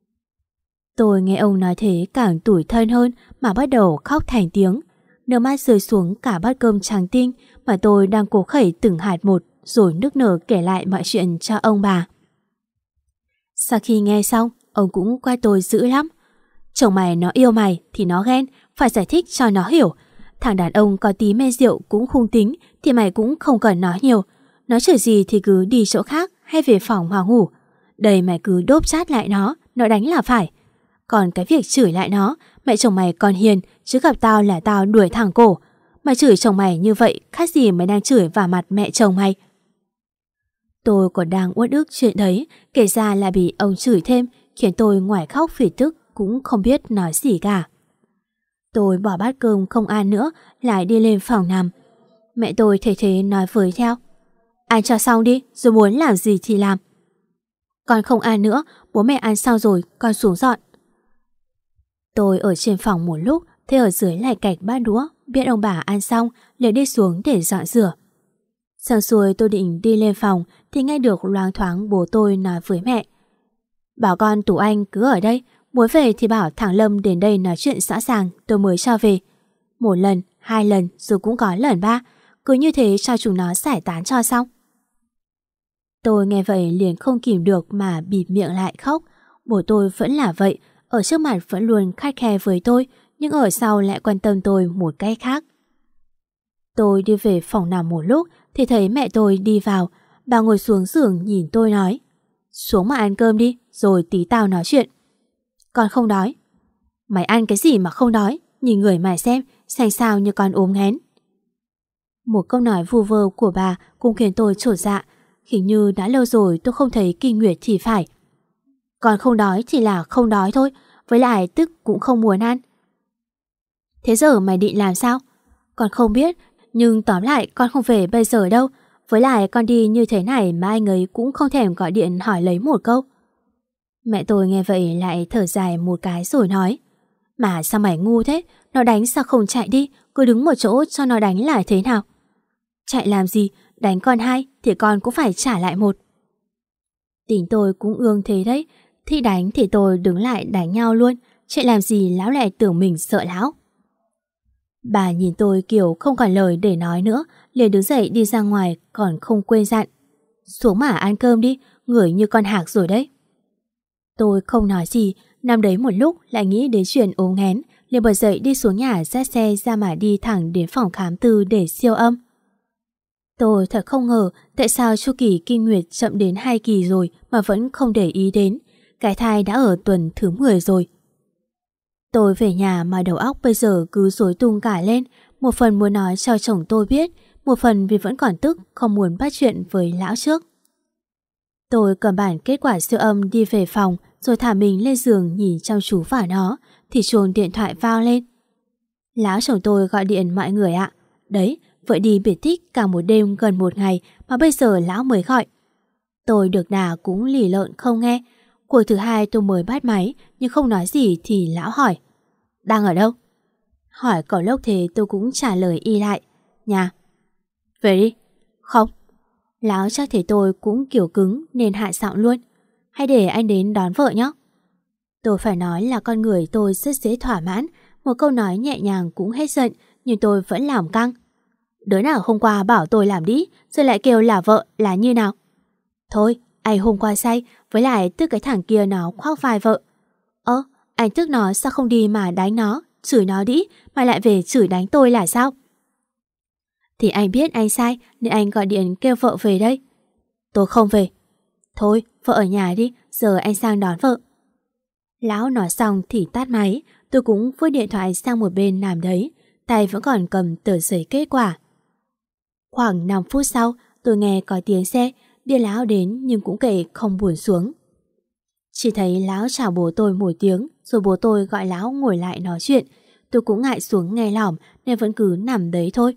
[SPEAKER 2] Tôi nghe ông nói thế càng tủi thân hơn mà bắt đầu khóc thành tiếng. Nước mắt rơi xuống cả bát cơm trắng tinh mà tôi đang cố khẩy từng hạt một rồi nức nở kể lại mọi chuyện cho ông bà. Sau khi nghe xong, ông cũng qua tôi dữ lắm. Chồng mày nó yêu mày thì nó ghen, phải giải thích cho nó hiểu. Thằng đàn ông có tí mê rượu cũng khung tính thì mày cũng không cần nói nhiều. Nó chửi gì thì cứ đi chỗ khác hay về phòng mà ngủ. Đây mày cứ đốp chát lại nó, nó đánh là phải. Còn cái việc chửi lại nó, mẹ chồng mày còn hiền, chứ gặp tao là tao đuổi thẳng cổ. Mày chửi chồng mày như vậy, khác gì mày đang chửi vào mặt mẹ chồng mày. Tôi còn đang uất ức chuyện đấy, kể ra là bị ông chửi thêm, khiến tôi ngoài khóc vì tức cũng không biết nói gì cả. Tôi bỏ bát cơm không ăn nữa, lại đi lên phòng nằm. Mẹ tôi thế thế nói với theo. Ăn cho xong đi, rồi muốn làm gì thì làm. Con không ăn nữa, bố mẹ ăn xong rồi, con xuống dọn. Tôi ở trên phòng một lúc, thế ở dưới lại cạch bát đũa, biết ông bà ăn xong, liền đi xuống để dọn rửa. Xong xuôi tôi định đi lên phòng, thì nghe được loáng thoáng bố tôi nói với mẹ. Bảo con Tú Anh cứ ở đây, muốn về thì bảo thằng Lâm đến đây nói chuyện rõ ràng, tôi mới cho về. Một lần, hai lần, rồi cũng có lần ba, cứ như thế cho chúng nó giải tán cho xong. Tôi nghe vậy liền không kìm được mà bịt miệng lại khóc. Bố tôi vẫn là vậy, ở trước mặt vẫn luôn khắt khe với tôi, nhưng ở sau lại quan tâm tôi một cách khác. Tôi đi về phòng nằm một lúc thì thấy mẹ tôi đi vào. Bà ngồi xuống giường nhìn tôi nói. Xuống mà ăn cơm đi, rồi tí tao nói chuyện. Con không đói. Mày ăn cái gì mà không đói? Nhìn người mày xem, xanh xao như con ốm nghén. Một câu nói vu vơ của bà cũng khiến tôi chột dạ. Hình như đã lâu rồi tôi không thấy Kinh Nguyệt thì phải. Con không đói thì là không đói thôi, với lại tức cũng không muốn ăn. Thế giờ mày định làm sao? Con không biết, nhưng tóm lại con không về bây giờ đâu. Với lại con đi như thế này mà anh ấy cũng không thèm gọi điện hỏi lấy một câu. Mẹ tôi nghe vậy lại thở dài một cái rồi nói. Mà sao mày ngu thế? Nó đánh sao không chạy đi, cứ đứng một chỗ cho nó đánh lại thế nào? Chạy làm gì? Đánh con hai thì con cũng phải trả lại một. Tính tôi cũng ương thế đấy. Thì đánh thì tôi đứng lại đánh nhau luôn. Chạy làm gì lão lại tưởng mình sợ lão. Bà nhìn tôi kiểu không còn lời để nói nữa, liền đứng dậy đi ra ngoài, còn không quên dặn. Xuống mà ăn cơm đi, người như con hạc rồi đấy. Tôi không nói gì, nằm đấy một lúc lại nghĩ đến chuyện ốm nghén, liền bật dậy đi xuống nhà dắt xe ra mà đi thẳng đến phòng khám tư để siêu âm. Tôi thật không ngờ tại sao chu kỳ kinh nguyệt chậm đến hai kỳ rồi mà vẫn không để ý đến. Cái thai đã ở tuần thứ mười rồi. Tôi về nhà mà đầu óc bây giờ cứ rối tung cả lên. Một phần muốn nói cho chồng tôi biết, một phần vì vẫn còn tức không muốn bắt chuyện với lão trước. Tôi cầm bản kết quả siêu âm đi về phòng, rồi thả mình lên giường nhìn chăm chú vào nó, thì chuông điện thoại vang lên. Lão chồng tôi gọi điện mọi người ạ. Đấy, vậy đi biệt tích cả một đêm gần một ngày mà bây giờ lão mới gọi. Tôi được đà cũng lì lợn không nghe. Cuộc thứ hai tôi mới bắt máy, nhưng không nói gì thì lão hỏi. Đang ở đâu? Hỏi cậu lốc thế tôi cũng trả lời y lại. Nhà. Về đi. Không. Lão chắc thấy tôi cũng kiểu cứng nên hạ giọng luôn. Hay để anh đến đón vợ nhé. Tôi phải nói là con người tôi rất dễ thỏa mãn, Một câu nói nhẹ nhàng cũng hết giận, nhưng tôi vẫn làm căng. Đứa nào hôm qua bảo tôi làm đi, rồi lại kêu là vợ là như nào? Thôi, anh hôm qua say, với lại tức cái thằng kia nó khoác vai vợ. Ơ, anh tức nó sao không đi mà đánh nó, chửi nó đi, mà lại về chửi đánh tôi là sao? Thì anh biết anh sai nên anh gọi điện kêu vợ về đây. Tôi không về. Thôi, vợ ở nhà đi, giờ anh sang đón vợ. Lão nói xong thì tắt máy, tôi cũng vứt điện thoại sang một bên nằm đấy, tay vẫn còn cầm tờ giấy kết quả. Khoảng năm phút sau, tôi nghe có tiếng xe, biết lão đến nhưng cũng kệ không buồn xuống. Chỉ thấy lão chào bố tôi một tiếng, rồi bố tôi gọi lão ngồi lại nói chuyện. Tôi cũng ngại xuống nghe lỏm nên vẫn cứ nằm đấy thôi.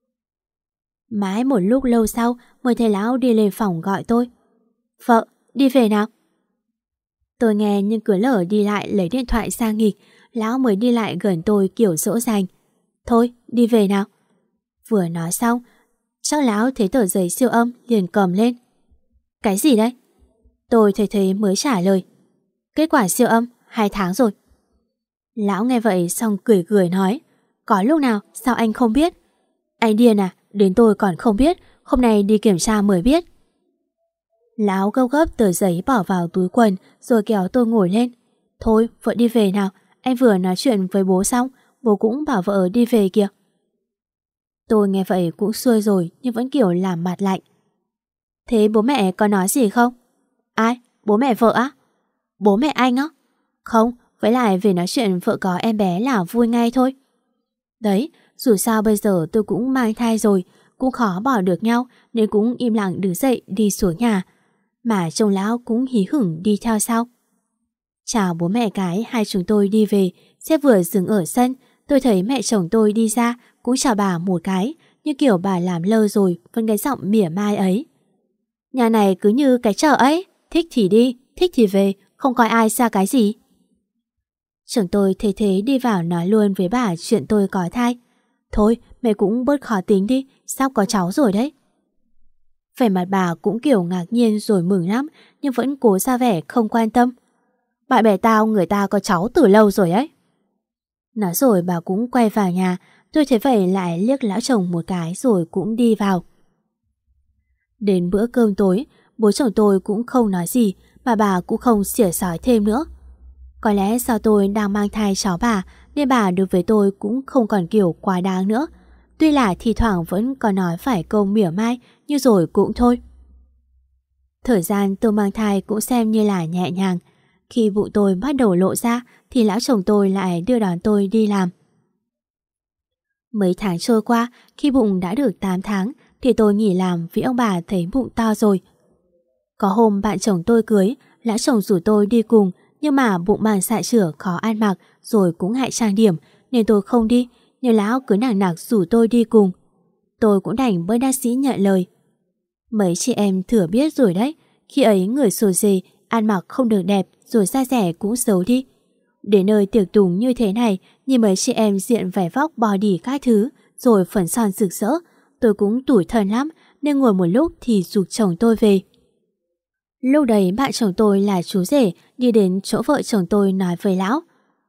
[SPEAKER 2] Mãi một lúc lâu sau mới thấy lão đi lên phòng gọi tôi. Vợ, đi về nào. Tôi nghe nhưng cứ lỡ đi lại lấy điện thoại ra nghịch. Lão mới đi lại gần tôi kiểu dỗ dành. Thôi, đi về nào. Vừa nói xong, chắc lão thấy tờ giấy siêu âm liền cầm lên. Cái gì đấy? Tôi thấy thế mới trả lời. Kết quả siêu âm hai tháng rồi. Lão nghe vậy xong cười cười nói. Có lúc nào sao anh không biết? Anh điên à? Đến tôi còn không biết. Hôm nay đi kiểm tra mới biết. Lão gấp gấp tờ giấy bỏ vào túi quần rồi kéo tôi ngồi lên. Thôi vợ đi về nào. Anh vừa nói chuyện với bố xong, bố cũng bảo vợ đi về kìa. Tôi nghe vậy cũng xuôi rồi nhưng vẫn kiểu làm mặt lạnh. Thế bố mẹ có nói gì không? Ai? Bố mẹ vợ á? Bố mẹ anh á? Không, với lại về nói chuyện vợ có em bé là vui ngay thôi. Đấy, dù sao bây giờ tôi cũng mang thai rồi, cũng khó bỏ được nhau nên cũng im lặng đứng dậy đi xuống nhà. Mà trông lão cũng hí hửng đi theo sau. Chào bố mẹ cái, hai chúng tôi đi về, xe vừa dừng ở sân, tôi thấy mẹ chồng tôi đi ra cũng chào bà một cái, như kiểu bà làm lơ rồi vẫn cái giọng mỉa mai ấy. Nhà này cứ như cái chợ ấy, thích thì đi, thích thì về, không coi ai xa cái gì. Chồng tôi thế thế đi vào nói luôn với bà chuyện tôi có thai. Thôi, mẹ cũng bớt khó tính đi, sắp có cháu rồi đấy. Vẻ mặt bà cũng kiểu ngạc nhiên rồi mừng lắm, nhưng vẫn cố ra vẻ không quan tâm. Bạn bè tao người ta có cháu từ lâu rồi ấy. Nói rồi bà cũng quay vào nhà, tôi thấy vậy lại liếc lão chồng một cái rồi cũng đi vào. Đến bữa cơm tối, bố chồng tôi cũng không nói gì, mà bà cũng không xỉa xói thêm nữa. Có lẽ do tôi đang mang thai cháu bà nên bà đối với tôi cũng không còn kiểu quá đáng nữa. Tuy là thi thoảng vẫn còn nói phải câu mỉa mai, nhưng rồi cũng thôi. Thời gian tôi mang thai cũng xem như là nhẹ nhàng. Khi bụng tôi bắt đầu lộ ra thì lão chồng tôi lại đưa đón tôi đi làm. Mấy tháng trôi qua, khi bụng đã được tám tháng thì tôi nghỉ làm vì ông bà thấy bụng to rồi. Có hôm bạn chồng tôi cưới, lão chồng rủ tôi đi cùng, nhưng mà bụng mang sại chửa khó ăn mặc rồi cũng ngại trang điểm nên tôi không đi, nhưng lão cứ nằng nặc rủ tôi đi cùng. Tôi cũng đành bất đắc dĩ nhận lời. Mấy chị em thừa biết rồi đấy, khi ấy người xồ xề, ăn mặc không được đẹp rồi da dẻ cũng xấu đi. Đến nơi tiệc tùng như thế này, nhìn mấy chị em diện vẻ vóc body các thứ rồi phấn son rực rỡ, tôi cũng tủi thân lắm nên ngồi một lúc thì giục chồng tôi về. Lúc đấy bạn chồng tôi là chú rể đi đến chỗ vợ chồng tôi nói với lão.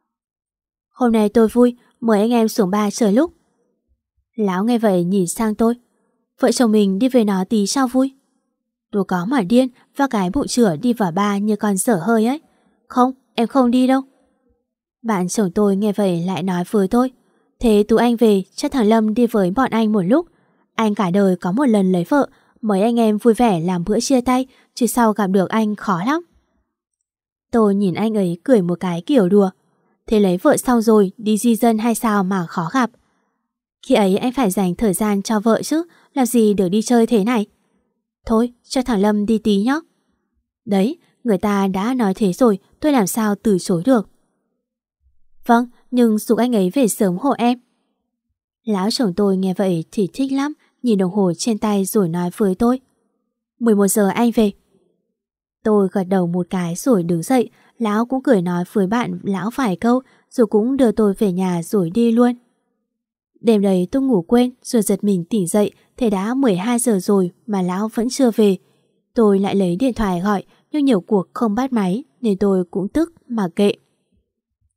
[SPEAKER 2] Hôm nay tôi vui, mời anh em xuống bar chơi lúc. Lão nghe vậy nhìn sang tôi. Vợ chồng mình đi về nó tí sao vui. Tôi có mà điên và cái bụng chửa đi vào bar như con dở hơi ấy. Không, em không đi đâu. Bạn chồng tôi nghe vậy lại nói với tôi. Thế Tú anh về cho thằng Lâm đi với bọn anh một lúc. Anh cả đời có một lần lấy vợ, mấy anh em vui vẻ làm bữa chia tay, chứ sau gặp được anh khó lắm. Tôi nhìn anh ấy cười một cái kiểu đùa. Thế lấy vợ xong rồi đi di dân hay sao mà khó gặp. Khi ấy anh phải dành thời gian cho vợ chứ, làm gì được đi chơi thế này. Thôi cho thằng Lâm đi tí nhé. Đấy, người ta đã nói thế rồi, tôi làm sao từ chối được. Vâng, nhưng giục anh ấy về sớm hộ em. Lão chồng tôi nghe vậy thì thích lắm, nhìn đồng hồ trên tay rồi nói với tôi. mười một giờ anh về. Tôi gật đầu một cái rồi đứng dậy, lão cũng cười nói với bạn lão vài câu rồi cũng đưa tôi về nhà rồi đi luôn. Đêm đấy tôi ngủ quên rồi giật mình tỉnh dậy, thế đã mười hai giờ rồi mà lão vẫn chưa về. Tôi lại lấy điện thoại gọi nhưng nhiều cuộc không bắt máy nên tôi cũng tức mà kệ.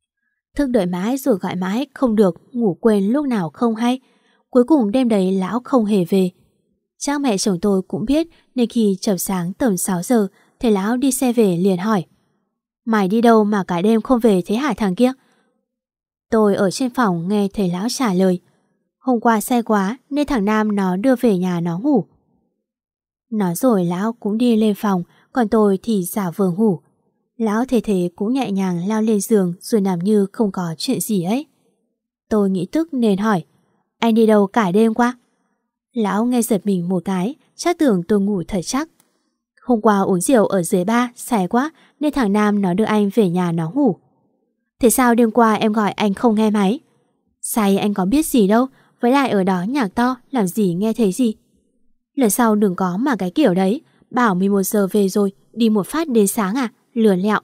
[SPEAKER 2] Thức đợi mãi rồi gọi mãi không được, ngủ quên lúc nào không hay. Cuối cùng đêm đấy lão không hề về. Chắc mẹ chồng tôi cũng biết, nên khi chập sáng tầm sáu giờ, thấy lão đi xe về liền hỏi: Mày đi đâu mà cả đêm không về thế hả thằng kia? Tôi ở trên phòng nghe thấy lão trả lời: Hôm qua say quá nên thằng Nam nó đưa về nhà nó ngủ. Nói rồi lão cũng đi lên phòng, còn tôi thì giả vờ ngủ. Lão thế thế cũng nhẹ nhàng leo lên giường rồi nằm như không có chuyện gì ấy. Tôi nghĩ tức nên hỏi: Anh đi đâu cả đêm qua? Lão nghe giật mình một cái, chắc tưởng tôi ngủ thật chắc. Hôm qua uống rượu ở dưới ba, say quá nên thằng Nam nó đưa anh về nhà nó ngủ. Thế sao đêm qua em gọi anh không nghe máy? Say anh có biết gì đâu, với lại ở đó nhạc to, làm gì nghe thấy gì. Lần sau đừng có mà cái kiểu đấy, bảo mười một giờ về rồi, đi một phát đến sáng à, lừa lẹo.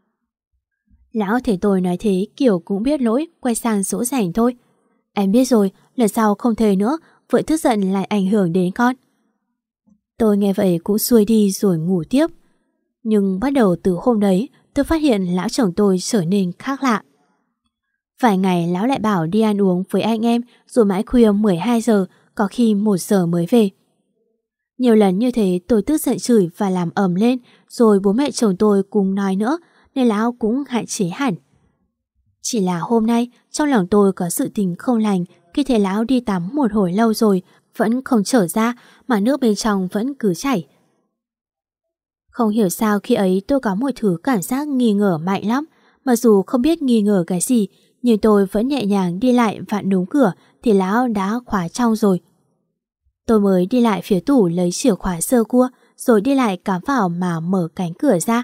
[SPEAKER 2] Lão thấy tôi nói thế kiểu cũng biết lỗi, quay sang dỗ dành thôi. Em biết rồi, lần sau không thể nữa, vợ tức giận lại ảnh hưởng đến con. Tôi nghe vậy cũng xuôi đi rồi ngủ tiếp. Nhưng bắt đầu từ hôm đấy, tôi phát hiện lão chồng tôi trở nên khác lạ. Vài ngày lão lại bảo đi ăn uống với anh em, rồi mãi khuya mười hai giờ, có khi một giờ mới về. Nhiều lần như thế tôi tức giận chửi và làm ầm lên, rồi bố mẹ chồng tôi cùng nói nữa, nên lão cũng hạn chế hẳn. Chỉ là hôm nay, trong lòng tôi có sự tình không lành khi thấy lão đi tắm một hồi lâu rồi, vẫn không trở ra mà nước bên trong vẫn cứ chảy. Không hiểu sao khi ấy tôi có một thứ cảm giác nghi ngờ mạnh lắm, mặc dù không biết nghi ngờ cái gì, nhưng tôi vẫn nhẹ nhàng đi lại vặn đúng cửa thì lão đã khóa trong rồi. Tôi mới đi lại phía tủ lấy chìa khóa sơ cua, rồi đi lại cắm vào mà mở cánh cửa ra.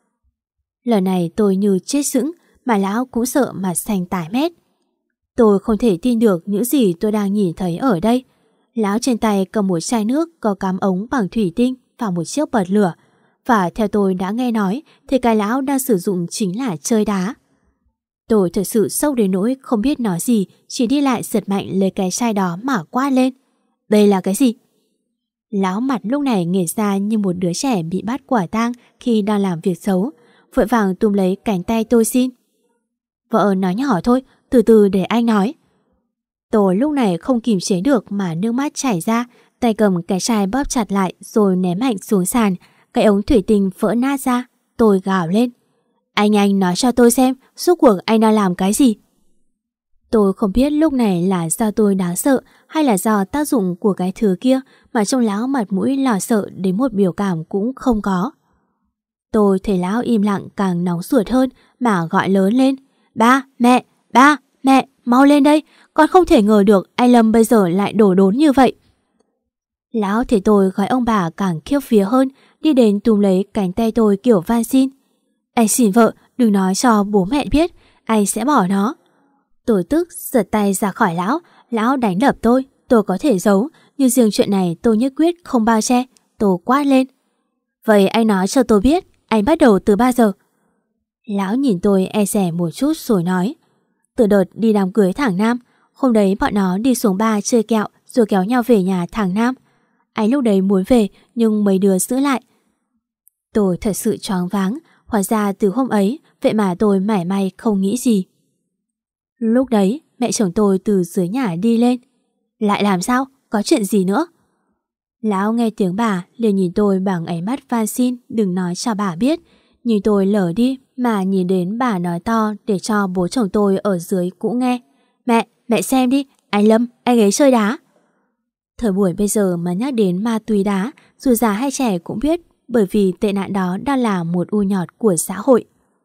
[SPEAKER 2] Lần này tôi như chết sững, mà lão cũng sợ mặt xanh tái mét. Tôi không thể tin được những gì tôi đang nhìn thấy ở đây. Lão trên tay cầm một chai nước có cắm ống bằng thủy tinh và một chiếc bật lửa. Và theo tôi đã nghe nói thì cái lão đang sử dụng chính là chơi đá. Tôi thật sự sốc đến nỗi không biết nói gì, chỉ đi lại giật mạnh lấy cái chai đó mà quát lên: Đây là cái gì? Lão mặt lúc này nghệt ra như một đứa trẻ bị bắt quả tang khi đang làm việc xấu, vội vàng túm lấy cánh tay tôi xin: Vợ nói nhỏ thôi, từ từ để anh nói. Tôi lúc này không kìm chế được mà nước mắt chảy ra, tay cầm cái chai bóp chặt lại rồi ném mạnh xuống sàn, cái ống thủy tinh vỡ nát ra. Tôi gào lên: Anh anh nói cho tôi xem, suốt cuộc anh đang làm cái gì? Tôi không biết lúc này là do tôi đáng sợ hay là do tác dụng của cái thứ kia mà trông lão mặt mũi lo sợ đến một biểu cảm cũng không có. Tôi thấy lão im lặng càng nóng ruột hơn mà gọi lớn lên: Ba, mẹ, ba, mẹ, mau lên đây, con không thể ngờ được anh Lâm bây giờ lại đổ đốn như vậy. Lão thấy tôi gọi ông bà càng khiếp vía hơn, đi đến túm lấy cánh tay tôi kiểu van xin: Anh xin vợ, đừng nói cho bố mẹ biết, anh sẽ bỏ nó. Tôi tức giật tay ra khỏi lão, lão đánh đập tôi, tôi có thể giấu, nhưng riêng chuyện này tôi nhất quyết không bao che. Tôi quát lên: Vậy anh nói cho tôi biết, anh bắt đầu từ bao giờ? Lão nhìn tôi e dè một chút rồi nói: Từ đợt đi đám cưới thằng Nam, hôm đấy bọn nó đi xuống bar chơi kẹo rồi kéo nhau về nhà thằng Nam. Anh lúc đấy muốn về nhưng mấy đứa giữ lại. Tôi thật sự choáng váng, hóa ra từ hôm ấy vậy mà tôi mảy may không nghĩ gì. Lúc đấy mẹ chồng tôi từ dưới nhà đi lên: Lại làm sao? Có chuyện gì nữa? Lão nghe tiếng bà liền nhìn tôi bằng ánh mắt van xin đừng nói cho bà biết, nhưng tôi lờ đi mà nhìn đến bà nói to để cho bố chồng tôi ở dưới cũng nghe: Mẹ, mẹ xem đi, anh Lâm, anh ấy chơi đá. Thời buổi bây giờ mà nhắc đến ma túy đá, dù già hay trẻ cũng biết, bởi vì tệ nạn đó đang là một u nhọt của xã hội.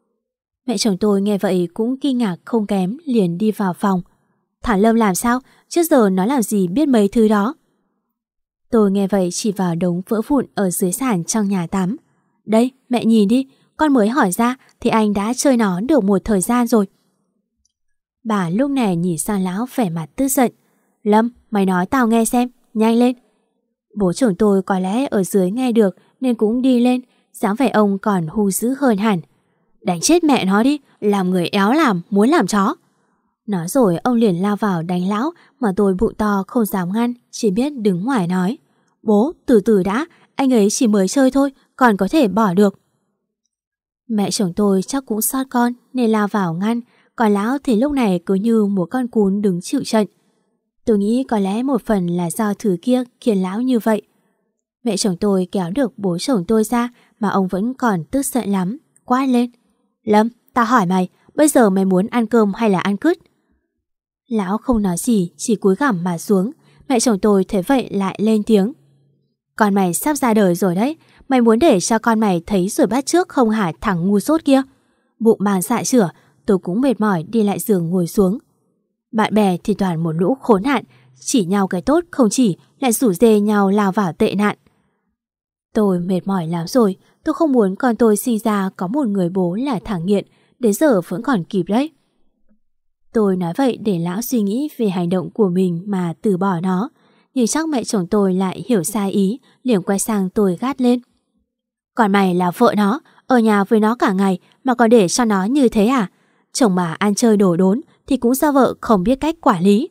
[SPEAKER 2] Mẹ chồng tôi nghe vậy cũng kinh ngạc không kém, liền đi vào phòng: Thằng Lâm làm sao? Trước giờ nó làm gì biết mấy thứ đó? Tôi nghe vậy chỉ vào đống vỡ vụn ở dưới sàn trong nhà tắm: Đây, mẹ nhìn đi, con mới hỏi ra thì anh đã chơi nó được một thời gian rồi. Bà lúc này nhìn sang lão vẻ mặt tức giận: Lâm, mày nói tao nghe xem, nhanh lên. Bố chồng tôi có lẽ ở dưới nghe được nên cũng đi lên, dáng vẻ ông còn hung dữ hơn hẳn: Đánh chết mẹ nó đi, làm người éo làm, muốn làm chó. Nói rồi ông liền lao vào đánh lão, mà tôi bụng to không dám ngăn, chỉ biết đứng ngoài nói: Bố, từ từ đã, anh ấy chỉ mới chơi thôi, còn có thể bỏ được. Mẹ chồng tôi chắc cũng xót con nên lao vào ngăn, Còn lão thì lúc này cứ như một con cún đứng chịu trận. Tôi nghĩ có lẽ một phần là do thứ kia khiến lão như vậy. Mẹ chồng tôi kéo được bố chồng tôi ra mà ông vẫn còn tức giận lắm, quát lên. Lâm, tao hỏi mày, bây giờ mày muốn ăn cơm hay là ăn cứt? Lão không nói gì, chỉ cúi gằm mà xuống. Mẹ chồng tôi thấy vậy lại lên tiếng. Con mày sắp ra đời rồi đấy, mày muốn để cho con mày thấy rồi bắt chước không hả thằng ngu sốt kia? Bụng mang dạ chửa, tôi cũng mệt mỏi đi lại giường ngồi xuống. Bạn bè thì toàn một lũ khốn nạn, chỉ nhau cái tốt không chỉ, lại rủ rê nhau lao vào tệ nạn. Tôi mệt mỏi lắm rồi, tôi không muốn con tôi sinh ra có một người bố là thằng nghiện, đến giờ vẫn còn kịp đấy. Tôi nói vậy để lão suy nghĩ về hành động của mình mà từ bỏ nó, nhưng chắc mẹ chồng tôi lại hiểu sai ý, liền quay sang tôi gắt lên. Còn mày là vợ nó, ở nhà với nó cả ngày mà còn để cho nó như thế à? Chồng mà ăn chơi đổ đốn thì cũng do vợ không biết cách quản lý.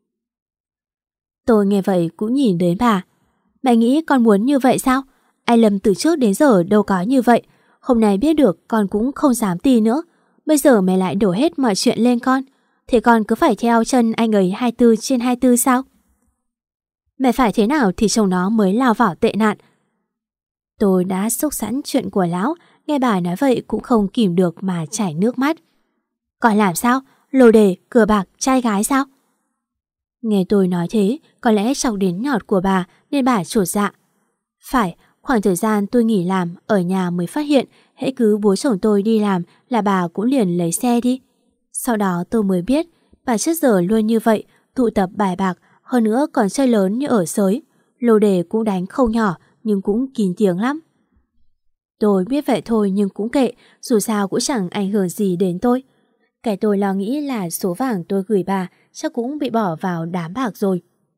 [SPEAKER 2] Tôi nghe vậy cũng nhìn đến bà. Mày nghĩ con muốn như vậy sao? Anh Lâm từ trước đến giờ đâu có như vậy. Hôm nay biết được con cũng không dám tin nữa. Bây giờ mày lại đổ hết mọi chuyện lên con. Thế con cứ phải theo chân anh ấy hai mươi bốn trên hai mươi bốn sao? Mày phải thế nào thì chồng nó mới lao vào tệ nạn. Tôi đã xúc sẵn chuyện của lão, nghe bà nói vậy cũng không kìm được mà chảy nước mắt. Còn làm sao? Lồ đề, cờ bạc, trai gái sao? Nghe tôi nói thế, có lẽ chọc đến nhọt của bà nên bà chột dạ. Phải, khoảng thời gian tôi nghỉ làm ở nhà mới phát hiện hễ cứ bố chồng tôi đi làm là bà cũng liền lấy xe đi. Sau đó tôi mới biết bà trước giờ luôn như vậy, tụ tập bài bạc, hơn nữa còn chơi lớn như ở sới. Lô đề cũng đánh không nhỏ nhưng cũng kín tiếng lắm. Tôi biết vậy thôi nhưng cũng kệ, dù sao cũng chẳng ảnh hưởng gì đến tôi. Cái tôi lo nghĩ là số vàng tôi gửi bà chắc cũng bị bỏ vào đám bạc rồi.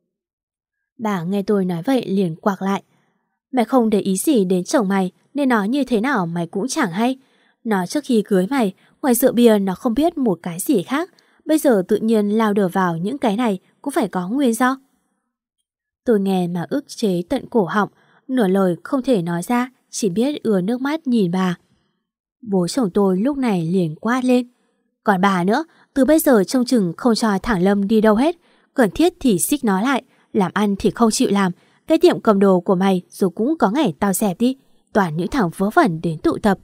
[SPEAKER 2] Bà nghe tôi nói vậy liền quạc lại. Mày không để ý gì đến chồng mày nên nói như thế nào mày cũng chẳng hay. Nó trước khi cưới mày, ngoài rượu bia nó không biết một cái gì khác. Bây giờ tự nhiên lao đổ vào những cái này cũng phải có nguyên do. Tôi nghe mà ức chế tận cổ họng, nửa lời không thể nói ra, chỉ biết ứa nước mắt nhìn bà. Bố chồng tôi lúc này liền quát lên. Còn bà nữa, từ bây giờ trông chừng không cho thằng Lâm đi đâu hết. Cần thiết thì xích nó lại, làm ăn thì không chịu làm. Cái tiệm cầm đồ của mày rồi cũng có ngày tao dẹp đi. Toàn những thằng vớ vẩn đến tụ tập.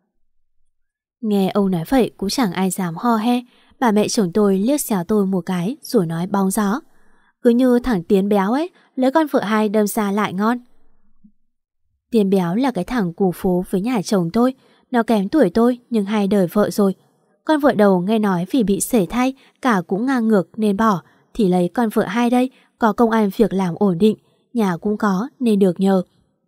[SPEAKER 2] Nghe ông nói vậy cũng chẳng ai dám ho he. Bà mẹ chồng tôi liếc xéo tôi một cái rồi nói bóng gió. Cứ như thằng Tiến béo ấy, lấy con vợ hai đâm ra lại ngon. Tiến béo là cái thằng cù phố với nhà chồng tôi. Nó kém tuổi tôi nhưng hai đời vợ rồi. Con vợ đầu nghe nói vì bị sể thai cả cũng ngang ngược nên bỏ, thì lấy con vợ hai đây, có công ăn việc làm ổn định, nhà cũng có nên được nhờ.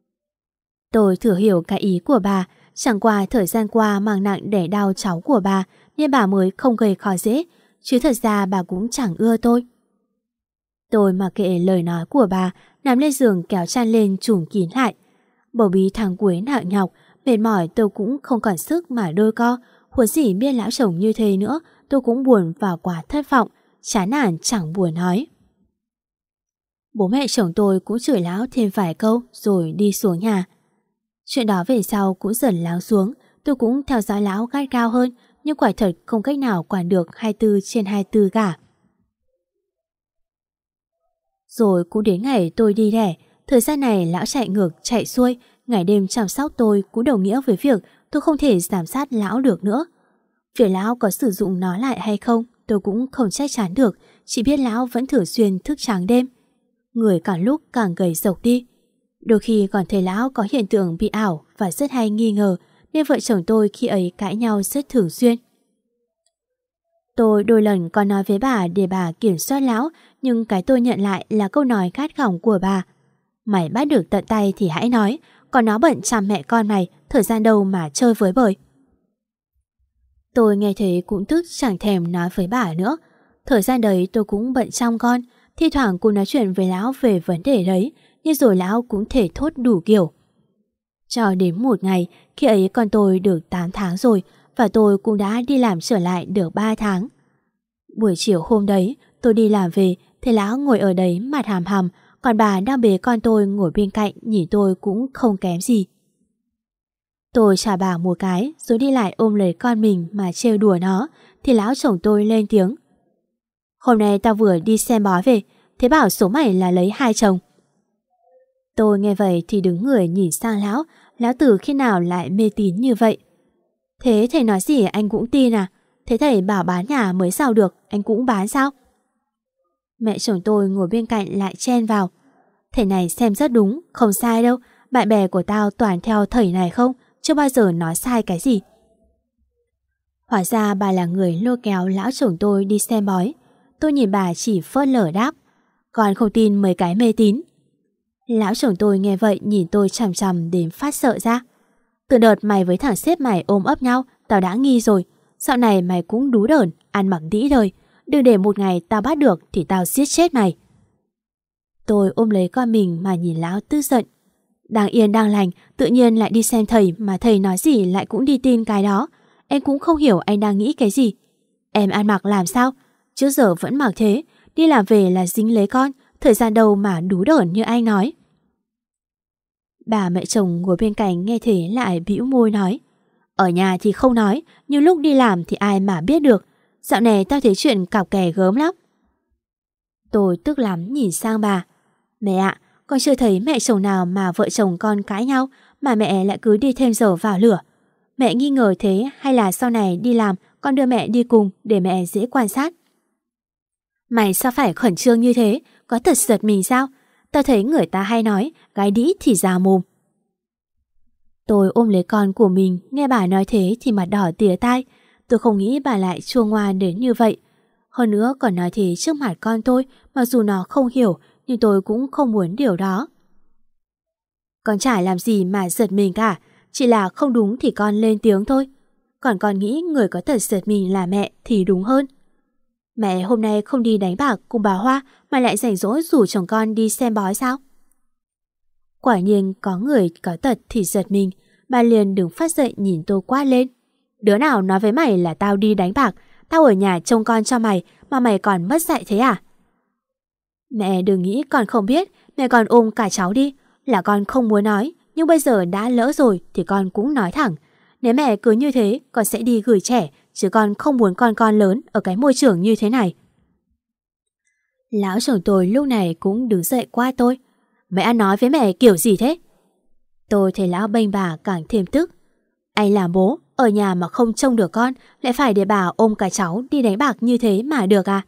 [SPEAKER 2] Tôi thử hiểu cái ý của bà, chẳng qua thời gian qua mang nặng đẻ đau cháu của bà nên bà mới không gây khó dễ, chứ thật ra bà cũng chẳng ưa tôi. Tôi mặc kệ lời nói của bà, nằm lên giường kéo chăn lên trùm kín lại. Bầu bí tháng cuối nặng nhọc, mệt mỏi tôi cũng không còn sức mà đôi co. Huống gì biết lão chồng như thế nữa, tôi cũng buồn và quá thất vọng, chán nản chẳng buồn nói. Bố mẹ chồng tôi cũng chửi lão thêm vài câu rồi đi xuống nhà. Chuyện đó về sau cũng dần lắng xuống, tôi cũng theo dõi lão gắt gao hơn, nhưng quả thật không cách nào quản được hai mươi bốn trên hai mươi bốn cả. Rồi cũng đến ngày tôi đi đẻ, thời gian này lão chạy ngược chạy xuôi, ngày đêm chăm sóc tôi cũng đồng nghĩa với việc tôi không thể giám sát lão được nữa. Việc lão có sử dụng nó lại hay không tôi cũng không chắc chắn được, chỉ biết lão vẫn thường xuyên thức trắng đêm. Người càng lúc càng gầy rộc đi. Đôi khi còn thấy lão có hiện tượng bị ảo và rất hay nghi ngờ, nên vợ chồng tôi khi ấy cãi nhau rất thường xuyên. Tôi đôi lần còn nói với bà để bà kiểm soát lão, nhưng cái tôi nhận lại là câu nói gắt gỏng của bà. Mày bắt được tận tay thì hãy nói, còn nó bận chăm mẹ con mày, thời gian đâu mà chơi với bời. Tôi nghe thế cũng tức chẳng thèm nói với bà nữa. Thời gian đấy tôi cũng bận chăm con, thi thoảng cũng nói chuyện với lão về vấn đề đấy, nhưng rồi lão cũng thể thốt đủ kiểu. Cho đến một ngày, khi ấy con tôi được tám tháng rồi, và tôi cũng đã đi làm trở lại được ba tháng. Buổi chiều hôm đấy, tôi đi làm về, thấy lão ngồi ở đấy mặt hàm hàm, còn bà đang bế con tôi ngồi bên cạnh nhìn tôi cũng không kém gì. Tôi trả bà một cái rồi đi lại ôm lấy con mình mà trêu đùa nó, thì lão chồng tôi lên tiếng. Hôm nay tao vừa đi xem bói về, thế bảo số mày là lấy hai chồng. Tôi nghe vậy thì đứng người nhìn sang lão. Lão từ khi nào lại mê tín như vậy? Thế thầy nói gì anh cũng tin à? Thế thầy bảo bán nhà mới giàu được, anh cũng bán sao? Mẹ chồng tôi ngồi bên cạnh lại chen vào. Thầy này xem rất đúng, không sai đâu. Bạn bè của tao toàn theo thầy này không, chưa bao giờ nói sai cái gì. Hóa ra bà là người lôi kéo lão chồng tôi đi xem bói. Tôi nhìn bà chỉ phớt lờ đáp. Còn không tin mấy cái mê tín. Lão chồng tôi nghe vậy nhìn tôi chằm chằm đến phát sợ ra. Từ đợt mày với thằng sếp mày ôm ấp nhau, tao đã nghi rồi. Dạo này mày cũng đú đởn, ăn mặc đĩ đời. Đừng để một ngày tao bắt được thì tao giết chết mày. Tôi ôm lấy con mình mà nhìn lão tức giận. Đang yên đang lành, tự nhiên lại đi xem thầy mà thầy nói gì lại cũng đi tin cái đó. Em cũng không hiểu anh đang nghĩ cái gì. Em ăn mặc làm sao? Trước giờ vẫn mặc thế, đi làm về là dính lấy con, thời gian đâu mà đú đởn như anh nói. Bà mẹ chồng ngồi bên cạnh nghe thế lại bĩu môi nói. Ở nhà thì không nói, nhưng lúc đi làm thì ai mà biết được. Dạo này tao thấy chuyện cặp kè gớm lắm. Tôi tức lắm nhìn sang bà. Mẹ ạ, con chưa thấy mẹ chồng nào mà vợ chồng con cãi nhau mà mẹ lại cứ đi thêm dầu vào lửa. Mẹ nghi ngờ thế hay là sau này đi làm con đưa mẹ đi cùng để mẹ dễ quan sát? Mày sao phải khẩn trương như thế? Có thật giật mình sao? Tao thấy người ta hay nói gái đĩ thì già mồm. Tôi ôm lấy con của mình, nghe bà nói thế thì mặt đỏ tía tai. Tôi không nghĩ bà lại chua ngoan đến như vậy. Hơn nữa còn nói thế trước mặt con tôi, mặc dù nó không hiểu nhưng tôi cũng không muốn điều đó. Con chả làm gì mà giật mình cả, chỉ là không đúng thì con lên tiếng thôi. Còn con nghĩ người có thật giật mình là mẹ thì đúng hơn. Mẹ hôm nay không đi đánh bạc cùng bà Hoa mà lại rảnh rỗi rủ chồng con đi xem bói sao? Quả nhiên có người có tật thì giật mình. Bà liền đứng phát dậy nhìn tôi quát lên. Đứa nào nói với mày là tao đi đánh bạc? Tao ở nhà trông con cho mày mà mày còn mất dạy thế à? Mẹ đừng nghĩ con không biết. Mẹ còn ôm cả cháu đi. Là con không muốn nói, nhưng bây giờ đã lỡ rồi thì con cũng nói thẳng. Nếu mẹ cứ như thế, con sẽ đi gửi trẻ, chứ con không muốn con con lớn ở cái môi trường như thế này. Lão chồng tôi lúc này cũng đứng dậy qua tôi. Mẹ ăn nói với mẹ kiểu gì thế? Tôi thấy lão bênh bà càng thêm tức. Anh làm bố, ở nhà mà không trông được con, lại phải để bà ôm cả cháu đi đánh bạc như thế mà được à?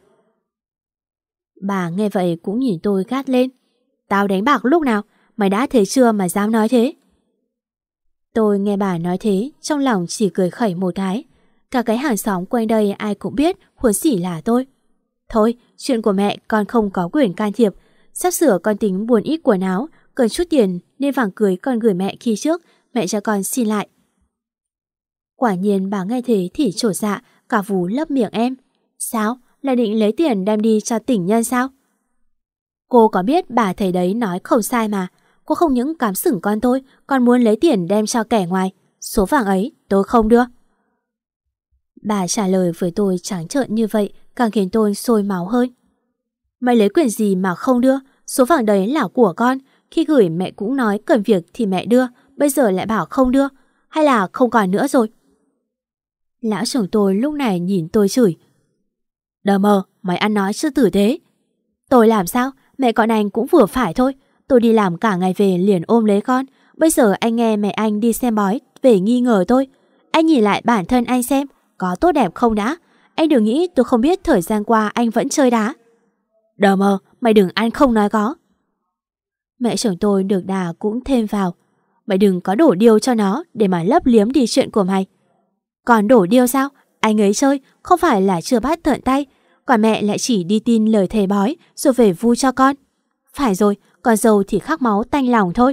[SPEAKER 2] Bà nghe vậy cũng nhìn tôi gắt lên. Tao đánh bạc lúc nào? Mày đã thấy chưa mà dám nói thế? Tôi nghe bà nói thế, trong lòng chỉ cười khẩy một cái. Cả cái hàng xóm quanh đây ai cũng biết huống gì là tôi. Thôi, chuyện của mẹ con không có quyền can thiệp. Sắp sửa con tính buồn ít quần áo, cần chút tiền nên vàng cưới con gửi mẹ khi trước, mẹ cho con xin lại. Quả nhiên bà nghe thế thì trột dạ, cả vú lấp miệng em. Sao? Là định lấy tiền đem đi cho tỉnh nhân sao? Cô có biết bà thầy đấy nói không sai mà. Cô không những cám sửng con tôi, còn muốn lấy tiền đem cho kẻ ngoài. Số vàng ấy tôi không đưa. Bà trả lời với tôi trắng trợn như vậy càng khiến tôi sôi máu hơn. Mày lấy quyền gì mà không đưa? Số vàng đấy là của con. Khi gửi mẹ cũng nói cần việc thì mẹ đưa, bây giờ lại bảo không đưa. Hay là không còn nữa rồi? Lão chồng tôi lúc này nhìn tôi chửi. Đờ mờ, mày ăn nói chưa tử tế. Tôi làm sao? Mẹ con anh cũng vừa phải thôi. Tôi đi làm cả ngày về liền ôm lấy con. Bây giờ anh nghe mẹ anh đi xem bói về nghi ngờ tôi. Anh nhìn lại bản thân anh xem có tốt đẹp không đã. Anh đừng nghĩ tôi không biết thời gian qua anh vẫn chơi đá. Đờ mờ, mày đừng ăn không nói có. Mẹ chồng tôi được đà cũng thêm vào. Mày đừng có đổ điêu cho nó để mà lấp liếm đi chuyện của mày. Còn đổ điêu sao? Anh ấy chơi, không phải là chưa bắt tận tay. Còn mẹ lại chỉ đi tin lời thầy bói rồi về vui cho con. Phải rồi, con dâu thì khắc máu tanh lòng thôi.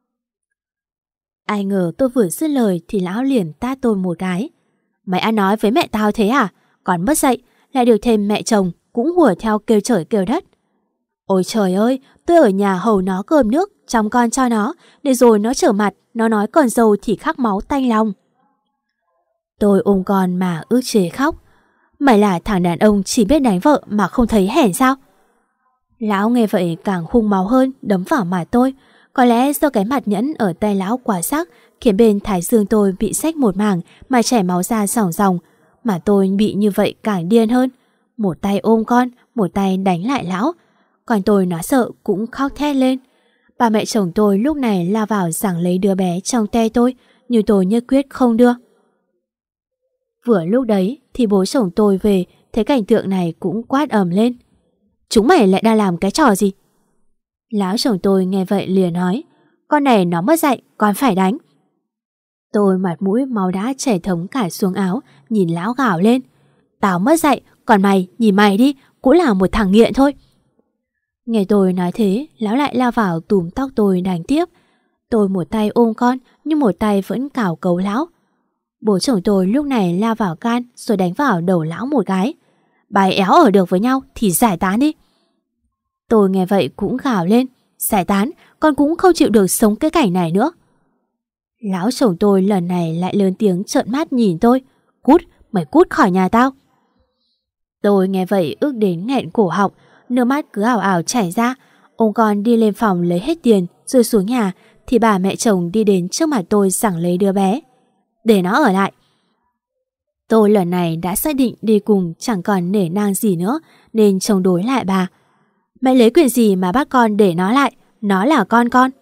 [SPEAKER 2] Ai ngờ tôi vừa dứt lời thì lão liền tát tôi một cái. Mày ăn nói với mẹ tao thế à? Còn mất dạy, lại được thêm mẹ chồng cũng hùa theo kêu trời kêu đất. Ôi trời ơi, tôi ở nhà hầu nó cơm nước, chăm con cho nó, để rồi nó trở mặt, nó nói con dâu thì khắc máu tanh lòng. Tôi ôm con mà ức chế khóc. Mày là thằng đàn ông chỉ biết đánh vợ mà không thấy hèn sao? Lão nghe vậy càng hung máu hơn, đấm vào mặt tôi. Có lẽ do cái mặt nhẫn ở tay lão quá sắc khiến bên thái dương tôi bị xách một mảng mà chảy máu ra ròng ròng. Mà tôi bị như vậy càng điên hơn. Một tay ôm con, một tay đánh lại lão. Còn tôi nó sợ cũng khóc thét lên. Ba mẹ chồng tôi lúc này lao vào giằng lấy đứa bé trong tay tôi, nhưng tôi nhất quyết không đưa. Vừa lúc đấy thì bố chồng tôi về, thấy cảnh tượng này cũng quát ầm lên. Chúng mày lại đang làm cái trò gì? Lão chồng tôi nghe vậy liền nói, con này nó mất dạy, con phải đánh. Tôi mặt mũi máu đã chảy thấm cả xuống áo, nhìn lão gào lên. Tao mất dạy, còn mày, nhìn mày đi, cũng là một thằng nghiện thôi. Nghe tôi nói thế, lão lại lao vào túm tóc tôi đánh tiếp. Tôi một tay ôm con, nhưng một tay vẫn cào cấu lão. Bố chồng tôi lúc này lao vào can rồi đánh vào đầu lão một cái. Bài éo ở được với nhau thì giải tán đi. Tôi nghe vậy cũng gào lên. Giải tán, con cũng không chịu được sống cái cảnh này nữa. Lão chồng tôi lần này lại lớn tiếng trợn mắt nhìn tôi. Cút, mày cút khỏi nhà tao. Tôi nghe vậy ước đến nghẹn cổ họng, nước mắt cứ ảo ảo chảy ra. Ông con đi lên phòng lấy hết tiền rồi xuống nhà, thì bà mẹ chồng đi đến trước mặt tôi giằng lấy đứa bé. Để nó ở lại. Tôi lần này đã xác định đi cùng chẳng còn nể nang gì nữa, nên chống đối lại bà. Mẹ lấy quyền gì mà bắt con để nó lại? Nó là con con.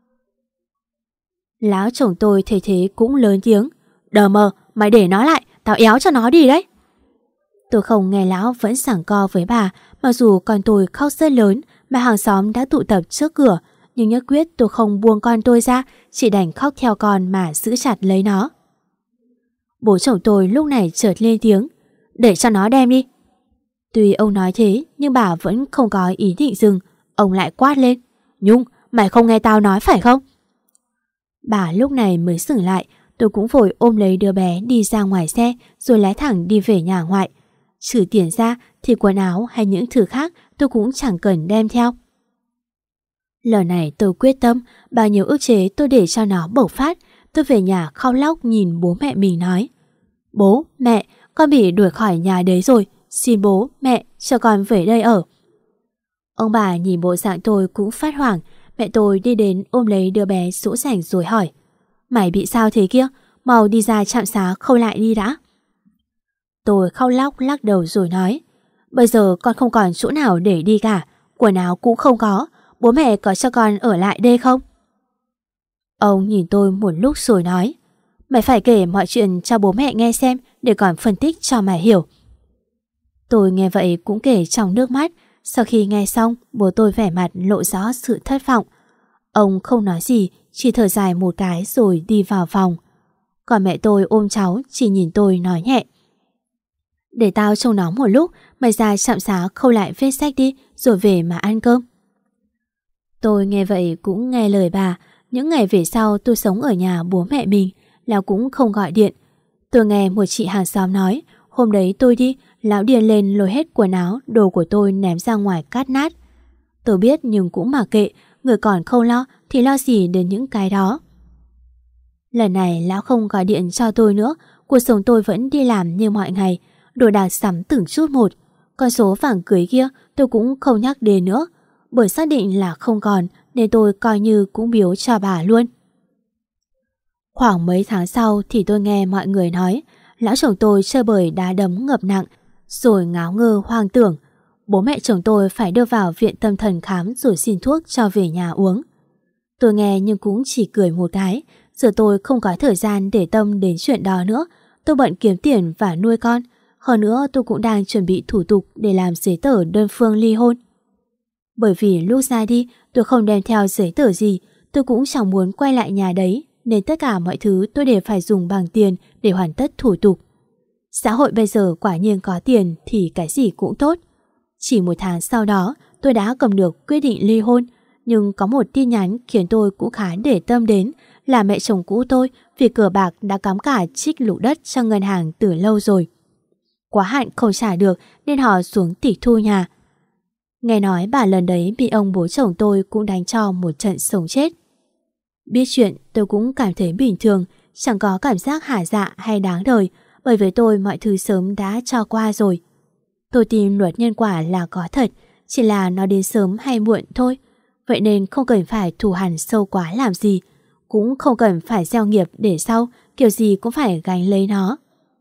[SPEAKER 2] Lão chồng tôi thấy thế cũng lớn tiếng. Đờ mờ, mày để nó lại, tao éo cho nó đi đấy. Tôi không nghe lão vẫn giằng co với bà, mặc dù con tôi khóc rất lớn mà hàng xóm đã tụ tập trước cửa, nhưng nhất quyết tôi không buông con tôi ra, chỉ đành khóc theo con mà giữ chặt lấy nó. Bố chồng tôi lúc này chợt lên tiếng. Để cho nó đem đi. Tuy ông nói thế nhưng bà vẫn không có ý định dừng. Ông lại quát lên. Nhung, mày không nghe tao nói phải không? Bà lúc này mới dừng lại. Tôi cũng vội ôm lấy đứa bé đi ra ngoài xe, rồi lái thẳng đi về nhà ngoại. Trừ tiền ra thì quần áo hay những thứ khác tôi cũng chẳng cần đem theo. Lần này tôi quyết tâm, bao nhiêu ức chế tôi để cho nó bộc phát. Tôi về nhà khóc lóc nhìn bố mẹ mình nói. Bố, mẹ, con bị đuổi khỏi nhà đấy rồi. Xin bố, mẹ, cho con về đây ở. Ông bà nhìn bộ dạng tôi cũng phát hoảng. Mẹ tôi đi đến ôm lấy đứa bé dỗ dành rồi hỏi. Mày bị sao thế kia? Mau đi ra trạm xá khâu lại đi đã. Tôi khóc lóc lắc đầu rồi nói. Bây giờ con không còn chỗ nào để đi cả. Quần áo cũng không có. Bố mẹ có cho con ở lại đây không? Ông nhìn tôi một lúc rồi nói. Mày phải kể mọi chuyện cho bố mẹ nghe xem, để còn phân tích cho mày hiểu. Tôi nghe vậy cũng kể trong nước mắt. Sau khi nghe xong, bố tôi vẻ mặt lộ rõ sự thất vọng. Ông không nói gì, chỉ thở dài một cái rồi đi vào phòng. Còn mẹ tôi ôm cháu chỉ nhìn tôi nói nhẹ. Để tao trông nó một lúc, mày ra trạm xá khâu lại vết rách đi, rồi về mà ăn cơm. Tôi nghe vậy cũng nghe lời bà. Những ngày về sau tôi sống ở nhà bố mẹ mình, lão cũng không gọi điện. Tôi nghe một chị hàng xóm nói, hôm đấy tôi đi, lão điên lên lôi hết quần áo, đồ của tôi ném ra ngoài cát nát. Tôi biết nhưng cũng mặc kệ, người còn không lo thì lo gì đến những cái đó. Lần này lão không gọi điện cho tôi nữa, cuộc sống tôi vẫn đi làm như mọi ngày, đồ đạc sắm từng chút một. Con số vàng cưới kia tôi cũng không nhắc đến nữa, bởi xác định là không còn nên tôi coi như cũng biếu cho bà luôn. Khoảng mấy tháng sau thì tôi nghe mọi người nói lão chồng tôi chơi bời đá đấm ngập nặng, rồi ngáo ngơ hoang tưởng. Bố mẹ chồng tôi phải đưa vào viện tâm thần khám rồi xin thuốc cho về nhà uống. Tôi nghe nhưng cũng chỉ cười một cái. Giờ tôi không có thời gian để tâm đến chuyện đó nữa. Tôi bận kiếm tiền và nuôi con. Hơn nữa tôi cũng đang chuẩn bị thủ tục để làm giấy tờ đơn phương ly hôn. Bởi vì lúc ra đi tôi không đem theo giấy tờ gì, tôi cũng chẳng muốn quay lại nhà đấy, nên tất cả mọi thứ tôi đều phải dùng bằng tiền để hoàn tất thủ tục. Xã hội bây giờ quả nhiên có tiền thì cái gì cũng tốt. Chỉ một tháng sau đó tôi đã cầm được quyết định ly hôn, nhưng có một tin nhắn khiến tôi cũng khá để tâm đến, là mẹ chồng cũ tôi vì cờ bạc đã cắm cả trích lũ đất cho ngân hàng từ lâu rồi. Quá hạn không trả được nên họ xuống tịch thu nhà. Nghe nói bà lần đấy bị ông bố chồng tôi cũng đánh cho một trận sống chết. Biết chuyện tôi cũng cảm thấy bình thường, chẳng có cảm giác hả dạ hay đáng đời, bởi với tôi mọi thứ sớm đã cho qua rồi. Tôi tin luật nhân quả là có thật, chỉ là nó đến sớm hay muộn thôi. Vậy nên không cần phải thù hằn sâu quá làm gì, cũng không cần phải gieo nghiệp để sau kiểu gì cũng phải gánh lấy nó.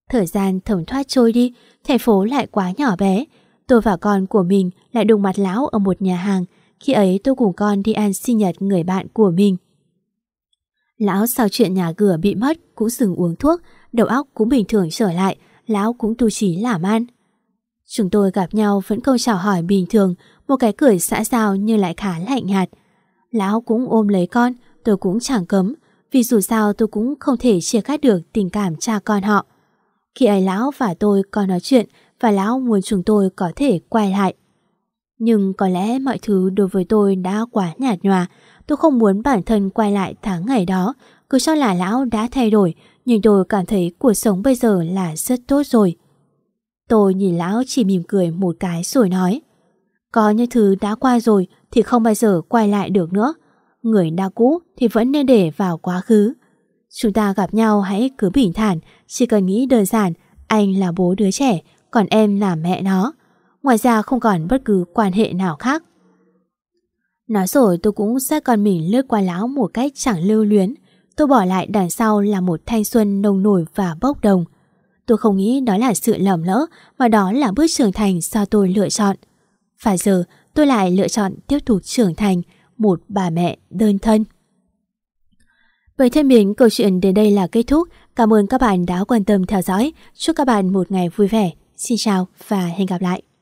[SPEAKER 2] Thời gian thấm thoát trôi đi, thành phố lại quá nhỏ bé. Tôi và con của mình lại đụng mặt lão ở một nhà hàng. Khi ấy tôi cùng con đi ăn sinh nhật người bạn của mình. Lão sau chuyện nhà cửa bị mất cũng dừng uống thuốc, đầu óc cũng bình thường trở lại, lão cũng tu chí làm ăn. Chúng tôi gặp nhau vẫn câu chào hỏi bình thường, một cái cười xã giao nhưng lại khá lạnh nhạt. Lão cũng ôm lấy con, tôi cũng chẳng cấm, vì dù sao tôi cũng không thể chia cắt được tình cảm cha con họ. Khi ấy lão và tôi có nói chuyện và lão muốn chúng tôi có thể quay lại. Nhưng có lẽ mọi thứ đối với tôi đã quá nhạt nhòa. Tôi không muốn bản thân quay lại tháng ngày đó, cứ cho là lão đã thay đổi, nhưng tôi cảm thấy cuộc sống bây giờ là rất tốt rồi. Tôi nhìn lão chỉ mỉm cười một cái rồi nói, có những thứ đã qua rồi thì không bao giờ quay lại được nữa. Người đã cũ thì vẫn nên để vào quá khứ. Chúng ta gặp nhau hãy cứ bình thản, chỉ cần nghĩ đơn giản, anh là bố đứa trẻ, còn em là mẹ nó. Ngoài ra không còn bất cứ quan hệ nào khác. Nói rồi tôi cũng dắt con mình lướt qua lão một cách chẳng lưu luyến. Tôi bỏ lại đằng sau là một thanh xuân nồng nổi và bốc đồng. Tôi không nghĩ đó là sự lầm lỡ, mà đó là bước trưởng thành do tôi lựa chọn. Và giờ tôi lại lựa chọn tiếp tục trưởng thành, một bà mẹ đơn thân. Vậy thân mến, câu chuyện đến đây là kết thúc. Cảm ơn các bạn đã quan tâm theo dõi. Chúc các bạn một ngày vui vẻ. Xin chào và hẹn gặp lại.